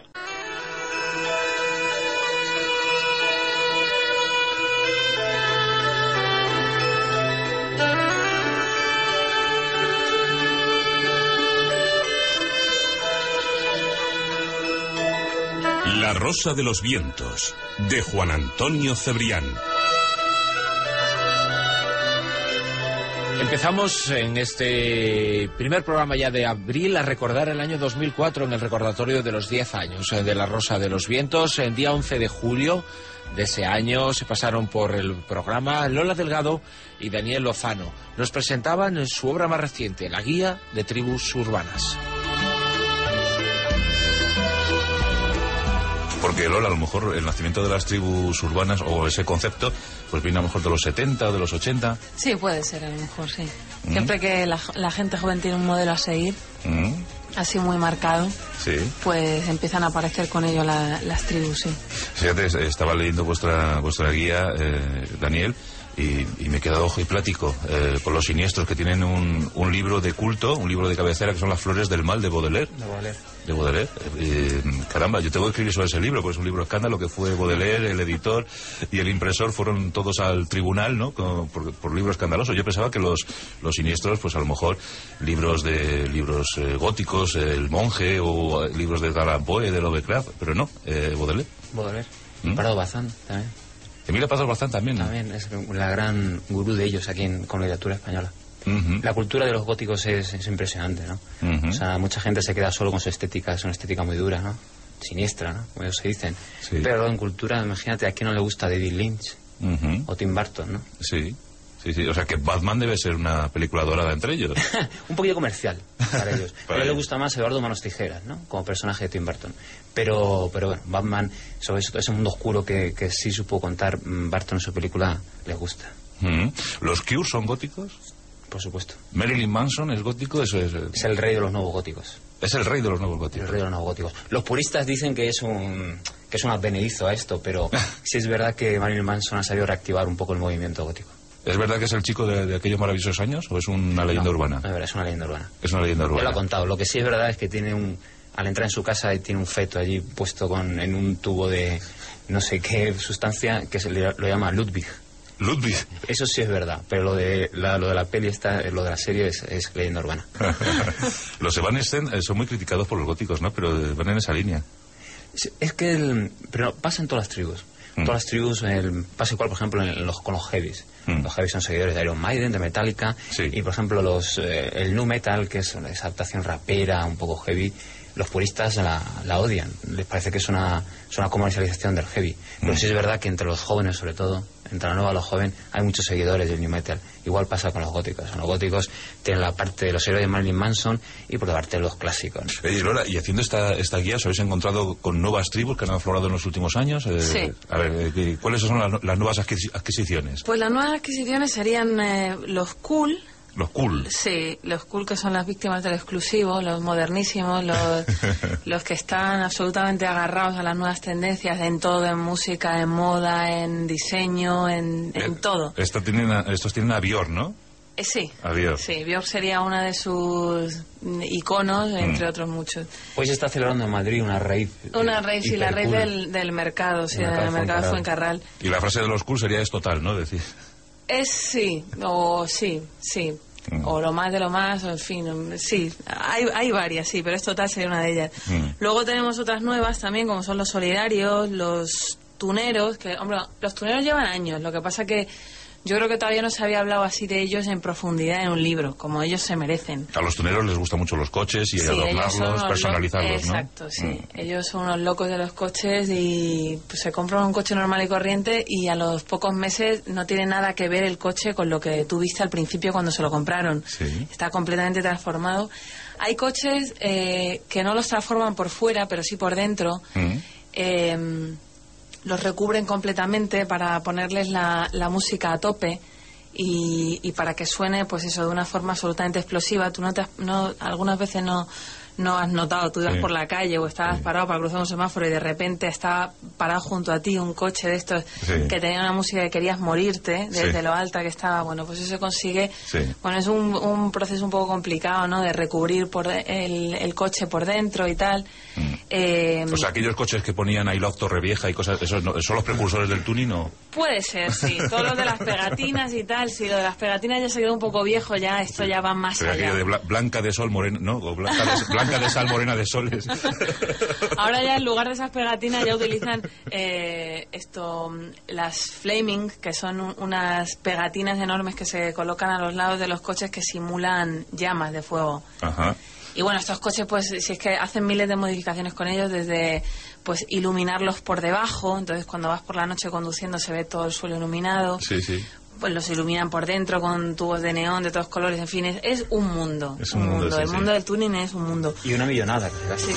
La Rosa de los Vientos, de Juan Antonio Cebrián. Empezamos en este primer programa ya de abril a recordar el año dos mil cuatro en el recordatorio de los diez años de La Rosa de los Vientos. El día once de julio de ese año se pasaron por el programa Lola Delgado y Daniel Lozano. Nos presentaban en su obra más reciente, La Guía de Tribus Urbanas. Porque, Lola, a lo mejor el nacimiento de las tribus urbanas o ese concepto pues viene a lo mejor de los setenta o de los ochenta. Sí, puede ser, a lo mejor, sí. Mm. Siempre que la, la gente joven tiene un modelo a seguir, Mm. así muy marcado, Sí. pues empiezan a aparecer con ello la- las tribus, sí. Fíjate, estaba leyendo vuestra vuestra guía, eh, Daniel, y, y me he quedado ojo y plático eh, con los siniestros que tienen un, un libro de culto, un libro de cabecera que son Las Flores del Mal de Baudelaire. De Baudelaire. De Baudelaire. Eh, caramba, yo tengo que escribir sobre ese libro, porque es un libro escándalo que fue Baudelaire, el editor y el impresor fueron todos al tribunal, ¿no? Con- por, por libro escandaloso. Yo pensaba que los, los siniestros, pues a lo mejor libros de libros eh, góticos, eh, El Monje o eh, libros de Edgar Allan Poe, de Lovecraft, pero no, eh, Baudelaire. Baudelaire. ¿Mm? Parado Bazán también. Emilia Pardo Bazán también, ¿no? También es la gran gurú de ellos aquí en, con la literatura española. Ujú. La cultura de los góticos es, es impresionante, ¿no? Ujú. O sea, mucha gente se queda solo con su estética, es una estética muy dura, ¿no? Siniestra, ¿no? Como ellos se dicen. Sí. Pero en cultura, imagínate, ¿a quién no le gusta David Lynch Ujú. o Tim Burton, ¿no? Sí, sí, sí. O sea que Batman debe ser una película dorada entre ellos. Un poquito comercial para ellos. Para Pero a él le ellos. gusta más Eduardo Manos Tijeras, ¿no? Como personaje de Tim Burton. Pero, pero bueno, Batman, sobre eso, ese mundo oscuro que, que sí supo contar mm, Burton en su película, les gusta. Ujú. ¿Los Cure son góticos? Por supuesto. ¿Marilyn Manson es gótico? Eso es, Es el rey de los nuevos góticos. es el rey de los nuevos El góticos. rey de los nuevos góticos. Los puristas dicen que es un que es un advenedizo a esto, pero sí es verdad que Marilyn Manson ha sabido reactivar un poco el movimiento gótico. ¿Es verdad que es el chico de, de aquellos maravillosos años o es una leyenda No, urbana? no es verdad, es una leyenda urbana. Es una leyenda Ya lo ha urbana. contado. Lo que sí es verdad es que tiene un al entrar en su casa y tiene un feto allí puesto con en un tubo de no sé qué sustancia que se le, lo llama Ludwig. Ludwig. Eso sí es verdad, pero lo de la, lo de la peli está, lo de la serie es, es leyenda urbana. Los Evanescent eh, son muy criticados por los góticos, ¿no? Pero eh, van en esa línea. Sí, es que el, pero pasa en todas las tribus. Mm. Todas las tribus, el, pasa igual, por ejemplo, en los, con los heavies. Mm. Los heavies son seguidores de Iron Maiden, de Metallica, Sí. y por ejemplo los eh, el nu metal, que es una esa adaptación rapera, un poco heavy, los puristas la, la odian. Les parece que es una, es una comercialización del heavy. Pero Mm. sí es verdad que entre los jóvenes, sobre todo, entre la nueva y los jóvenes, hay muchos seguidores del nu metal. Igual pasa con los góticos. Los góticos tienen la parte de los héroes de Marilyn Manson y por la parte de los clásicos. Oye, Lola, y haciendo esta, esta guía, ¿os habéis encontrado con nuevas tribus que han aflorado en los últimos años? Eh, Sí. A ver, eh, ¿cuáles son las, las nuevas adquisi- adquisiciones? Pues las nuevas adquisiciones serían eh, los cool. Los cool. Sí, los cool que son las víctimas del exclusivo, los modernísimos, los, los que están absolutamente agarrados a las nuevas tendencias en todo, en música, en moda, en diseño, en, en Eh, todo. Esta tienen a- estos tienen a Björk, ¿no? Eh, sí, A Björk. sí, Björk sería una de sus mm, iconos, entre Mm. otros muchos. Hoy se está celebrando en Madrid una rave. Una raíz y la raíz hipercool. del, del mercado, sí, Del mercado del mercado de Fuencarral. Fuencarral. Y la frase de los cool sería es total, ¿no? Decir. Es sí, o sí, sí. Mm. O lo más de lo más, o en fin, sí. Hay, hay varias, sí, pero es total sería una de ellas. Mm. Luego tenemos otras nuevas también, como son los solidarios, los tuneros, que, hombre, los tuneros llevan años. Lo que pasa que yo creo que todavía no se había hablado así de ellos en profundidad en un libro, como ellos se merecen. A los tuneros les gustan mucho los coches y Sí, ellos son adornarlos, unos personalizarlos, locos, ¿no? exacto, sí. Mm. Ellos son unos locos de los coches y pues, se compran un coche normal y corriente y a los pocos meses no tiene nada que ver el coche con lo que tú viste al principio cuando se lo compraron. Sí. Está completamente transformado. Hay coches eh, que no los transforman por fuera, pero sí por dentro. Mm. Eh, los recubren completamente para ponerles la, la música a tope y, y para que suene, pues eso, de una forma absolutamente explosiva. Tú no, te has, no algunas veces no no has notado, tú ibas sí. por la calle o estabas sí. parado para cruzar un semáforo y de repente estaba parado junto a ti un coche de estos sí. que tenía una música que querías morirte desde sí. lo alta que estaba. Bueno, pues eso se consigue. Sí. Bueno, es un, un proceso un poco complicado, ¿no? De recubrir por el, el coche por dentro y tal. Mm. Eh, o sea, aquellos coches que ponían I Love Torrevieja y cosas, ¿esos no, son los precursores del tuning o...? Puede ser, sí. Todo lo de las pegatinas y tal, si lo de las pegatinas ya se quedó un poco viejo, ya esto sí. ya va más Pero allá. de bla blanca de sol, morena, ¿no? O blanca de, blanca de sal, morena de soles. Ahora ya en lugar de esas pegatinas ya utilizan eh, esto, las flaming, que son un, unas pegatinas enormes que se colocan a los lados de los coches que simulan llamas de fuego. Ajá. Y bueno, estos coches, pues, si es que hacen miles de modificaciones con ellos, desde, pues, iluminarlos por debajo, entonces cuando vas por la noche conduciendo se ve todo el suelo iluminado. Sí, sí. Pues los iluminan por dentro con tubos de neón de todos colores, en fin, es, es un mundo. Es un, un mundo, mundo. Sí, el sí. mundo del tuning es un mundo. Y una millonada. Sí, sí.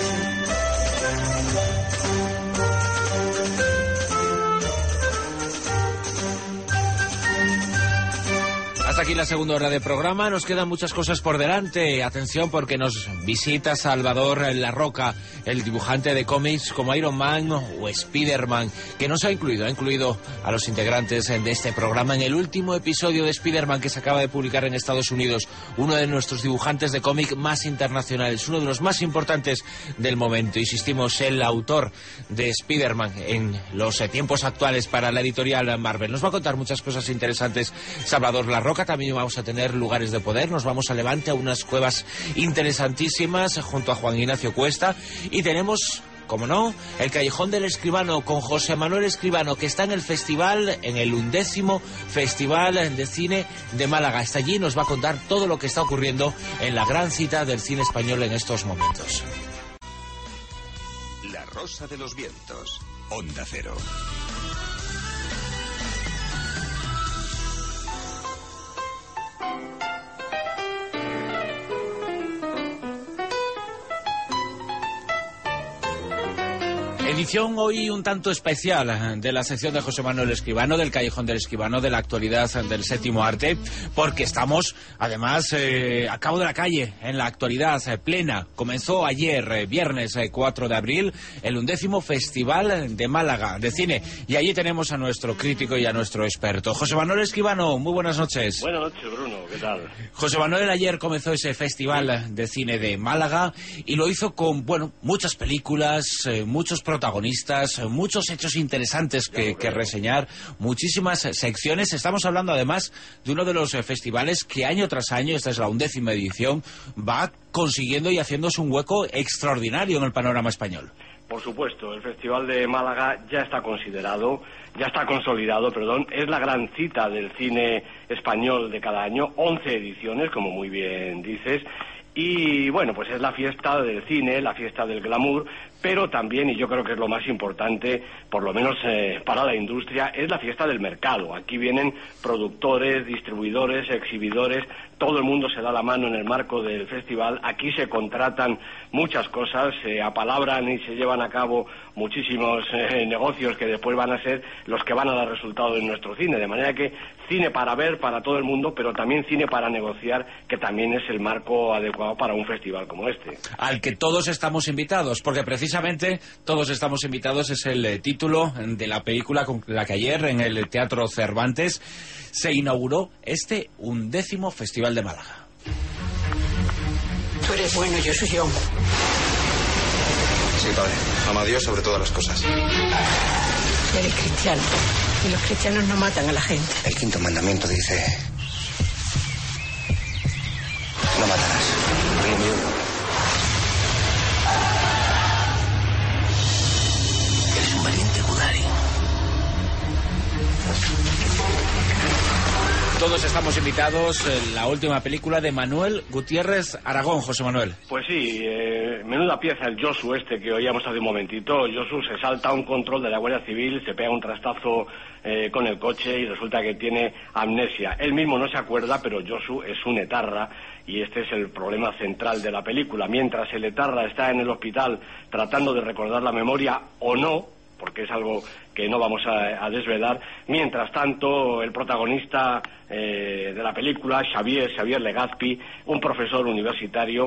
Hasta aquí la segunda hora de programa. Nos quedan muchas cosas por delante. Atención, porque nos visita Salvador La Roca, el dibujante de cómics como Iron Man o Spider-Man, que nos ha incluido, ha incluido a los integrantes de este programa en el último episodio de Spider-Man que se acaba de publicar en Estados Unidos. Uno de nuestros dibujantes de cómic más internacionales, uno de los más importantes del momento. Insistimos, el autor de Spider-Man en los tiempos actuales para la editorial Marvel. Nos va a contar muchas cosas interesantes Salvador La Roca. También vamos a tener lugares de poder. Nos vamos a Levante, a unas cuevas interesantísimas junto a Juan Ignacio Cuesta. Y tenemos, como no, el Callejón del Escribano con José Manuel Escribano, que está en el festival, en el undécimo Festival de Cine de Málaga. Está allí y nos va a contar todo lo que está ocurriendo en la gran cita del cine español en estos momentos. La Rosa de los Vientos, Onda Cero. Edición hoy un tanto especial de la sección de José Manuel Escribano, del Callejón del Escribano, de la actualidad del séptimo arte, porque estamos, además, eh, a cabo de la calle, en la actualidad eh, plena. Comenzó ayer, eh, viernes eh, cuatro de abril, el undécimo Festival de Málaga de Cine. Y allí tenemos a nuestro crítico y a nuestro experto. José Manuel Escribano, muy buenas noches. Buenas noches, Bruno, ¿qué tal? José Manuel ayer comenzó ese Festival de Cine de Málaga y lo hizo con, bueno, muchas películas, eh, muchos protagonistas, muchos hechos interesantes que, que reseñar, muchísimas secciones. Estamos hablando además de uno de los eh, festivales que año tras año, esta es la undécima edición, va consiguiendo y haciéndose un hueco extraordinario en el panorama español. Por supuesto, el Festival de Málaga ya está considerado, ya está consolidado, perdón, es la gran cita del cine español de cada año, once ediciones, como muy bien dices. Y bueno, pues es la fiesta del cine, la fiesta del glamour, pero también, y yo creo que es lo más importante, por lo menos eh, para la industria, es la fiesta del mercado. Aquí vienen productores, distribuidores, exhibidores, todo el mundo se da la mano en el marco del festival. Aquí se contratan muchas cosas, se apalabran y se llevan a cabo muchísimos eh, negocios que después van a ser los que van a dar resultado en nuestro cine. De manera que cine para ver, para todo el mundo, pero también cine para negociar, que también es el marco adecuado para un festival como este. Al que todos estamos invitados, porque precisamente todos estamos invitados, es el eh, título de la película con la que ayer en el Teatro Cervantes se inauguró este undécimo Festival de Málaga. Tú eres bueno, yo soy yo. Sí, padre. Ama a Dios sobre todas las cosas. Eres cristiano. Y los cristianos no matan a la gente. El quinto mandamiento dice: no matarás. Río mío. Eres un valiente Budari. Todos estamos invitados en la última película de Manuel Gutiérrez Aragón. José Manuel. Pues sí, eh, menuda pieza el Josu este que oíamos hace un momentito. Josu se salta a un control de la Guardia Civil, se pega un trastazo eh, con el coche y resulta que tiene amnesia. Él mismo no se acuerda, pero Josu es un etarra y este es el problema central de la película. Mientras el etarra está en el hospital tratando de recordar la memoria o no, porque es algo que no vamos a, a desvelar. Mientras tanto, el protagonista eh, de la película, Xavier, Xavier Legazpi, un profesor universitario,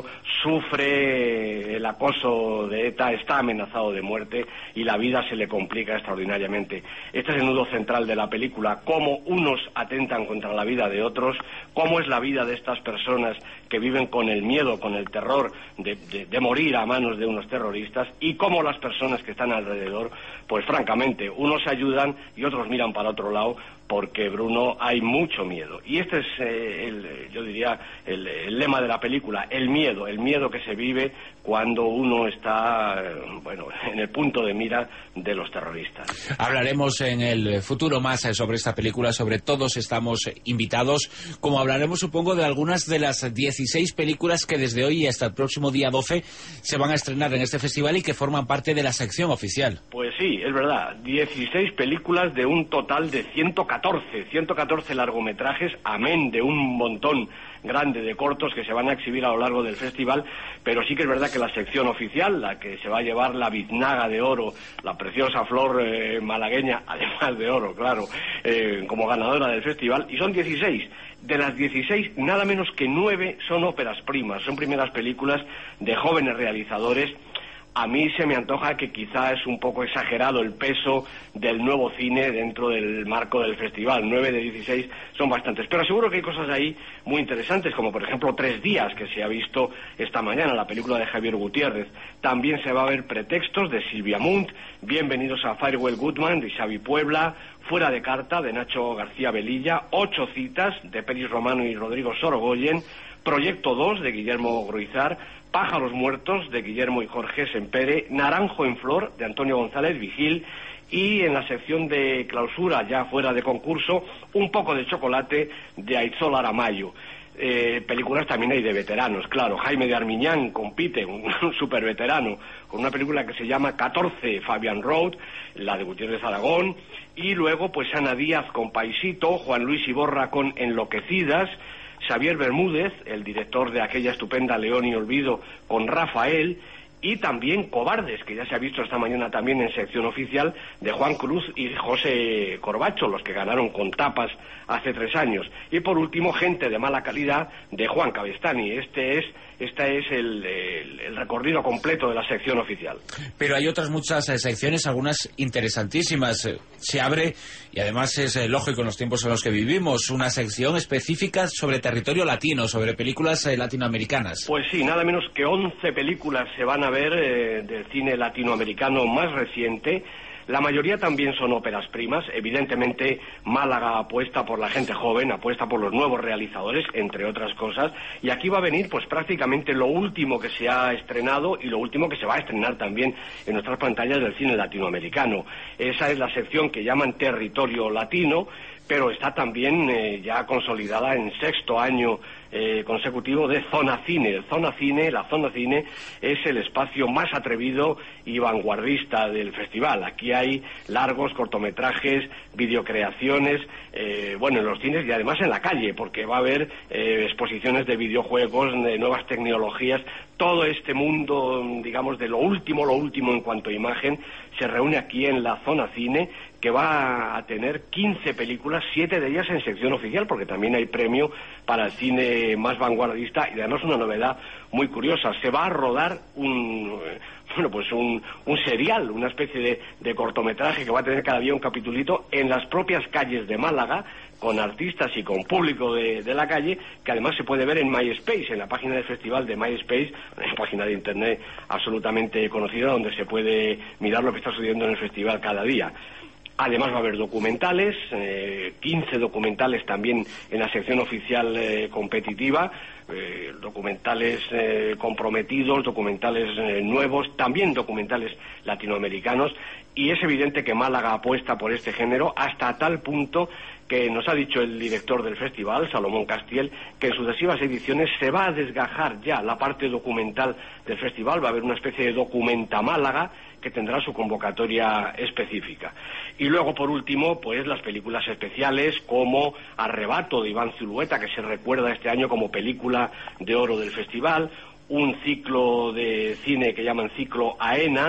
sufre el acoso de ETA, está amenazado de muerte y la vida se le complica extraordinariamente. Este es el nudo central de la película, cómo unos atentan contra la vida de otros, cómo es la vida de estas personas que viven con el miedo, con el terror de, de, de morir a manos de unos terroristas, y cómo las personas que están alrededor, pues francamente, unos ayudan y otros miran para otro lado, porque, Bruno, hay mucho miedo. Y este es, eh, el, yo diría, el, el lema de la película, el miedo, el miedo que se vive cuando uno está, eh, bueno, en el punto de mira de los terroristas. Hablaremos en el futuro más sobre esta película, sobre Todos estamos invitados, como hablaremos, supongo, de algunas de las dieciséis películas que desde hoy hasta el próximo día doce se van a estrenar en este festival y que forman parte de la sección oficial. Pues sí, es verdad, dieciséis películas de un total de ciento catorce, ciento catorce largometrajes, amén de un montón grande de cortos que se van a exhibir a lo largo del festival, pero sí que es verdad que la sección oficial, la que se va a llevar la biznaga de oro, la preciosa flor eh, malagueña, además de oro, claro, eh, como ganadora del festival, y son dieciséis. De las dieciséis, nada menos que nueve son óperas primas, son primeras películas de jóvenes realizadores. A mí se me antoja que quizá es un poco exagerado el peso del nuevo cine dentro del marco del festival. nueve de dieciséis son bastantes. Pero seguro que hay cosas ahí muy interesantes, como por ejemplo Tres días, que se ha visto esta mañana, la película de Javier Gutiérrez. También se va a ver Pretextos, de Silvia Munt, Bienvenidos a Firewall Goodman, de Xavi Puebla, Fuera de carta, de Nacho García Velilla, Ocho citas, de Peris Romano y Rodrigo Sorogoyen, Proyecto dos, de Guillermo Gruizar, Pájaros muertos, de Guillermo y Jorge Sempere, Naranjo en flor, de Antonio González Vigil, y en la sección de clausura, ya fuera de concurso, Un poco de chocolate, de Aitzol Aramayo. Eh, películas también hay de veteranos, claro. Jaime de Armiñán compite, un, un super veterano, con una película que se llama catorce, Fabian Road, la de Gutiérrez Aragón, y luego pues Ana Díaz con Paisito, Juan Luis Iborra con Enloquecidas, Xavier Bermúdez, el director de aquella estupenda León y Olvido, con Rafael, y también Cobardes, que ya se ha visto esta mañana también en sección oficial, de Juan Cruz y José Corbacho, los que ganaron con Tapas hace tres años. Y por último, Gente de mala calidad, de Juan Cabestany. Este es Este es el, el, el recorrido completo de la sección oficial. Pero hay otras muchas eh, secciones, algunas interesantísimas. Eh, se abre, y además es eh, lógico en los tiempos en los que vivimos, una sección específica sobre territorio latino, sobre películas eh, latinoamericanas. Pues sí, nada menos que once películas se van a ver eh, del cine latinoamericano más reciente. La mayoría también son óperas primas. Evidentemente, Málaga apuesta por la gente joven, apuesta por los nuevos realizadores, entre otras cosas. Y aquí va a venir, pues, prácticamente lo último que se ha estrenado y lo último que se va a estrenar también en nuestras pantallas del cine latinoamericano. Esa es la sección que llaman Territorio Latino, pero está también eh, ya consolidada en sexto año eh, consecutivo de Zona Cine. Zona Cine, la Zona Cine es el espacio más atrevido y vanguardista del festival. Aquí hay largos, cortometrajes, videocreaciones, eh, bueno, en los cines y además en la calle, porque va a haber eh, exposiciones de videojuegos, de nuevas tecnologías. Todo este mundo, digamos, de lo último, lo último en cuanto a imagen, se reúne aquí en la Zona Cine, que va a tener quince películas, siete de ellas en sección oficial, porque también hay premio para el cine más vanguardista, y además una novedad muy curiosa. Se va a rodar un, bueno, pues un, un serial, una especie de, de cortometraje que va a tener cada día un capitulito en las propias calles de Málaga, con artistas y con público de, de la calle, que además se puede ver en MySpace, en la página del festival de MySpace, una página de internet absolutamente conocida, donde se puede mirar lo que está sucediendo en el festival cada día. Además va a haber documentales, eh, quince documentales también en la sección oficial eh, competitiva, eh, documentales eh, comprometidos, documentales eh, nuevos, también documentales latinoamericanos, y es evidente que Málaga apuesta por este género hasta tal punto que nos ha dicho el director del festival, Salomón Castiel, que en sucesivas ediciones se va a desgajar ya la parte documental del festival. Va a haber una especie de Documenta Málaga que tendrá su convocatoria específica. Y luego, por último, pues las películas especiales como Arrebato, de Iván Zulueta, que se recuerda este año como película de oro del festival, un ciclo de cine que llaman Ciclo AENA,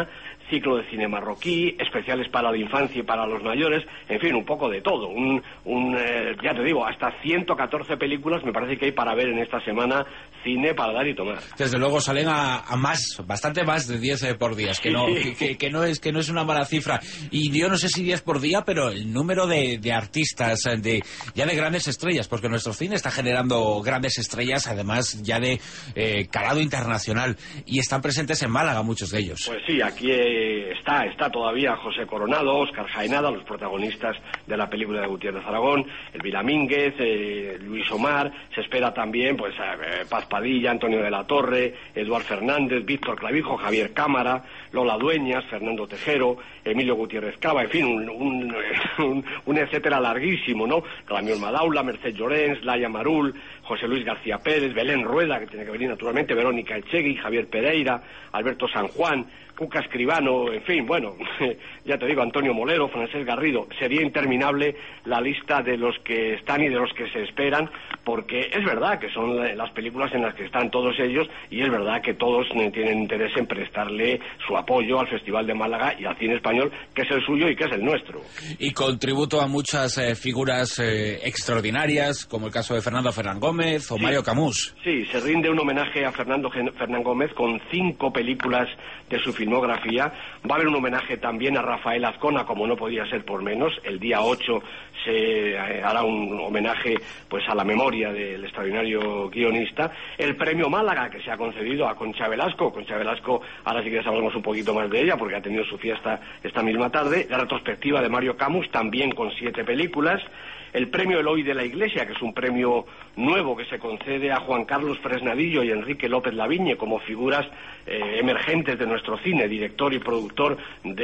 ciclo de cine marroquí, especiales para la infancia y para los mayores, en fin, un poco de todo. Un, un eh, ya te digo, hasta ciento catorce películas me parece que hay para ver en esta semana, cine para dar y tomar. Desde luego salen a, a más, bastante más de diez por día, que no, Sí. que, que no es que no es una mala cifra. Y yo no sé si diez por día, pero el número de, de artistas, de ya de grandes estrellas, porque nuestro cine está generando grandes estrellas, además ya de eh, calado internacional, y están presentes en Málaga muchos de ellos. Pues sí, aquí eh, está, está todavía José Coronado, Óscar Jaenada, los protagonistas de la película de Gutiérrez Aragón, Elvira Mínguez, eh, Luis Omar, se espera también pues eh, Paz Padilla, Antonio de la Torre, Eduard Fernández, Víctor Clavijo, Javier Cámara, Lola Dueñas, Fernando Tejero, Emilio Gutiérrez Cava, en fin, un, un, un, un etcétera larguísimo, ¿no? Ramión Madaula, Merced Llorens, Laia Marul, José Luis García Pérez, Belén Rueda, que tiene que venir naturalmente, Verónica Echegui, Javier Pereira, Alberto San Juan, Cuca Escribano, en fin, bueno, ya te digo, Antonio Molero, Francés Garrido. Sería interminable la lista de los que están y de los que se esperan, porque es verdad que son las películas en las que están todos ellos, y es verdad que todos tienen interés en prestarle su apoyo al Festival de Málaga y al cine español, que es el suyo y que es el nuestro. Y con tributo a muchas eh, figuras eh, extraordinarias, como el caso de Fernando Fernán Gómez o Sí. Mario Camus. Sí, se rinde un homenaje a Fernando Gen- Fernán Gómez con cinco películas de su filmografía. Va a haber un homenaje también a Rafael Azcona, como no podía ser por menos. El día ocho se eh, hará un homenaje pues a la memoria del extraordinario guionista. El premio Málaga, que se ha concedido a Concha Velasco. Concha Velasco, ahora sí que hablamos un poquito más de ella, porque ha tenido su fiesta esta misma tarde. La retrospectiva de Mario Camus, también con siete películas. El premio Eloy de la Iglesia, que es un premio nuevo que se concede a Juan Carlos Fresnadillo y Enrique López Lavigne como figuras eh, emergentes de nuestro cine, director y productor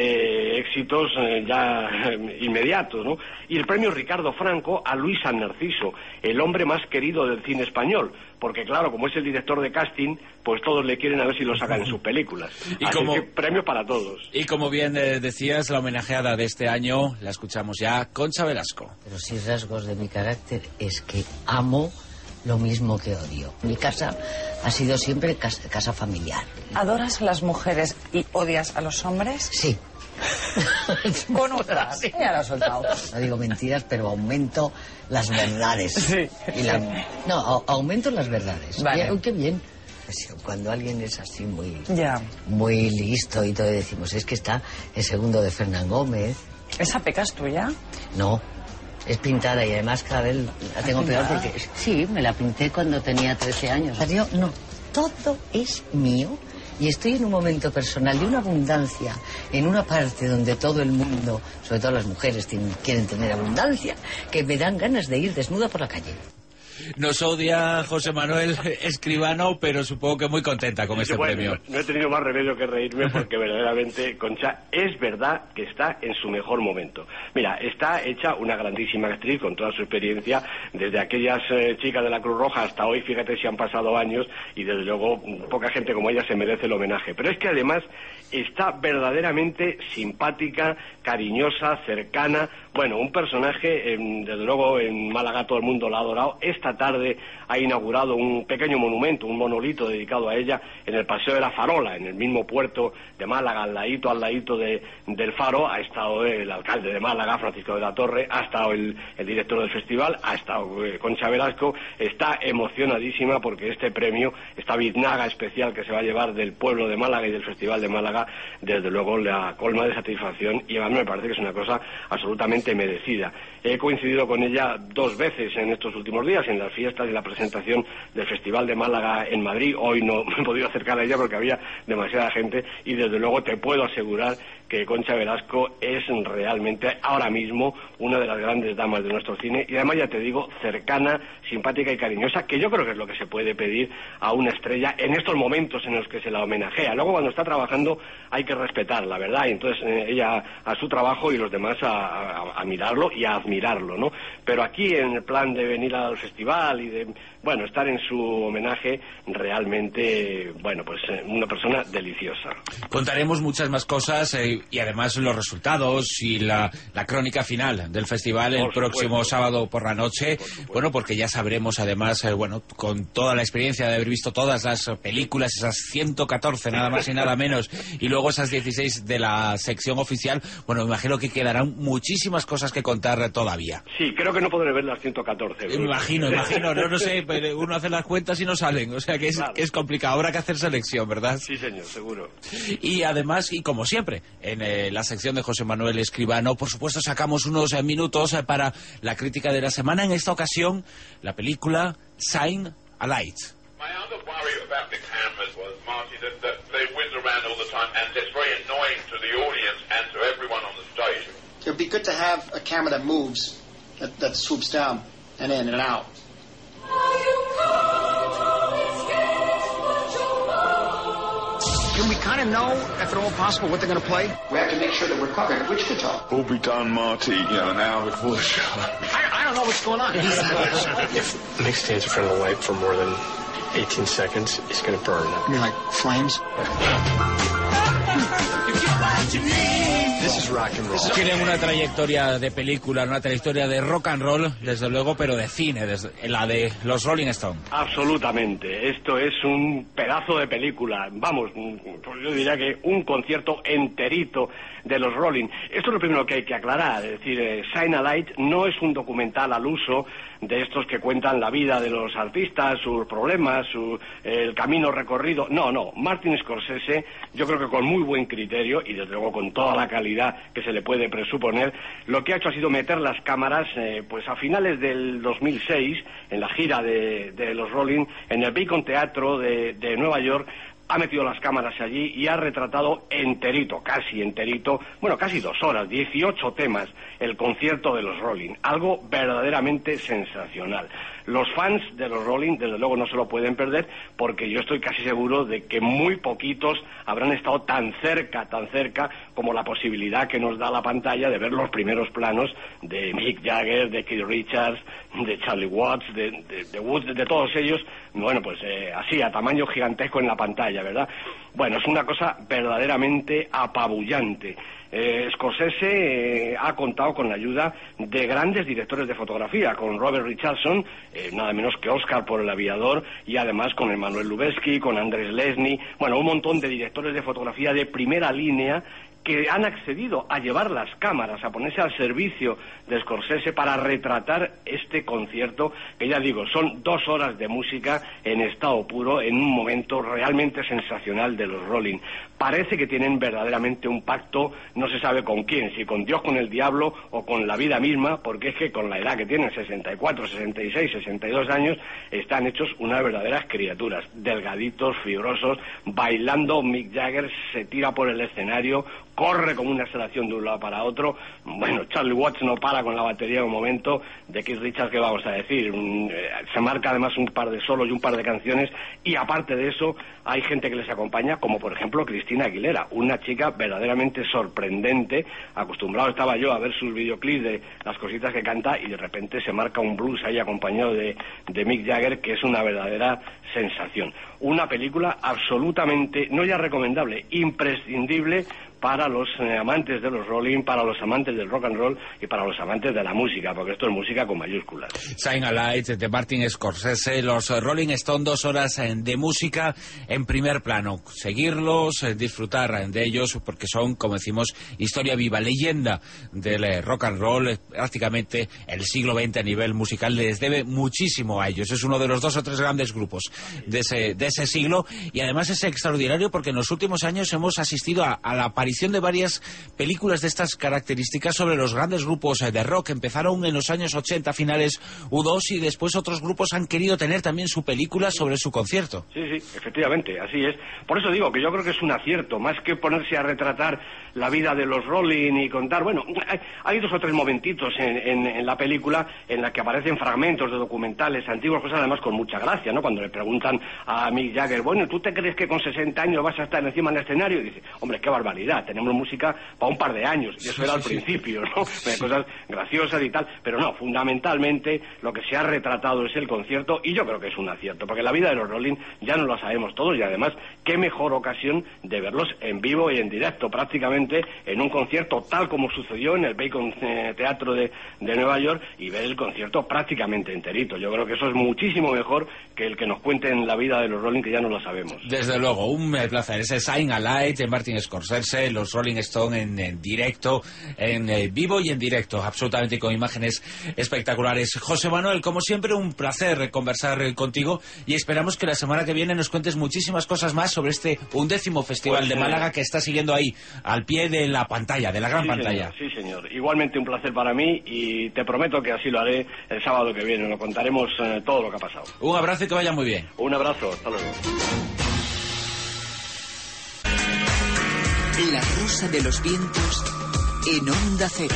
de éxitos eh, ya eh, inmediatos, ¿no? Y el premio Ricardo Franco a Luis San Narciso, el hombre más querido del cine español, porque claro, como es el director de casting, pues todos le quieren a ver si lo sacan en sus películas. Y Así como- que premio para todos. Y como bien eh, decías, la homenajeada de este año, la escuchamos ya, Concha Velasco. Pero sí, rasgos de mi carácter es que amo lo mismo que odio. Mi casa ha sido siempre casa, casa familiar. ¿Adoras a las mujeres y odias a los hombres? Sí. Con otras. Ya lo has soltado. No digo mentiras, pero aumento las verdades. Sí. Y la- no, a- aumento las verdades. Vale. Bien, qué bien. Pues, cuando alguien es así muy, Ya. muy listo y todo, decimos, es que está el segundo de Fernán Gómez. ¿Esa peca es tuya? No, es pintada y además cada vez la tengo peor ¿Pintada? porque... Sí, me la pinté cuando tenía trece años. ¿Serio? No, todo es mío y estoy en un momento personal de una abundancia en una parte donde todo el mundo, sobre todo las mujeres, tienen- quieren tener abundancia, que me dan ganas de ir desnuda por la calle. Nos odia José Manuel Escribano, pero supongo que muy contenta con este Bueno, premio. no he tenido más remedio que reírme porque verdaderamente Concha es verdad que está en su mejor momento. Mira, está hecha una grandísima actriz con toda su experiencia, desde aquellas eh, chicas de la Cruz Roja hasta hoy, fíjate si han pasado años y desde luego poca gente como ella se merece el homenaje. Pero es que además está verdaderamente simpática, cariñosa, cercana. Bueno, un personaje, eh, desde luego en Málaga todo el mundo la ha adorado. Esta tarde ha inaugurado un pequeño monumento, un monolito dedicado a ella en el Paseo de la Farola, en el mismo puerto de Málaga, al ladito, al ladito de, del faro. Ha estado el alcalde de Málaga, Francisco de la Torre, ha estado el, el director del festival, ha estado eh, Concha Velasco. Está emocionadísima porque este premio, esta biznaga especial que se va a llevar del pueblo de Málaga y del Festival de Málaga, desde luego la colma de satisfacción, y a mí me parece que es una cosa absolutamente merecida. He coincidido con ella dos veces en estos últimos días, en las fiestas y la presentación del Festival de Málaga en Madrid. Hoy no me he podido acercar a ella porque había demasiada gente, y desde luego te puedo asegurar que Concha Velasco es realmente ahora mismo una de las grandes damas de nuestro cine, y además, ya te digo, cercana, simpática y cariñosa, que yo creo que es lo que se puede pedir a una estrella en estos momentos en los que se la homenajea. Luego, cuando está trabajando, hay que respetarla, ¿verdad? Y entonces eh, ella a su trabajo y los demás a, a, a mirarlo y a admirarlo, ¿no? Pero aquí, en el plan de venir al festival y de, bueno, estar en su homenaje, realmente, bueno, pues eh, una persona deliciosa. Contaremos muchas más cosas, eh, Y además los resultados y la, la crónica final del festival el Por próximo supuesto. sábado por la noche. Por bueno, porque ya sabremos además, eh, bueno, con toda la experiencia de haber visto todas las películas, esas ciento catorce nada más y nada menos, y luego esas dieciséis de la sección oficial, bueno, me imagino que quedarán muchísimas cosas que contar todavía. Sí, creo que no podré ver las ciento catorce. Me imagino, imagino, no, no sé, pero uno hace las cuentas y no salen, o sea que es, Claro. que es complicado, habrá que hacer selección, ¿verdad? Sí, señor, seguro. Y además, y como siempre, en eh, la sección de José Manuel Escribano, por supuesto sacamos unos eh, minutos eh, para la crítica de la semana. En esta ocasión, la película Shine a Light. My other worry about the cameras was, Marty, that, that they whiz around all the time and it's very annoying to the audience and to everyone on the stage. It would be good to have a camera that moves, that, that swoops down and in and out. Can we kind of know, if at all possible, what they're going to play? We have to make sure that we're covered. Which guitar? All be done, Marty, you know, an hour before the show. I, I don't know what's going on. If Mick stands in front of the light for more than eighteen seconds, he's going to burn. You mean like flames? This is rock and roll. Tienen una trayectoria de película, una trayectoria de rock and roll, desde luego, pero de cine, desde, la de los Rolling Stones. Absolutamente. Esto es un pedazo de película. Vamos, pues yo diría que un concierto enterito de los Rolling. Esto es lo primero que hay que aclarar. Es decir, eh, Shine a Light no es un documental al uso de estos que cuentan la vida de los artistas, sus problemas, su, eh, el camino recorrido. No, no. Martin Scorsese, yo creo que con muy buen criterio y desde luego con toda la calidad que se le puede presuponer, lo que ha hecho ha sido meter las cámaras eh, pues a finales del dos mil seis, en la gira de, de los Rolling, en el Beacon Teatro de, de Nueva York. Ha metido las cámaras allí y ha retratado enterito, casi enterito, bueno, casi dos horas, dieciocho temas, el concierto de los Rolling. Algo verdaderamente sensacional. Los fans de los Rolling, desde luego, no se lo pueden perder, porque yo estoy casi seguro de que muy poquitos habrán estado tan cerca, tan cerca, como la posibilidad que nos da la pantalla de ver los primeros planos de Mick Jagger, de Keith Richards, de Charlie Watts, de, de, de Woods, de, de todos ellos, bueno, pues eh, así, a tamaño gigantesco en la pantalla, ¿verdad? Bueno, es una cosa verdaderamente apabullante. Eh, Scorsese eh, ha contado con la ayuda de grandes directores de fotografía, con Robert Richardson, eh, nada menos que Oscar por El Aviador, y además con Emmanuel Lubezki, con Andrés Lesny, bueno, un montón de directores de fotografía de primera línea que han accedido a llevar las cámaras, a ponerse al servicio de Scorsese para retratar este concierto, que ya digo, son dos horas de música en estado puro, en un momento realmente sensacional de los Rolling. Parece que tienen verdaderamente un pacto, no se sabe con quién, si con Dios, con el diablo o con la vida misma, porque es que con la edad que tienen, sesenta y cuatro, sesenta y seis, sesenta y dos años, están hechos unas verdaderas criaturas, delgaditos, fibrosos, bailando. Mick Jagger se tira por el escenario, corre como una exhalación de un lado para otro. Bueno, Charlie Watts no para con la batería en un momento. De Keith Richards, ¿qué vamos a decir? Un, eh, se marca además un par de solos y un par de canciones, y aparte de eso hay gente que les acompaña, como por ejemplo Cristina Aguilera, una chica verdaderamente sorprendente. Acostumbrado estaba yo a ver sus videoclips de las cositas que canta, y de repente se marca un blues ahí acompañado de, de Mick Jagger, que es una verdadera sensación. Una película absolutamente, no ya recomendable, imprescindible para los eh, amantes de los Rolling, para los amantes del rock and roll y para los amantes de la música, porque esto es música con mayúsculas. Shine a Light de Martin Scorsese, los Rolling Stones, dos horas eh, de música en primer plano. Seguirlos, eh, disfrutar eh, de ellos, porque son, como decimos, historia viva, leyenda del eh, rock and roll. Eh, prácticamente el siglo veinte a nivel musical les debe muchísimo a ellos. Es uno de los dos o tres grandes grupos de ese, de ese siglo, y además es extraordinario porque en los últimos años hemos asistido a, a la aparición de varias películas de estas características sobre los grandes grupos de rock. Empezaron en los años ochenta, finales U dos, y después otros grupos han querido tener también su película sobre su concierto. Sí, sí, efectivamente, así es. Por eso digo que yo creo que es un acierto, más que ponerse a retratar la vida de los Rolling y contar, bueno, hay, hay dos o tres momentitos en, en, en la película en la que aparecen fragmentos de documentales antiguos, cosas además con mucha gracia, ¿no? Cuando le preguntan a Mick Jagger, bueno, ¿tú te crees que con sesenta años vas a estar encima del escenario? Y dice, hombre, qué barbaridad. ya, tenemos música para un par de años, y eso Sí, era sí, al sí. principio, ¿no? Sí. Cosas graciosas y tal, pero no, fundamentalmente lo que se ha retratado es el concierto, y yo creo que es un acierto, porque la vida de los Rolling ya no la sabemos todos, y además, qué mejor ocasión de verlos en vivo y en directo, prácticamente en un concierto tal como sucedió en el Bacon eh, Teatro de, de Nueva York, y ver el concierto prácticamente enterito. Yo creo que eso es muchísimo mejor que el que nos cuenten la vida de los Rolling, que ya no lo sabemos. Desde luego, un eh, placer. Ese Shine a Light de Martin Scorsese, los Rolling Stones en, en directo, en eh, vivo y en directo, absolutamente con imágenes espectaculares. José Manuel, como siempre, un placer conversar eh, contigo, y esperamos que la semana que viene nos cuentes muchísimas cosas más sobre este undécimo Festival Pues, de eh, Málaga que está siguiendo ahí, al pie de la pantalla, de la gran Sí, pantalla. señor, sí, señor. Igualmente un placer para mí, y te prometo que así lo haré el sábado que viene. Lo contaremos eh, todo lo que ha pasado. Un abrazo y que vaya muy bien. Un abrazo, hasta luego. La Rosa de los Vientos en Onda Cero.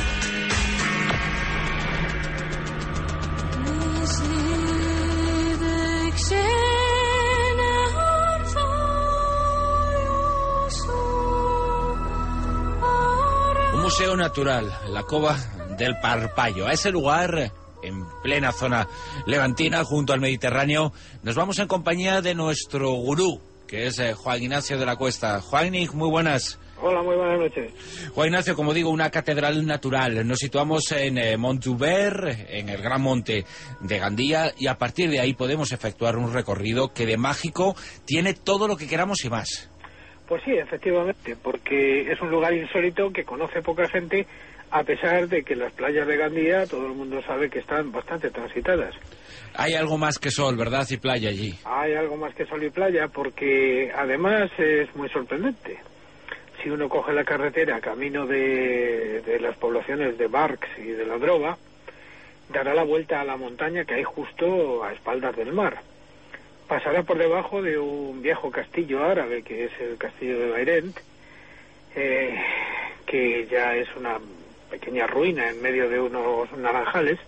Un museo natural, la Cova del Parpayo. A ese lugar, en plena zona levantina, junto al Mediterráneo, nos vamos en compañía de nuestro gurú, que es eh, Juan Ignacio de la Cuesta. Juan Ig, muy buenas. Hola, muy buenas noches. Juan Ignacio, como digo, una catedral natural. Nos situamos en eh, Montjuber, en el Gran Monte de Gandía, y a partir de ahí podemos efectuar un recorrido que de mágico tiene todo lo que queramos y más. Pues sí, efectivamente, porque es un lugar insólito que conoce poca gente, a pesar de que las playas de Gandía todo el mundo sabe que están bastante transitadas. Hay algo más que sol, ¿verdad? Y playa allí. Hay algo más que sol y playa, porque además es muy sorprendente. Si uno coge la carretera camino de, de las poblaciones de Barx y de La Droga, dará la vuelta a la montaña que hay justo a espaldas del mar. Pasará por debajo de un viejo castillo árabe, que es el castillo de Bayreuth, eh, que ya es una pequeña ruina en medio de unos naranjales,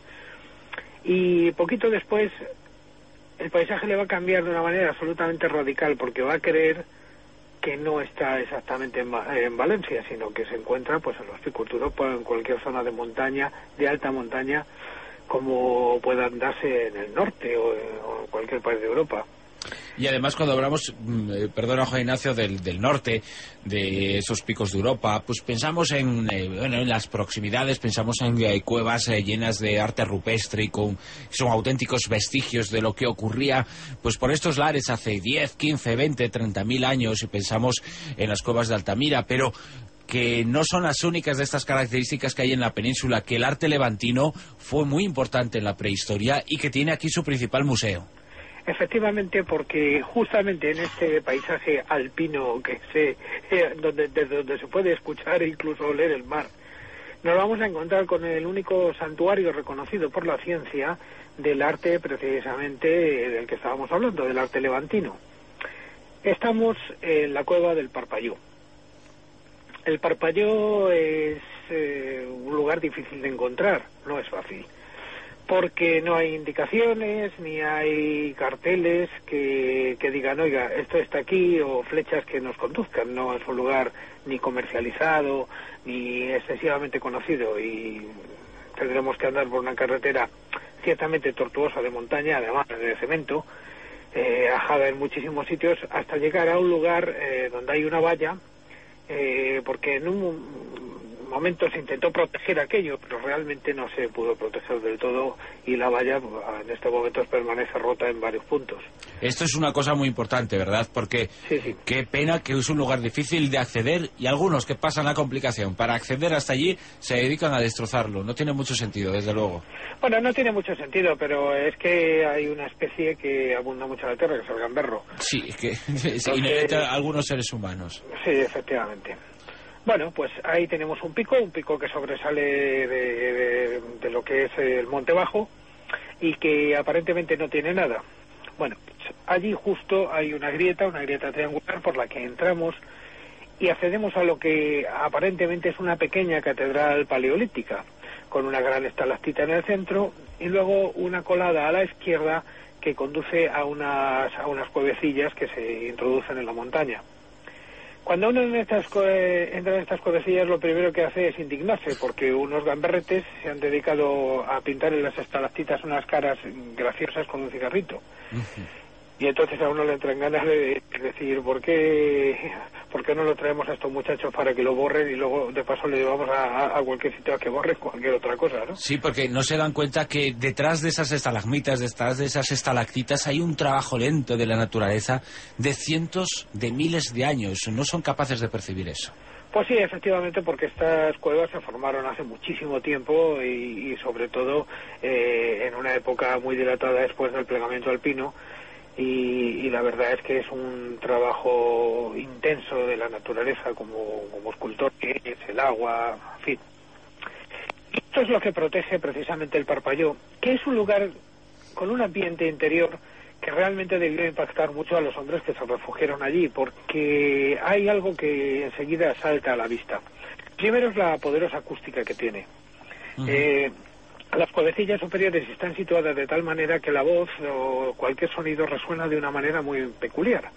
y poquito después el paisaje le va a cambiar de una manera absolutamente radical, porque va a creer que no está exactamente en, en Valencia, sino que se encuentra pues en los picos de Europa, en cualquier zona de montaña, de alta montaña, como puedan darse en el norte o en cualquier país de Europa. Y además, cuando hablamos, eh, perdona Juan Ignacio, del, del norte, de esos picos de Europa, pues pensamos en, eh, bueno, en las proximidades, pensamos en eh, cuevas eh, llenas de arte rupestre y con son auténticos vestigios de lo que ocurría pues por estos lares hace diez, quince, veinte, treinta mil años, y pensamos en las cuevas de Altamira, pero que no son las únicas de estas características que hay en la península, que el arte levantino fue muy importante en la prehistoria y que tiene aquí su principal museo. Efectivamente, porque justamente en este paisaje alpino que se, eh, donde, desde donde se puede escuchar e incluso oler el mar, nos vamos a encontrar con el único santuario reconocido por la ciencia del arte precisamente del que estábamos hablando, del arte levantino. Estamos en la cueva del Parpalló. El Parpalló es eh, un lugar difícil de encontrar, no es fácil, porque no hay indicaciones, ni hay carteles que, que digan, oiga, esto está aquí, o flechas que nos conduzcan. No es un lugar ni comercializado, ni excesivamente conocido, y tendremos que andar por una carretera ciertamente tortuosa de montaña, además de cemento, eh, ajada en muchísimos sitios, hasta llegar a un lugar eh, donde hay una valla, eh, porque en un momento se intentó proteger aquello, pero realmente no se pudo proteger del todo, y la valla en este momento permanece rota en varios puntos. Esto es una cosa muy importante, ¿verdad? Porque sí, sí. Qué pena que es un lugar difícil de acceder, y algunos que pasan la complicación para acceder hasta allí se dedican a destrozarlo. No tiene mucho sentido, desde luego. Bueno, no tiene mucho sentido, pero es que hay una especie que abunda mucho en la tierra, que es el gamberro. Sí, que es inherente a algunos seres humanos. Sí, efectivamente. Bueno, pues ahí tenemos un pico, un pico que sobresale de, de, de lo que es el Monte Bajo, y que aparentemente no tiene nada. Bueno, pues allí justo hay una grieta, una grieta triangular por la que entramos y accedemos a lo que aparentemente es una pequeña catedral paleolítica, con una gran estalactita en el centro, y luego una colada a la izquierda que conduce a unas, a unas cuevecillas que se introducen en la montaña. Cuando uno en estas co- entra en estas cuevecillas, lo primero que hace es indignarse, porque unos gamberretes se han dedicado a pintar en las estalactitas unas caras graciosas con un cigarrito. Uh-huh. Y entonces a uno le entran ganas de decir, ¿por qué, ¿por qué no lo traemos a estos muchachos para que lo borren y luego de paso le llevamos a, a cualquier sitio a que borren cualquier otra cosa, ¿no? Sí, porque no se dan cuenta que detrás de esas estalagmitas, detrás de esas estalactitas, hay un trabajo lento de la naturaleza de cientos de miles de años. No son capaces de percibir eso. Pues sí, efectivamente, porque estas cuevas se formaron hace muchísimo tiempo y, y sobre todo eh, en una época muy dilatada después del plegamiento alpino. Y, y la verdad es que es un trabajo intenso de la naturaleza como, como escultor, que es el agua, en fin. Esto es lo que protege precisamente el Parpalló, que es un lugar con un ambiente interior que realmente debió impactar mucho a los hombres que se refugiaron allí, porque hay algo que enseguida salta a la vista. Primero es la poderosa acústica que tiene. Uh-huh. Eh, Las cuevecillas superiores están situadas de tal manera que la voz o cualquier sonido resuena de una manera muy peculiar.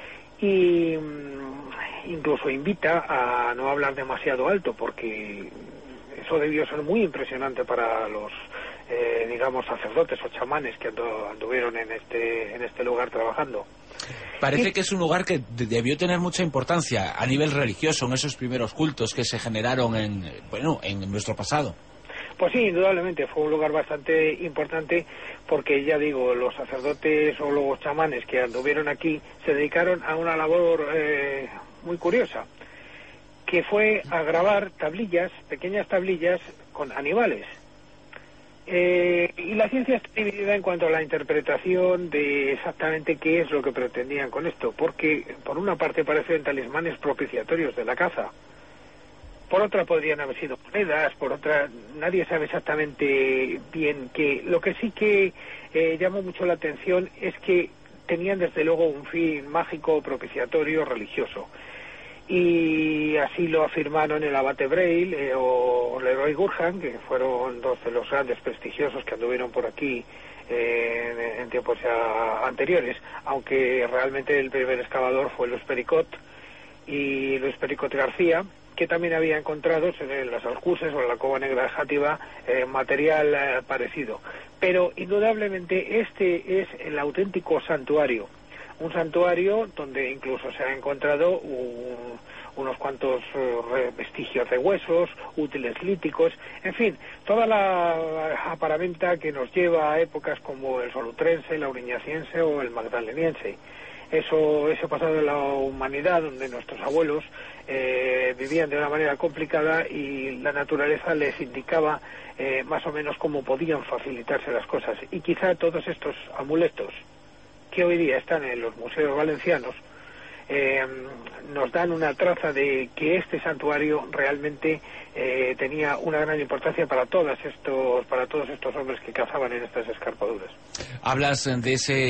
Y mm, incluso invita a no hablar demasiado alto, porque eso debió ser muy impresionante para los, eh, digamos, sacerdotes o chamanes que andu- anduvieron en este, en este lugar trabajando. Parece que es un lugar que debió tener mucha importancia a nivel religioso en esos primeros cultos que se generaron en, bueno, en nuestro pasado. Pues sí, indudablemente, fue un lugar bastante importante porque, ya digo, los sacerdotes o los chamanes que anduvieron aquí se dedicaron a una labor eh, muy curiosa, que fue a grabar tablillas, pequeñas tablillas con animales. Eh, y la ciencia está dividida en cuanto a la interpretación de exactamente qué es lo que pretendían con esto, porque por una parte parecen talismanes propiciatorios de la caza. Por otra podrían haber sido monedas, por otra nadie sabe exactamente bien qué. Lo que sí que eh, llamó mucho la atención es que tenían desde luego un fin mágico, propiciatorio, religioso. Y así lo afirmaron el abate Braille eh, o Leroy Gurhan, que fueron dos de los grandes prestigiosos que anduvieron por aquí eh, en, en tiempos ya anteriores, aunque realmente el primer excavador fue Luis Pericot y Luis Pericot García, que también había encontrado en las Alcuses o en la Cova Negra de Játiva eh, material eh, parecido. Pero indudablemente este es el auténtico santuario, un santuario donde incluso se han encontrado un, unos cuantos uh, vestigios de huesos, útiles líticos, en fin, toda la aparamenta que nos lleva a épocas como el solutrense, el auriñaciense o el magdaleniense. Eso, ese pasado de la humanidad donde nuestros abuelos eh, vivían de una manera complicada y la naturaleza les indicaba eh, más o menos cómo podían facilitarse las cosas. Y quizá todos estos amuletos que hoy día están en los museos valencianos eh, nos dan una traza de que este santuario realmente eh, tenía una gran importancia para todos estos para todos estos hombres que cazaban en estas escarpaduras. Hablas de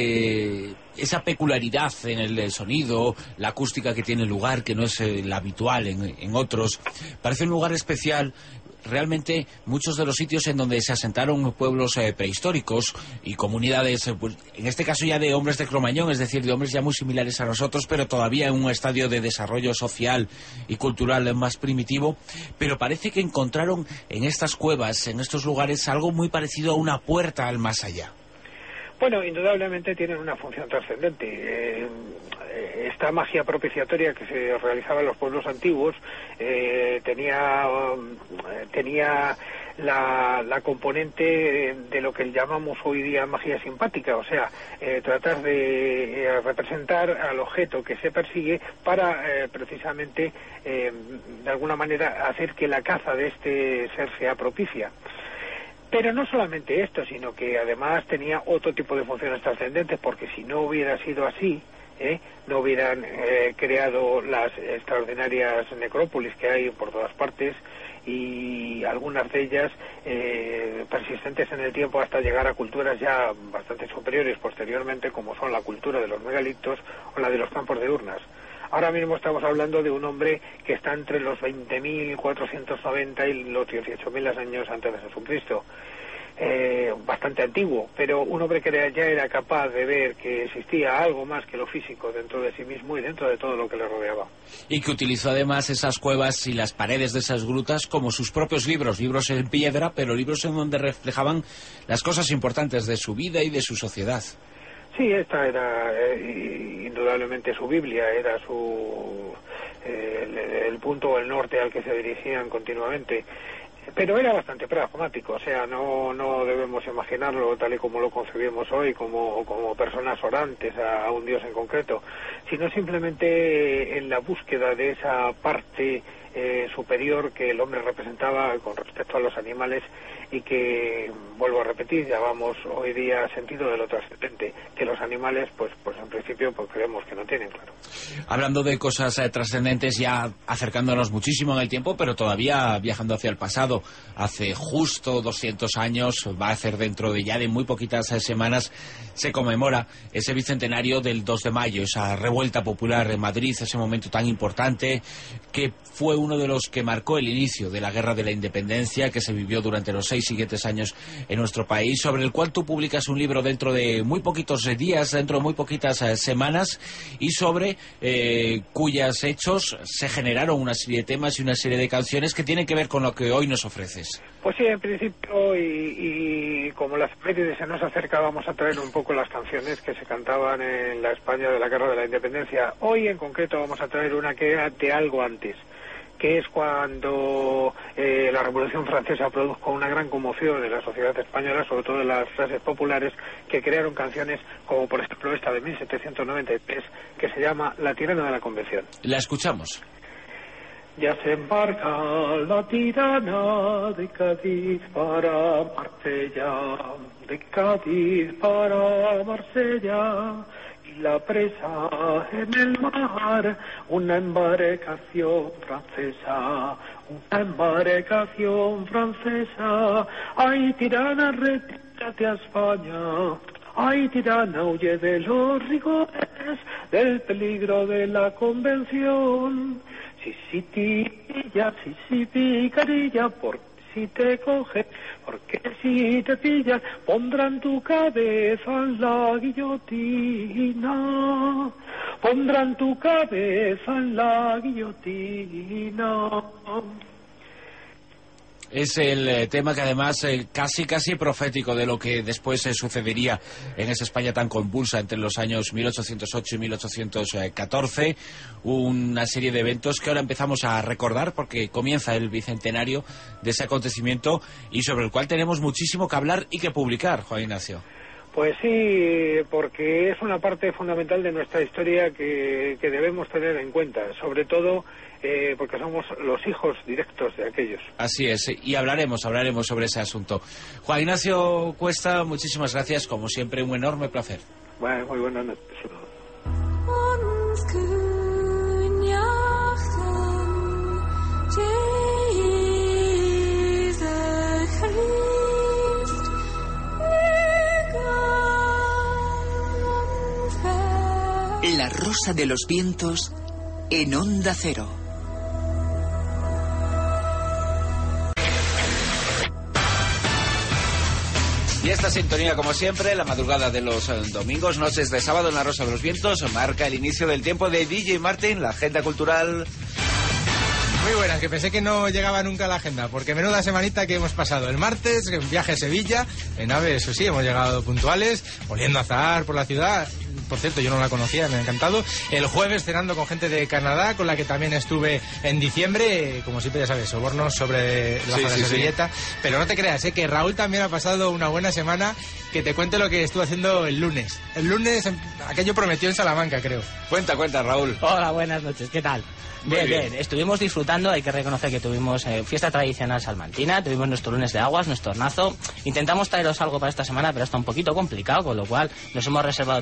ese esa peculiaridad en el sonido, la acústica que tiene el lugar, que no es eh, la habitual en, en otros. Parece un lugar especial. Realmente muchos de los sitios en donde se asentaron pueblos eh, prehistóricos y comunidades, eh, pues, en este caso ya de hombres de Cromañón, es decir, de hombres ya muy similares a nosotros, pero todavía en un estadio de desarrollo social y cultural más primitivo, pero parece que encontraron en estas cuevas, en estos lugares, algo muy parecido a una puerta al más allá. Bueno, indudablemente tienen una función trascendente. Eh, esta magia propiciatoria que se realizaba en los pueblos antiguos eh, tenía um, tenía la, la componente de lo que llamamos hoy día magia simpática, o sea, eh, tratar de eh, representar al objeto que se persigue para eh, precisamente eh, de alguna manera hacer que la caza de este ser sea propicia. Pero no solamente esto, sino que además tenía otro tipo de funciones trascendentes, porque si no hubiera sido así, ¿eh? no hubieran eh, creado las extraordinarias necrópolis que hay por todas partes, y algunas de ellas eh, persistentes en el tiempo hasta llegar a culturas ya bastante superiores posteriormente, como son la cultura de los megalitos o la de los campos de urnas. Ahora mismo estamos hablando de un hombre que está entre los veinte mil cuatrocientos noventa y los dieciocho mil años antes de Jesucristo. eh, bastante antiguo, pero un hombre que ya era capaz de ver que existía algo más que lo físico dentro de sí mismo y dentro de todo lo que le rodeaba. Y que utilizó además esas cuevas y las paredes de esas grutas como sus propios libros, libros en piedra, pero libros en donde reflejaban las cosas importantes de su vida y de su sociedad. Sí, esta era eh, indudablemente su Biblia, era su eh, el, el punto o el norte al que se dirigían continuamente. Pero era bastante pragmático, o sea, no no debemos imaginarlo tal y como lo concebimos hoy, como, como personas orantes a, a un dios en concreto, sino simplemente en la búsqueda de esa parte eh, superior que el hombre representaba con respecto a los animales y que, vuelvo a repetir, llamamos hoy día sentido de lo trascendente, que los animales, pues pues en principio, pues creemos que no tienen, claro. Hablando de cosas eh, trascendentes, ya acercándonos muchísimo en el tiempo, pero todavía viajando hacia el pasado, hace justo doscientos años, va a ser dentro de ya de muy poquitas eh, semanas, se conmemora ese bicentenario del dos de mayo, esa revuelta popular en Madrid, ese momento tan importante que fue uno de los que marcó el inicio de la Guerra de la Independencia, que se vivió durante los seis siguientes años en nuestro país, sobre el cual tú publicas un libro dentro de muy poquitos días, dentro de muy poquitas eh, semanas, y sobre eh, cuyos hechos se generaron una serie de temas y una serie de canciones que tienen que ver con lo que hoy nos ofreces. Pues sí, en principio, y, y como las efemérides se nos acerca, vamos a traer un poco las canciones que se cantaban en la España de la Guerra de la Independencia. Hoy en concreto vamos a traer una que era de algo antes, que es cuando eh, la Revolución Francesa produjo una gran conmoción en la sociedad española, sobre todo en las clases populares, que crearon canciones como por ejemplo esta de mil setecientos noventa y tres, que se llama La tirana de la Convención. La escuchamos. Ya se embarca la tirana de Cádiz para Marsella, de Cádiz para Marsella, y la presa en el mar, una embarcación francesa, una embarcación francesa. Ay, tirana, retírate a España. Ay, tirana, huye de los rigores, del peligro de la Convención. Si, si, tilla, si, si, picarilla, porque si te coge, porque si te pillan, pondrán tu cabeza en la guillotina, pondrán tu cabeza en la guillotina. Es el eh, tema que además eh, casi casi profético de lo que después eh, sucedería en esa España tan convulsa entre los años mil ochocientos ocho y mil ochocientos catorce, una serie de eventos que ahora empezamos a recordar porque comienza el bicentenario de ese acontecimiento y sobre el cual tenemos muchísimo que hablar y que publicar, Juan Ignacio. Pues sí, porque es una parte fundamental de nuestra historia que, que debemos tener en cuenta, sobre todo eh, porque somos los hijos directos de aquellos. Así es, y hablaremos, hablaremos sobre ese asunto. Juan Ignacio Cuesta, muchísimas gracias, como siempre, un enorme placer. Bueno, muy buenas noches. La Rosa de los Vientos en Onda Cero. Y esta sintonía, como siempre, la madrugada de los eh, domingos, noches de sábado en La Rosa de los Vientos, marca el inicio del tiempo de D J Martin, la agenda cultural. Muy buenas, que pensé que no llegaba nunca a la agenda, porque menuda semanita que hemos pasado. El martes, en viaje a Sevilla, en AVE, eso sí, hemos llegado puntuales, oliendo a azahar por la ciudad. Por cierto, yo no la conocía, me ha encantado. El jueves cenando con gente de Canadá, con la que también estuve en diciembre, como siempre ya sabes, sobornos sobre la sí, sí, sí, servilleta. Sí. Pero no te creas, ¿eh? Que Raúl también ha pasado una buena semana, que te cuente lo que estuve haciendo el lunes. El lunes, aquello prometió en Salamanca, creo. Cuenta, cuenta, Raúl. Hola, buenas noches, ¿qué tal? Bien, bien, bien, estuvimos disfrutando, hay que reconocer que tuvimos eh, fiesta tradicional salmantina, tuvimos nuestro lunes de aguas, nuestro hornazo. Intentamos traeros algo para esta semana, pero está un poquito complicado, con lo cual nos hemos reservado todo el vino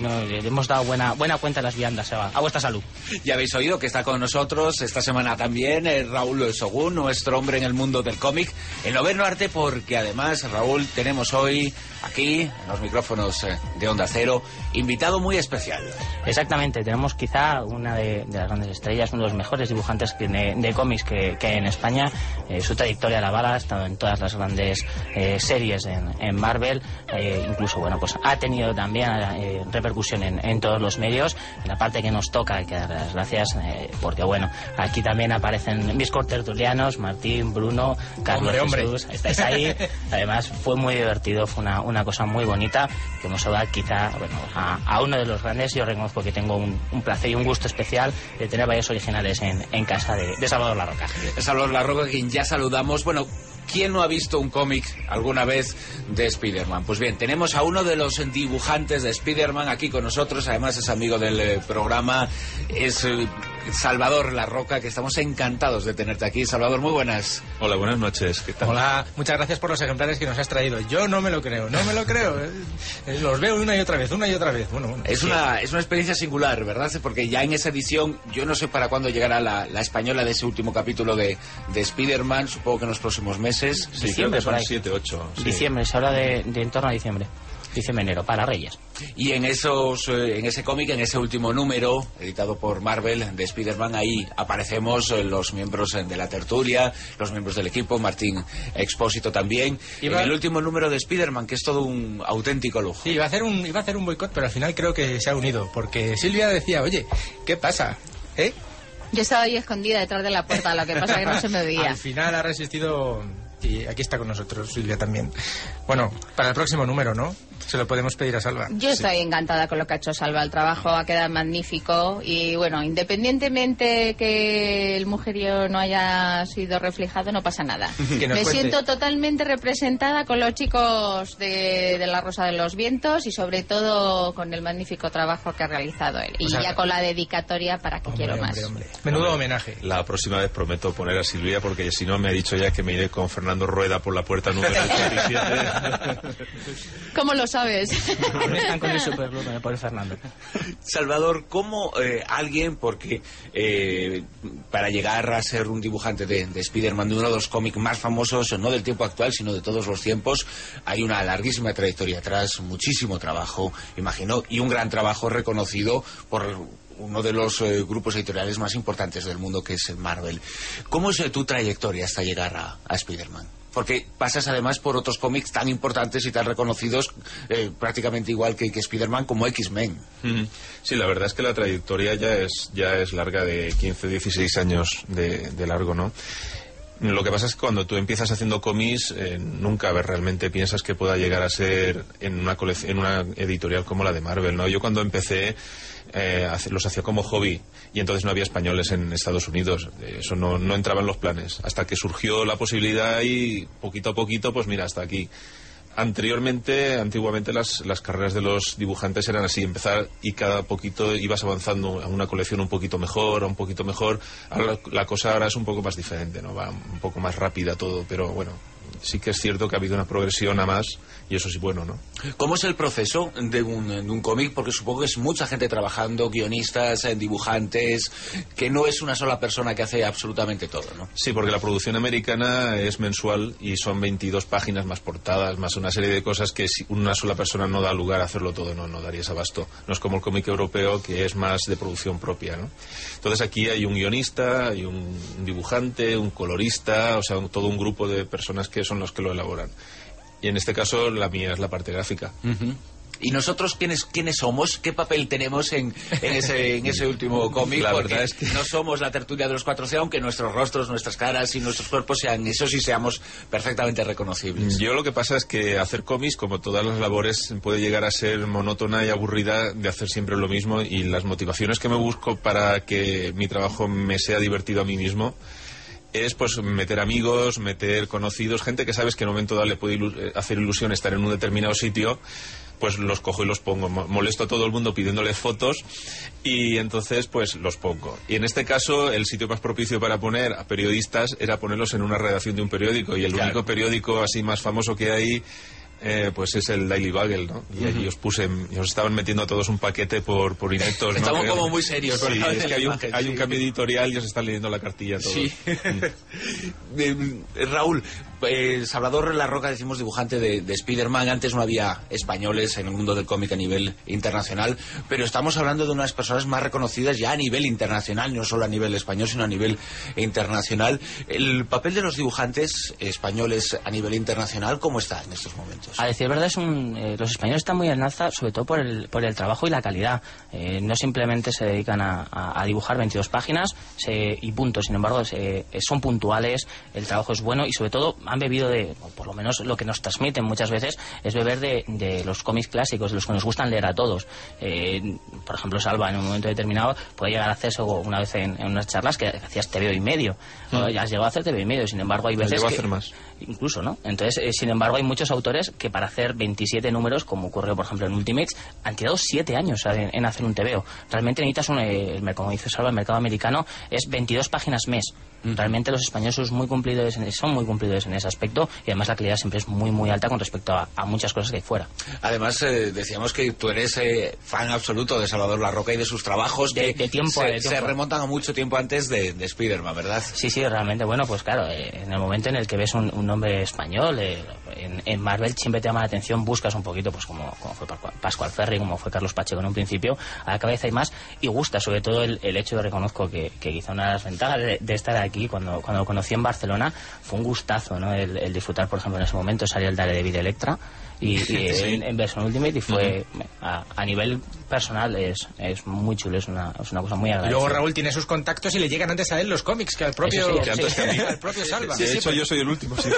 no, le hemos dado buena buena cuenta de las viandas, a, a vuestra salud. Ya habéis oído que está con nosotros esta semana también eh, Raúl Sogún, nuestro hombre en el mundo del cómic, en Noveno Arte, porque además, Raúl, tenemos hoy aquí, en los micrófonos eh, de Onda Cero, invitado muy especial. Exactamente, tenemos quizá una de, de las grandes estrellas, uno de los mejores dibujantes que de, de cómics que, que hay en España. Eh, su trayectoria la bala, ha estado en todas las grandes eh, series en, en Marvel, eh, incluso, bueno, pues ha tenido también eh, repercusión en, en todos los medios. En la parte que nos toca hay que dar las gracias, eh, porque bueno, aquí también aparecen mis cortertulianos, Martín, Bruno, Carlos, hombre, Jesús, hombre. estáis ahí. Además, fue muy divertido, fue una, una cosa muy bonita, que hemos dado quizá, bueno, a, a uno de los grandes. Yo reconozco que tengo un, un placer y un gusto especial de tener varios originales en, en casa de, de Salvador Larroca. Salvador Larroca, quien ya saludamos. Bueno, ¿quién no ha visto un cómic alguna vez de Spider-Man? Pues bien, tenemos a uno de los dibujantes de Spider-Man aquí con nosotros, además es amigo del eh, programa, es eh, Salvador Larroca, que estamos encantados de tenerte aquí. Salvador, muy buenas. Hola, buenas noches, ¿qué tal? Hola, muchas gracias por los ejemplares que nos has traído. Yo no me lo creo, no me lo creo. Los veo una y otra vez, una y otra vez. Bueno, bueno. Es una, es una experiencia singular, ¿verdad? Porque ya en esa edición, yo no sé para cuándo llegará la, la española de ese último capítulo de, de Spider-Man, supongo que en los próximos meses. Sí, diciembre, creo que son siete, ocho. Sí. Diciembre, se habla de, de en torno a diciembre. Diciembre, enero, para Reyes. Y en esos, eh, en ese cómic, en ese último número, editado por Marvel, de Spider-Man, ahí aparecemos eh, los miembros eh, de la tertulia, los miembros del equipo, Martín Expósito también. Iba... En el último número de Spider-Man, que es todo un auténtico lujo. Sí, iba a hacer un, iba a hacer un boicot, pero al final creo que se ha unido, porque Silvia decía, oye, ¿qué pasa? ¿Eh? Yo estaba ahí escondida detrás de la puerta, lo que pasa es que no se me veía. Al final ha resistido, y aquí está con nosotros Silvia también. Bueno, para el próximo número, ¿no? Se lo podemos pedir a Salva. Yo estoy sí. encantada con lo que ha hecho Salva. El trabajo ha quedado magnífico y bueno, independientemente que el mujerío no haya sido reflejado, no pasa nada. Me cuente. Siento totalmente representada con los chicos de, de La Rosa de los Vientos y sobre todo con el magnífico trabajo que ha realizado él. Y o sea, ya con la dedicatoria para que hombre, quiero hombre, más. Hombre. Menudo hombre. homenaje. La próxima vez prometo poner a Silvia porque si no me ha dicho ya que me iré con Fernando Rueda por la puerta número ochenta y siete. ¿Cómo lo sabes? Están con el superglue, con el pobre Fernando. Salvador, ¿cómo eh, alguien, porque eh, para llegar a ser un dibujante de, de Spider-Man, de uno de los cómics más famosos, no del tiempo actual, sino de todos los tiempos, hay una larguísima trayectoria atrás, muchísimo trabajo, imagino, y un gran trabajo reconocido por uno de los eh, grupos editoriales más importantes del mundo, que es Marvel. ¿Cómo es eh, tu trayectoria hasta llegar a, a Spider-Man? Porque pasas además por otros cómics tan importantes y tan reconocidos, eh, prácticamente igual que, que Spider-Man, como X-Men. Mm-hmm. Sí, la verdad es que la trayectoria ya es, ya es larga, de quince, dieciséis años de, de largo, ¿no? Lo que pasa es que cuando tú empiezas haciendo cómics, eh, nunca realmente piensas que pueda llegar a ser en una, en una editorial como la de Marvel, ¿no? Yo cuando empecé eh, los hacía como hobby y entonces no había españoles en Estados Unidos, eso no, no entraba en los planes, hasta que surgió la posibilidad y poquito a poquito, pues mira, hasta aquí. Anteriormente, antiguamente las, las carreras de los dibujantes eran así, empezar y cada poquito ibas avanzando a una colección un poquito mejor, a un poquito mejor. Ahora la, la cosa ahora es un poco más diferente, ¿no? Va un poco más rápida todo, pero bueno, sí que es cierto que ha habido una progresión a más y eso sí bueno, ¿no? ¿Cómo es el proceso de un, de un cómic? Porque supongo que es mucha gente trabajando, guionistas, dibujantes, que no es una sola persona que hace absolutamente todo, ¿no? Sí, porque la producción americana es mensual y son veintidós páginas más portadas, más una serie de cosas que si una sola persona no da lugar a hacerlo todo, no, no darías abasto. No es como el cómic europeo, que es más de producción propia, ¿no? Entonces aquí hay un guionista, hay un dibujante, un colorista, o sea, un, todo un grupo de personas que son los que lo elaboran. Y en este caso la mía es la parte gráfica. Uh-huh. ¿Y nosotros quiénes, quiénes somos? ¿Qué papel tenemos en, en, ese, en ese último cómic? La Porque verdad es que no somos la tertulia de los cuatro C, aunque nuestros rostros, nuestras caras y nuestros cuerpos sean esos y seamos perfectamente reconocibles. Yo lo que pasa es que hacer cómics, como todas las labores, puede llegar a ser monótona y aburrida de hacer siempre lo mismo, y las motivaciones que me busco para que mi trabajo me sea divertido a mí mismo es pues meter amigos, meter conocidos, gente que sabes que en un momento dado le puede ilu- hacer ilusión estar en un determinado sitio, pues los cojo y los pongo. Molesto a todo el mundo pidiéndoles fotos y entonces pues los pongo. Y en este caso el sitio más propicio para poner a periodistas era ponerlos en una redacción de un periódico, y el claro. único periódico así más famoso que hay eh, pues es el Daily Bugle, ¿no? Y allí os puse, y os estaban metiendo a todos un paquete por, por ineptos, ¿no? Estamos Creo. como muy serios. Sí, es que hay un, imagen, hay sí. un cambio editorial y os están leyendo la cartilla a todos. Sí. Eh, Raúl, eh, Salvador La Roca, decimos dibujante de, de Spider-Man. Antes no había españoles en el mundo del cómic a nivel internacional, pero estamos hablando de unas personas más reconocidas ya a nivel internacional, no solo a nivel español, sino a nivel internacional. El papel de los dibujantes españoles a nivel internacional, ¿cómo está en estos momentos? A decir verdad, es un, eh, los españoles están muy en alza, sobre todo por el, por el trabajo y la calidad. Eh, no simplemente se dedican a, a, a dibujar veintidós páginas se, y punto. Sin embargo, se, son puntuales, el trabajo es bueno y sobre todo han bebido de, o por lo menos lo que nos transmiten muchas veces, es beber de, de los cómics clásicos, de los que nos gustan leer a todos. Eh, por ejemplo, Salva, en un momento determinado, puede llegar a hacer eso una vez en, en unas charlas que hacías T V O y medio. Mm. ¿No? Ya has llegado a hacer T V O y medio, sin embargo, hay veces llegó que... a hacer más. Incluso, ¿no? Entonces, eh, sin embargo, hay muchos autores que para hacer veintisiete números, como ocurrió, por ejemplo, en Ultimates, han tirado siete años en, en hacer un T V O. Realmente necesitas un... Eh, como dice Salva, el mercado americano es veintidós páginas mes. Realmente los españoles son muy cumplidores en, son muy cumplidores en ese aspecto y además la calidad siempre es muy muy alta con respecto a, a muchas cosas que hay fuera. Además, eh, decíamos que tú eres eh, fan absoluto de Salvador La Roca y de sus trabajos de, que de tiempo, se, de tiempo. se remontan a mucho tiempo antes de, de Spider-Man, ¿verdad? Sí, sí, realmente, bueno, pues claro, eh, en el momento en el que ves un, un nombre español, eh, en, en Marvel siempre te llama la atención, buscas un poquito, pues como, como fue Pascual Ferry, como fue Carlos Pacheco en un principio, a la cabeza y más, y gusta sobre todo el, el hecho de reconozco que, que quizá una de las ventajas de, de estar aquí cuando, cuando lo conocí en Barcelona fue un gustazo, ¿no? El, el disfrutar, por ejemplo, en ese momento salió el Daredevil de Electra y, y sí. en, en versión Ultimate y fue uh-huh. a, a nivel personal es, es muy chulo, es una, es una cosa muy agradable. Y luego Raúl tiene sus contactos y le llegan antes a él los cómics que al propio, sí, que antes sí. que a mí, al propio Salva. Sí, de hecho, yo soy el último, sí.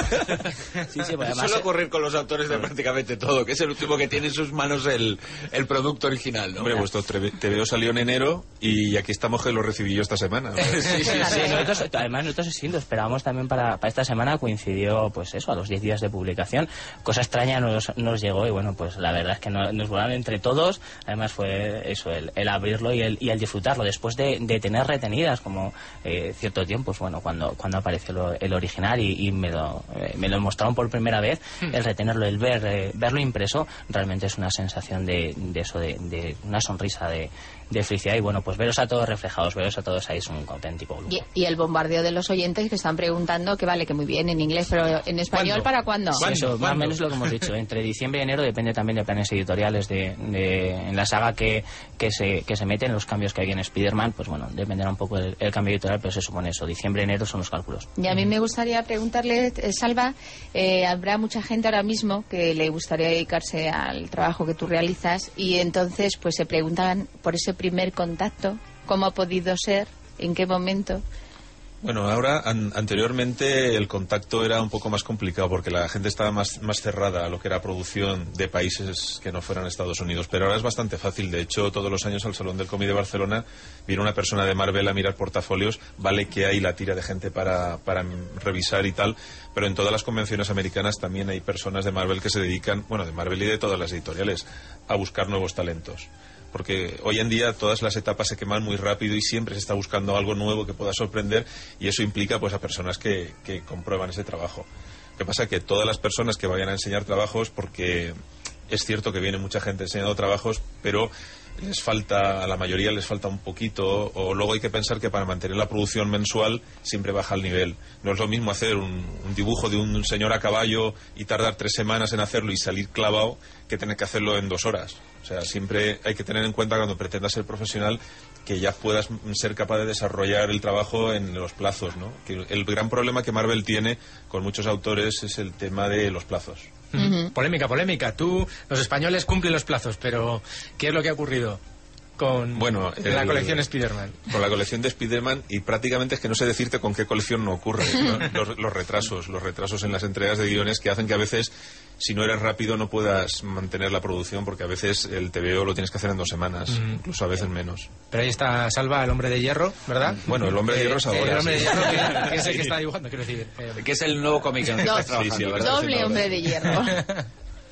sí, sí, pues además, suele ocurrir con los autores de prácticamente todo, que es el último que tiene en sus manos el, el producto original, ¿no? Hombre, vuestro T V O salió en enero y aquí estamos que lo recibí yo esta semana. sí, sí, sí, sí. Nosotros, además nosotros sí lo esperábamos también para, para esta semana, coincidió pues eso, a los diez días de publicación. Cosa extraña nos, nos llegó y bueno, pues la verdad es que no, nos volaron entre todos, además fue eso, el, el abrirlo y el, y el disfrutarlo, después de, de tener retenidas como eh, cierto tiempo, pues bueno, cuando, cuando apareció lo, el original y, y me, lo, eh, me lo mostraron por primera vez, el retenerlo, el ver eh, verlo impreso, realmente es una sensación de, de eso, de, de una sonrisa de, de felicidad y bueno, pues veros a todos reflejados, veros a todos ahí es un auténtico lujo. Y, y el bombardeo de los oyentes que están preguntando, que vale, que muy bien en inglés, pero en español, ¿cuándo? ¿para cuándo? Sí, eso, más o menos lo que hemos dicho, entre diciembre y enero, depende también de planes editoriales de, de en la saga que, que se que se meten, los cambios que hay en Spider-Man, pues bueno, dependerá un poco el, el cambio editorial, pero se supone eso, diciembre, enero son los cálculos. Y a mí me gustaría preguntarle, eh, Salva, eh, habrá mucha gente ahora mismo que le gustaría dedicarse al trabajo que tú realizas y entonces pues se preguntan por ese primer contacto, cómo ha podido ser, en qué momento. Bueno, ahora, an anteriormente el contacto era un poco más complicado porque la gente estaba más, más cerrada a lo que era producción de países que no fueran Estados Unidos, pero ahora es bastante fácil. De hecho, todos los años al Salón del Cómic de Barcelona viene una persona de Marvel a mirar portafolios, vale que hay la tira de gente para, para revisar y tal, pero en todas las convenciones americanas también hay personas de Marvel que se dedican, bueno, de Marvel y de todas las editoriales, a buscar nuevos talentos. Porque hoy en día todas las etapas se queman muy rápido y siempre se está buscando algo nuevo que pueda sorprender y eso implica pues a personas que, que comprueban ese trabajo. Lo que pasa es que todas las personas que vayan a enseñar trabajos, porque es cierto que viene mucha gente enseñando trabajos, pero les falta, a la mayoría les falta un poquito, o luego hay que pensar que para mantener la producción mensual siempre baja el nivel. No es lo mismo hacer un, un dibujo de un señor a caballo y tardar tres semanas en hacerlo y salir clavado que tener que hacerlo en dos horas. O sea, siempre hay que tener en cuenta cuando pretendas ser profesional que ya puedas ser capaz de desarrollar el trabajo en los plazos, ¿no? Que el gran problema que Marvel tiene con muchos autores es el tema de los plazos. Uh-huh. Polémica, polémica. Tú, los españoles cumplen los plazos, pero ¿qué es lo que ha ocurrido con bueno, la el, colección Spider-Man? Con la colección de Spider-Man, y prácticamente es que no sé decirte con qué colección no ocurre, ¿no? Los, los retrasos, los retrasos en las entregas de guiones que hacen que a veces, si no eres rápido, no puedas mantener la producción, porque a veces el T V O lo tienes que hacer en dos semanas, uh-huh. incluso a veces menos. Pero ahí está Salva, el hombre de hierro, ¿verdad? Bueno, el hombre de hierro es ahora. El hombre sí. de hierro que, que es el que está dibujando, quiero decir. Eh, que es el nuevo cómic en el que no, estás trabajando. Sí, sí, doble hombre de hierro.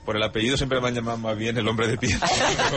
Por el apellido siempre me han llamado más bien el hombre de piedra.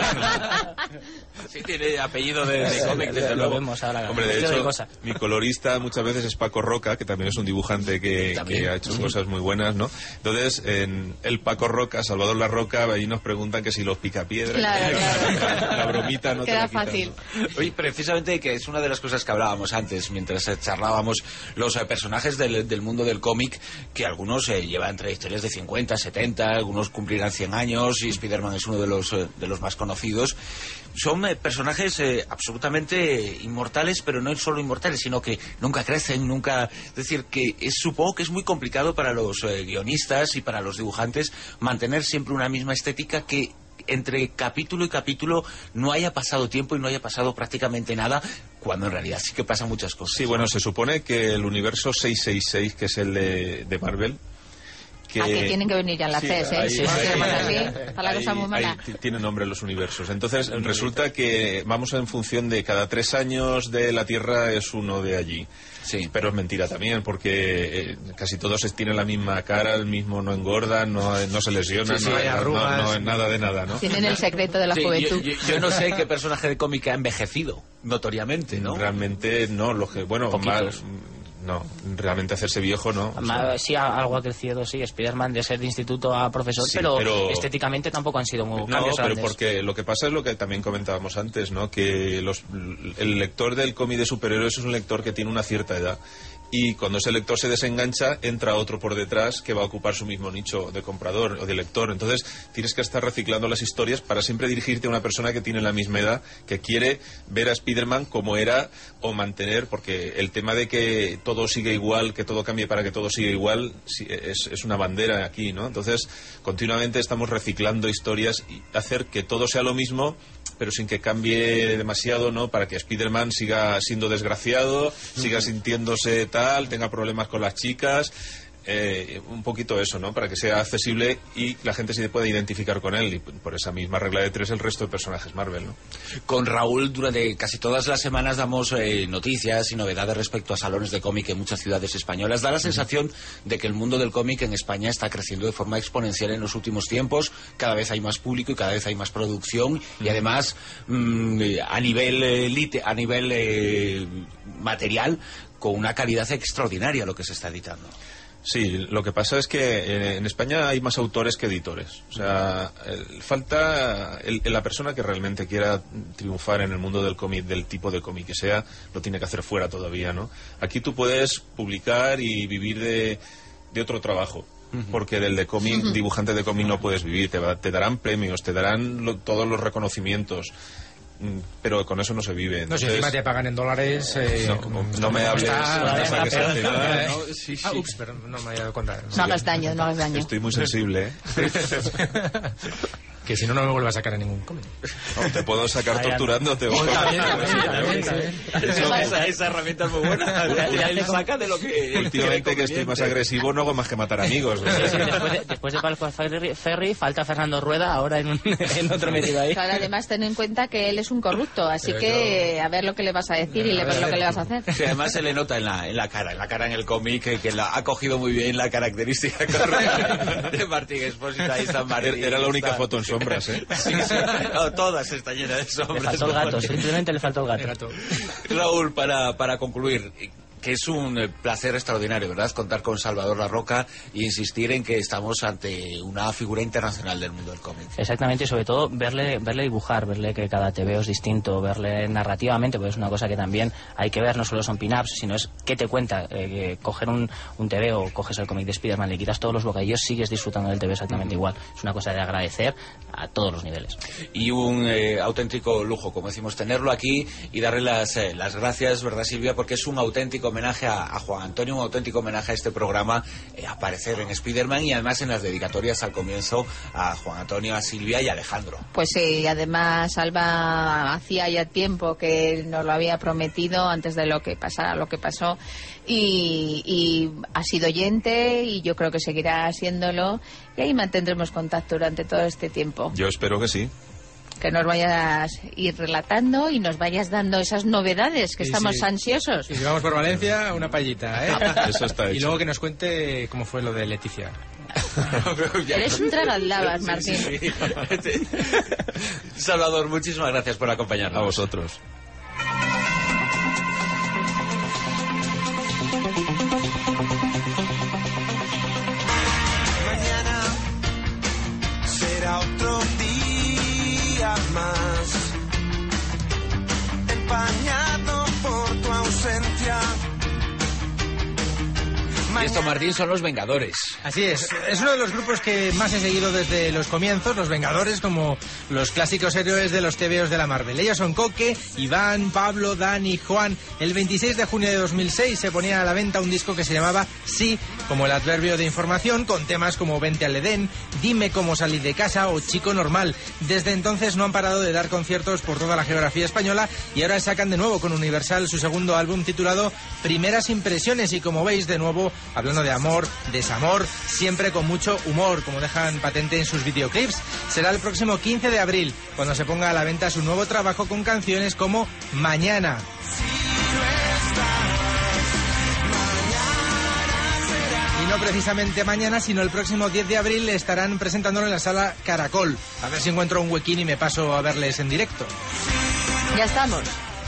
Sí, tiene apellido de, de cómic, desde lo luego. vemos ahora. Hombre, de hecho, mi colorista muchas veces es Paco Roca, que también es un dibujante que, que ha hecho cosas muy buenas, ¿no? Entonces, en el Paco Roca, Salvador La Roca, ahí nos preguntan que si los picapiedras, claro, claro. la bromita no queda te la fácil. ¿no? Oye, precisamente que es una de las cosas que hablábamos antes, mientras eh, charlábamos, los eh, personajes del, del mundo del cómic, que algunos eh, llevan trayectorias de cincuenta, setenta, algunos cumplirán cien años, y Spider-Man es uno de los, eh, de los más conocidos. Son eh, personajes eh, absolutamente inmortales, pero no solo inmortales, sino que nunca crecen, nunca... Es decir, que es, supongo que es muy complicado para los eh, guionistas y para los dibujantes mantener siempre una misma estética, que entre capítulo y capítulo no haya pasado tiempo y no haya pasado prácticamente nada, cuando en realidad sí que pasan muchas cosas. Sí, bueno, se supone que el universo seiscientos sesenta y seis, que es el de, de Marvel... Que... Aquí tienen que venir ya en la sí, C E S, ¿eh? ahí, Si no ahí, queremos ahí, así, ahí, está la cosa muy mala. Ahí tienen nombre los universos. Entonces, resulta que vamos en función de cada tres años de la Tierra es uno de allí. Sí. Pero es mentira también, porque eh, casi todos tienen la misma cara, el mismo no engordan, no, no se lesionan, Sí, sí, no, hay no, arrugas. no, no es nada de nada, ¿no? Tienen el secreto de la Sí, juventud. Yo, yo, yo no sé qué personaje de cómic ha envejecido, notoriamente, ¿no? Realmente no, lo que, bueno, más, no, realmente hacerse viejo no. O sea, Sí, algo ha crecido, sí, Spider-Man de ser de instituto a profesor, Sí, pero, pero- estéticamente tampoco han sido muy No, cambios pero grandes. porque lo que pasa es lo que también comentábamos antes, ¿no? Que los, el lector del cómic de superhéroes es un lector que tiene una cierta edad. Y cuando ese lector se desengancha, entra otro por detrás que va a ocupar su mismo nicho de comprador o de lector. Entonces, tienes que estar reciclando las historias para siempre dirigirte a una persona que tiene la misma edad, que quiere ver a Spider-Man como era o mantener, porque el tema de que todo sigue igual, que todo cambie para que todo siga igual, sí, es, es una bandera aquí, ¿no? Entonces, continuamente estamos reciclando historias y hacer que todo sea lo mismo, pero sin que cambie demasiado, ¿no? Para que Spider-Man siga siendo desgraciado, siga sintiéndose tal, tenga problemas con las chicas, eh, un poquito eso, ¿no? Para que sea accesible y la gente se pueda identificar con él, y por esa misma regla de tres el resto de personajes Marvel, ¿no? Con Raúl durante casi todas las semanas damos eh, noticias y novedades respecto a salones de cómic en muchas ciudades españolas. Da la sensación de que el mundo del cómic en España está creciendo de forma exponencial en los últimos tiempos. Cada vez hay más público y cada vez hay más producción, y además mmm, a nivel eh, lite, a nivel eh, material, con una calidad extraordinaria lo que se está editando. Sí, lo que pasa es que eh, en España hay más autores que editores. O sea, el- falta el- la persona que realmente quiera triunfar en el mundo del cómic, del tipo de cómic que sea, lo tiene que hacer fuera todavía, ¿no? Aquí tú puedes publicar y vivir de, de otro trabajo. Porque del de cómic, Ujú. dibujante de cómic no puedes vivir, te, va- te darán premios, te darán lo- todos los reconocimientos, mm, pero con eso no se vive. No, si Entonces- encima te pagan en dólares... Eh, No, como- no me como hables, está- no me saques está el peor, tema, ¿eh? ¿no? Sí, sí. Ah, ups, perdón, no me había dado cuenta. No hagas daño, no hagas daño. Estoy muy sensible, ¿eh? Que si no, no me vuelva a sacar en ningún cómic. No, te puedo sacar torturándote. Oh, también, también, también, también. Eso- Esa, esa herramienta es muy buena. Él saca de lo que... Últimamente que estoy más agresivo no hago más que matar amigos. Sí, sí, después de, después de Palco Ferry, Ferry, falta Fernando Rueda ahora en, un, en otro metido ahí. Claro, además ten en cuenta que él es un corrupto, así Pero que a ver lo que le vas a decir y le ver lo que le vas a hacer. Sí, además se le nota en la, en la cara, en la cara en el cómic, que, que la, ha cogido muy bien la característica correcta de Martín Expósito y San Martín. Era la única Está- foto en sombras, ¿eh? Sí, sí. No, todas están llenas de Le sombras. faltó el gato, simplemente le faltó el gato. Raúl, para, para concluir, que es un eh, placer extraordinario, ¿verdad?, contar con Salvador La Roca y insistir en que estamos ante una figura internacional del mundo del cómic. Exactamente, y sobre todo verle verle dibujar, verle que cada T V O es distinto, verle narrativamente, porque es una cosa que también hay que ver, no solo son pin-ups, sino es qué te cuenta. Eh, que coger un, un T V O, coges el cómic de Spider-Man, le quitas todos los bocadillos, sigues disfrutando del T V exactamente igual. Es una cosa de agradecer a todos los niveles. Y un eh, auténtico lujo, como decimos, tenerlo aquí y darle las, eh, las gracias, ¿verdad, Silvia?, porque es un auténtico homenaje a, a Juan Antonio, un auténtico homenaje a este programa, eh, aparecer en Spider-Man, y además en las dedicatorias al comienzo a Juan Antonio, a Silvia y a Alejandro. Pues sí, además Alba hacía ya tiempo que nos lo había prometido antes de lo que pasara, lo que pasó, y, y ha sido oyente y yo creo que seguirá haciéndolo, y ahí mantendremos contacto durante todo este tiempo. Yo espero que sí. Que nos vayas a ir relatando y nos vayas dando esas novedades que Y estamos si- ansiosos. Y si vamos por Valencia, una payita, ¿eh? Eso está Y hecho. luego que nos cuente cómo fue lo de Leticia. Eres un tragalabas, Martín. Sí, sí, sí. Salvador, muchísimas gracias por acompañarnos. A vosotros. Mañana será otro día más, empañado por tu ausencia. Y esto, Martín, son los Vengadores. Así es, es uno de los grupos que más he seguido desde los comienzos, los Vengadores, como los clásicos héroes de los tebeos de la Marvel. Ellos son Coque, Iván, Pablo, Dani, Juan. El veintiséis de junio de dos mil seis se ponía a la venta un disco que se llamaba Sí, como el adverbio de información, con temas como Vente al Edén, Dime cómo salir de casa o Chico Normal. Desde entonces no han parado de dar conciertos por toda la geografía española y ahora sacan de nuevo con Universal su segundo álbum titulado Primeras Impresiones, y como veis, de nuevo hablando de amor, desamor, siempre con mucho humor, como dejan patente en sus videoclips. Será el próximo quince de abril cuando se ponga a la venta su nuevo trabajo con canciones como Mañana. Y no precisamente mañana, sino el próximo diez de abril estarán presentándolo en la sala Caracol. A ver si encuentro un huequín y me paso a verles en directo. Ya estamos.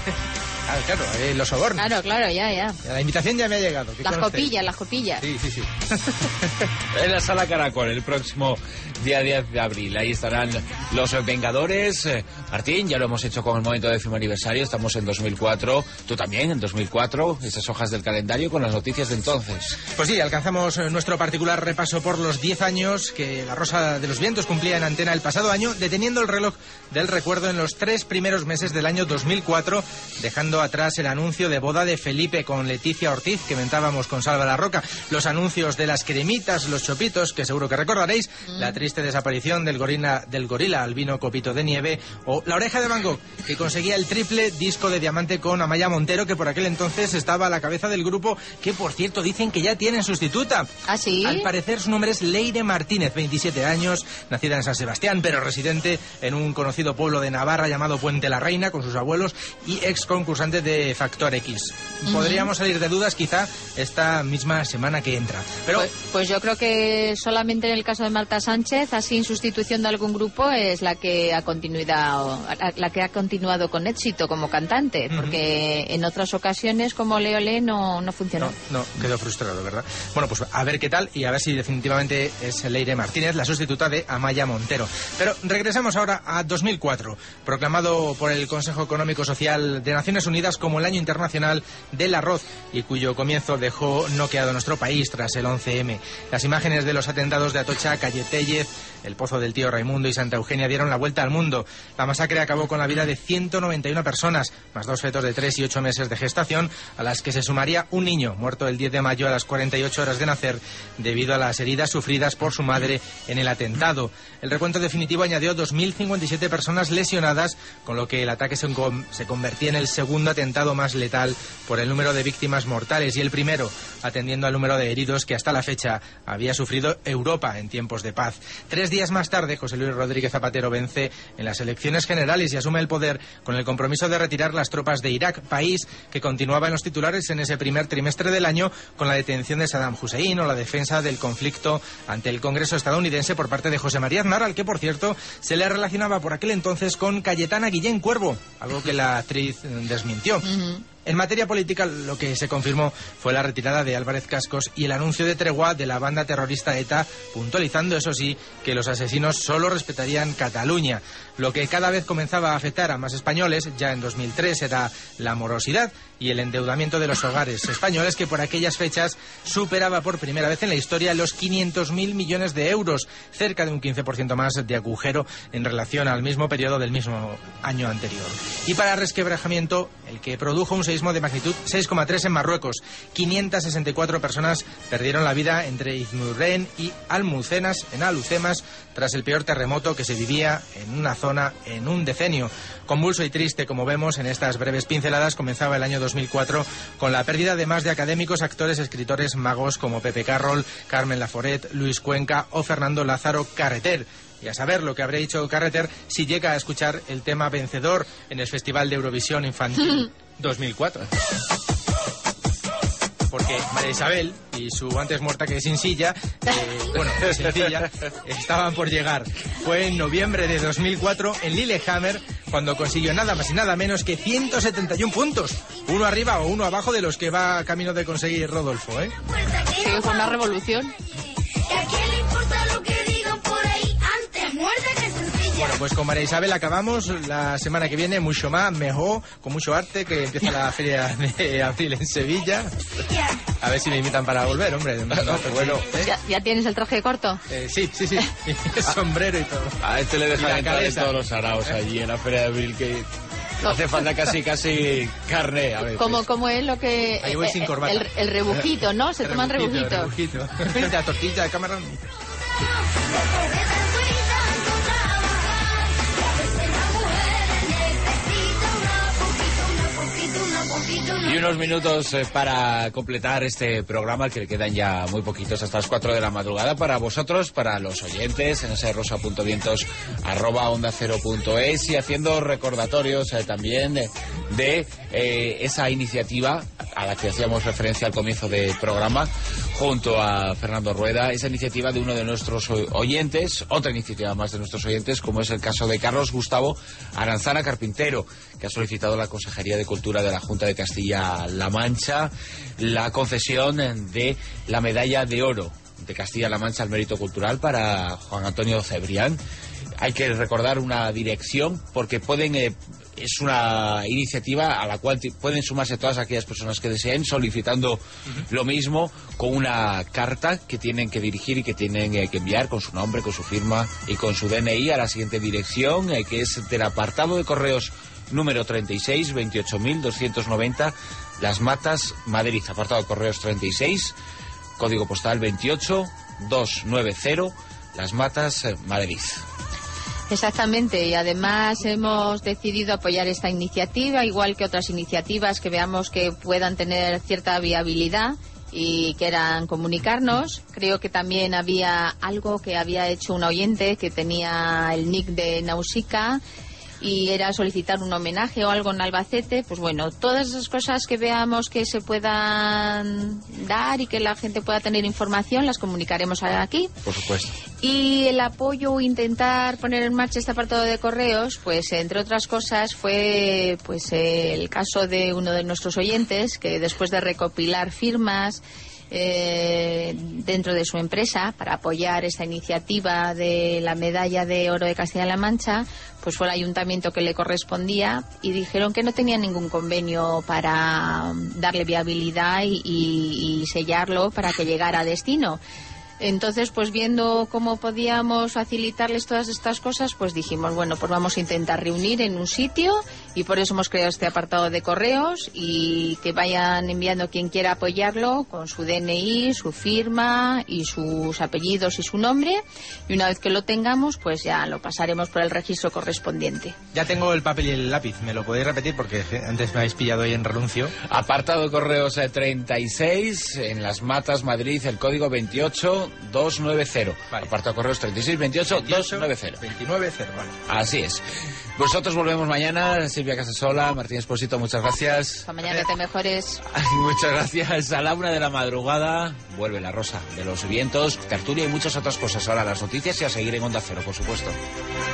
Claro, claro, eh, los sobornos. Claro, claro, ya, ya. La invitación ya me ha llegado. Las copillas, las copillas. Sí, sí, sí. En la sala Caracol, el próximo día diez de abril. Ahí estarán los Vengadores. Eh, Martín, ya lo hemos hecho con el momento de décimo aniversario. Estamos en dos mil cuatro. Tú también, en dos mil cuatro. Esas hojas del calendario con las noticias de entonces. Pues sí, alcanzamos nuestro particular repaso por los diez años que La Rosa de los Vientos cumplía en antena el pasado año, deteniendo el reloj del recuerdo en los tres primeros meses del año dos mil cuatro, dejando atrás el anuncio de boda de Felipe con Leticia Ortiz, que mentábamos con Salva La Roca, los anuncios de las cremitas, los chopitos, que seguro que recordaréis, mm. la triste desaparición del gorila, del gorila albino Copito de Nieve, o La Oreja de Van Gogh, que conseguía el triple disco de diamante con Amaya Montero, que por aquel entonces estaba a la cabeza del grupo, que por cierto dicen que ya tienen sustituta. ¿Ah, sí? Al parecer su nombre es Leire Martínez, veintisiete años, nacida en San Sebastián, pero residente en un conocido pueblo de Navarra llamado Puente la Reina, con sus abuelos, y ex concursante de Factor X. Uh-huh. Podríamos salir de dudas quizá esta misma semana que entra. Pero pues, pues yo creo que solamente en el caso de Marta Sánchez, así en sustitución de algún grupo, es la que ha continuado, la que ha continuado con éxito como cantante, uh-huh. porque en otras ocasiones como Leo Le no, no funcionó. No, no, quedó frustrado, ¿verdad? Bueno, pues a ver qué tal y a ver si definitivamente es Leire Martínez la sustituta de Amaya Montero. Pero regresamos ahora a dos mil cuatro, proclamado por el Consejo Económico Social de Naciones Unidas como el Año Internacional del Arroz, y cuyo comienzo dejó noqueado nuestro país tras el once eme. Las imágenes de los atentados de Atocha, Calle Tellez, el Pozo del Tío Raimundo y Santa Eugenia dieron la vuelta al mundo. La masacre acabó con la vida de ciento noventa y una personas, más dos fetos de tres y ocho meses de gestación, a las que se sumaría un niño, muerto el diez de mayo a las cuarenta y ocho horas de nacer, debido a las heridas sufridas por su madre en el atentado. El recuento definitivo añadió dos mil cincuenta y siete personas lesionadas, con lo que el ataque se, con- se convertía en el segundo atentado más letal por el número de víctimas mortales y el primero, atendiendo al número de heridos que hasta la fecha había sufrido Europa en tiempos de paz. Tres días más tarde, José Luis Rodríguez Zapatero vence en las elecciones generales y asume el poder con el compromiso de retirar las tropas de Irak, país que continuaba en los titulares en ese primer trimestre del año con la detención de Saddam Hussein o la defensa del conflicto ante el Congreso estadounidense por parte de José María Aznar, al que, por cierto, se le relacionaba por aquel entonces con Cayetana Guillén Cuervo, algo que la actriz desmintió. Uh-huh. En materia política, lo que se confirmó fue la retirada de Álvarez Cascos y el anuncio de tregua de la banda terrorista ETA, puntualizando, eso sí, que los asesinos solo respetarían Cataluña. Lo que cada vez comenzaba a afectar a más españoles, ya en dos mil tres, era la morosidad y el endeudamiento de los hogares españoles, que por aquellas fechas superaba por primera vez en la historia los quinientos mil millones de euros, cerca de un quince por ciento más de agujero en relación al mismo periodo del mismo año anterior. Y para resquebrajamiento, el que produjo un seísmo de magnitud seis coma tres en Marruecos. quinientas sesenta y cuatro personas perdieron la vida entre Izmurren y Almucenas, en Alucemas, tras el peor terremoto que se vivía en una zona en un decenio. Convulso y triste, como vemos en estas breves pinceladas, comenzaba el año dos mil cuatro con la pérdida de más de académicos, actores, escritores, magos como Pepe Carroll, Carmen Laforet, Luis Cuenca o Fernando Lázaro Carreter. Y a saber lo que habrá dicho Carreter si llega a escuchar el tema vencedor en el Festival de Eurovisión Infantil dos mil cuatro. porque María Isabel y su antes muerta que sin silla, eh, bueno, sencilla, estaban por llegar. Fue en noviembre de dos mil cuatro en Lillehammer cuando consiguió nada más y nada menos que ciento setenta y uno puntos. Uno arriba o uno abajo de los que va camino de conseguir Rodolfo, ¿eh? Sí, fue una revolución. Bueno, pues con María Isabel acabamos. La semana que viene mucho más, mejor, con mucho arte, que empieza la feria de abril en Sevilla. A ver si me invitan para volver, hombre. No, no, bueno. ¿Eh? ¿Ya, ¿Ya tienes el traje corto? Eh, sí, sí, sí. Sombrero y todo. A este le dejan entrar en todos los araos allí en la feria de abril, que no hace falta casi casi carne a veces. Como, como es lo que... Ahí voy sin corbata. El, el rebujito, ¿no? Se el toman rebujito. rebujitos. El rebujito. La tortilla de camarón. Y unos minutos eh, para completar este programa, que le quedan ya muy poquitos hasta las cuatro de la madrugada, para vosotros, para los oyentes, en ese rosa punto vientos arroba onda cero punto es, y haciendo recordatorios eh, también de, de eh, esa iniciativa a la que hacíamos referencia al comienzo del programa, junto a Fernando Rueda, esa iniciativa de uno de nuestros oyentes, otra iniciativa más de nuestros oyentes, como es el caso de Carlos Gustavo Aranzana Carpintero, que ha solicitado a la Consejería de Cultura de la Junta de Castilla-La Mancha la concesión de la medalla de oro de Castilla-La Mancha al mérito cultural para Juan Antonio Cebrián. Hay que recordar una dirección, porque pueden... Eh, es una iniciativa a la cual pueden sumarse todas aquellas personas que deseen, solicitando uh-huh. lo mismo, con una carta que tienen que dirigir y que tienen eh, que enviar con su nombre, con su firma y con su D N I a la siguiente dirección, eh, que es del apartado de correos número treinta y seis, veintiocho mil doscientos noventa, Las Matas, Madrid. Apartado de correos treinta y seis, código postal veintiocho mil doscientos noventa, Las Matas, eh, Madrid. Exactamente, y además hemos decidido apoyar esta iniciativa, igual que otras iniciativas que veamos que puedan tener cierta viabilidad y quieran comunicarnos. Creo que también había algo que había hecho un oyente que tenía el nick de Nausicaa y era solicitar un homenaje o algo en Albacete. Pues bueno, todas esas cosas que veamos que se puedan dar y que la gente pueda tener información, las comunicaremos aquí. Por supuesto. Y el apoyo o intentar poner en marcha este apartado de correos, pues entre otras cosas fue pues el caso de uno de nuestros oyentes que después de recopilar firmas Eh, dentro de su empresa para apoyar esta iniciativa de la medalla de oro de Castilla-La Mancha, pues fue el ayuntamiento que le correspondía y dijeron que no tenía ningún convenio para darle viabilidad y, y, y sellarlo para que llegara a destino. Entonces, pues viendo cómo podíamos facilitarles todas estas cosas, pues dijimos, bueno, pues vamos a intentar reunir en un sitio, y por eso hemos creado este apartado de correos, y que vayan enviando quien quiera apoyarlo con su D N I, su firma y sus apellidos y su nombre, y una vez que lo tengamos, pues ya lo pasaremos por el registro correspondiente. Ya tengo el papel y el lápiz, ¿me lo podéis repetir? Porque antes me habéis pillado ahí en renuncio. Apartado de correos treinta y seis, en Las Matas, Madrid, el código veintiocho mil doscientos noventa. Vale. Apartado de correos treinta y seis, veintiocho, doscientos noventa. veintinueve cero, vale. Así es. Nosotros volvemos mañana. Silvia Casasola, Martín Esposito, muchas gracias. Hasta mañana, que te mejores. Muchas gracias. A la una de la madrugada vuelve la Rosa de los Vientos, tertulia y muchas otras cosas. Ahora las noticias y a seguir en Onda Cero, por supuesto.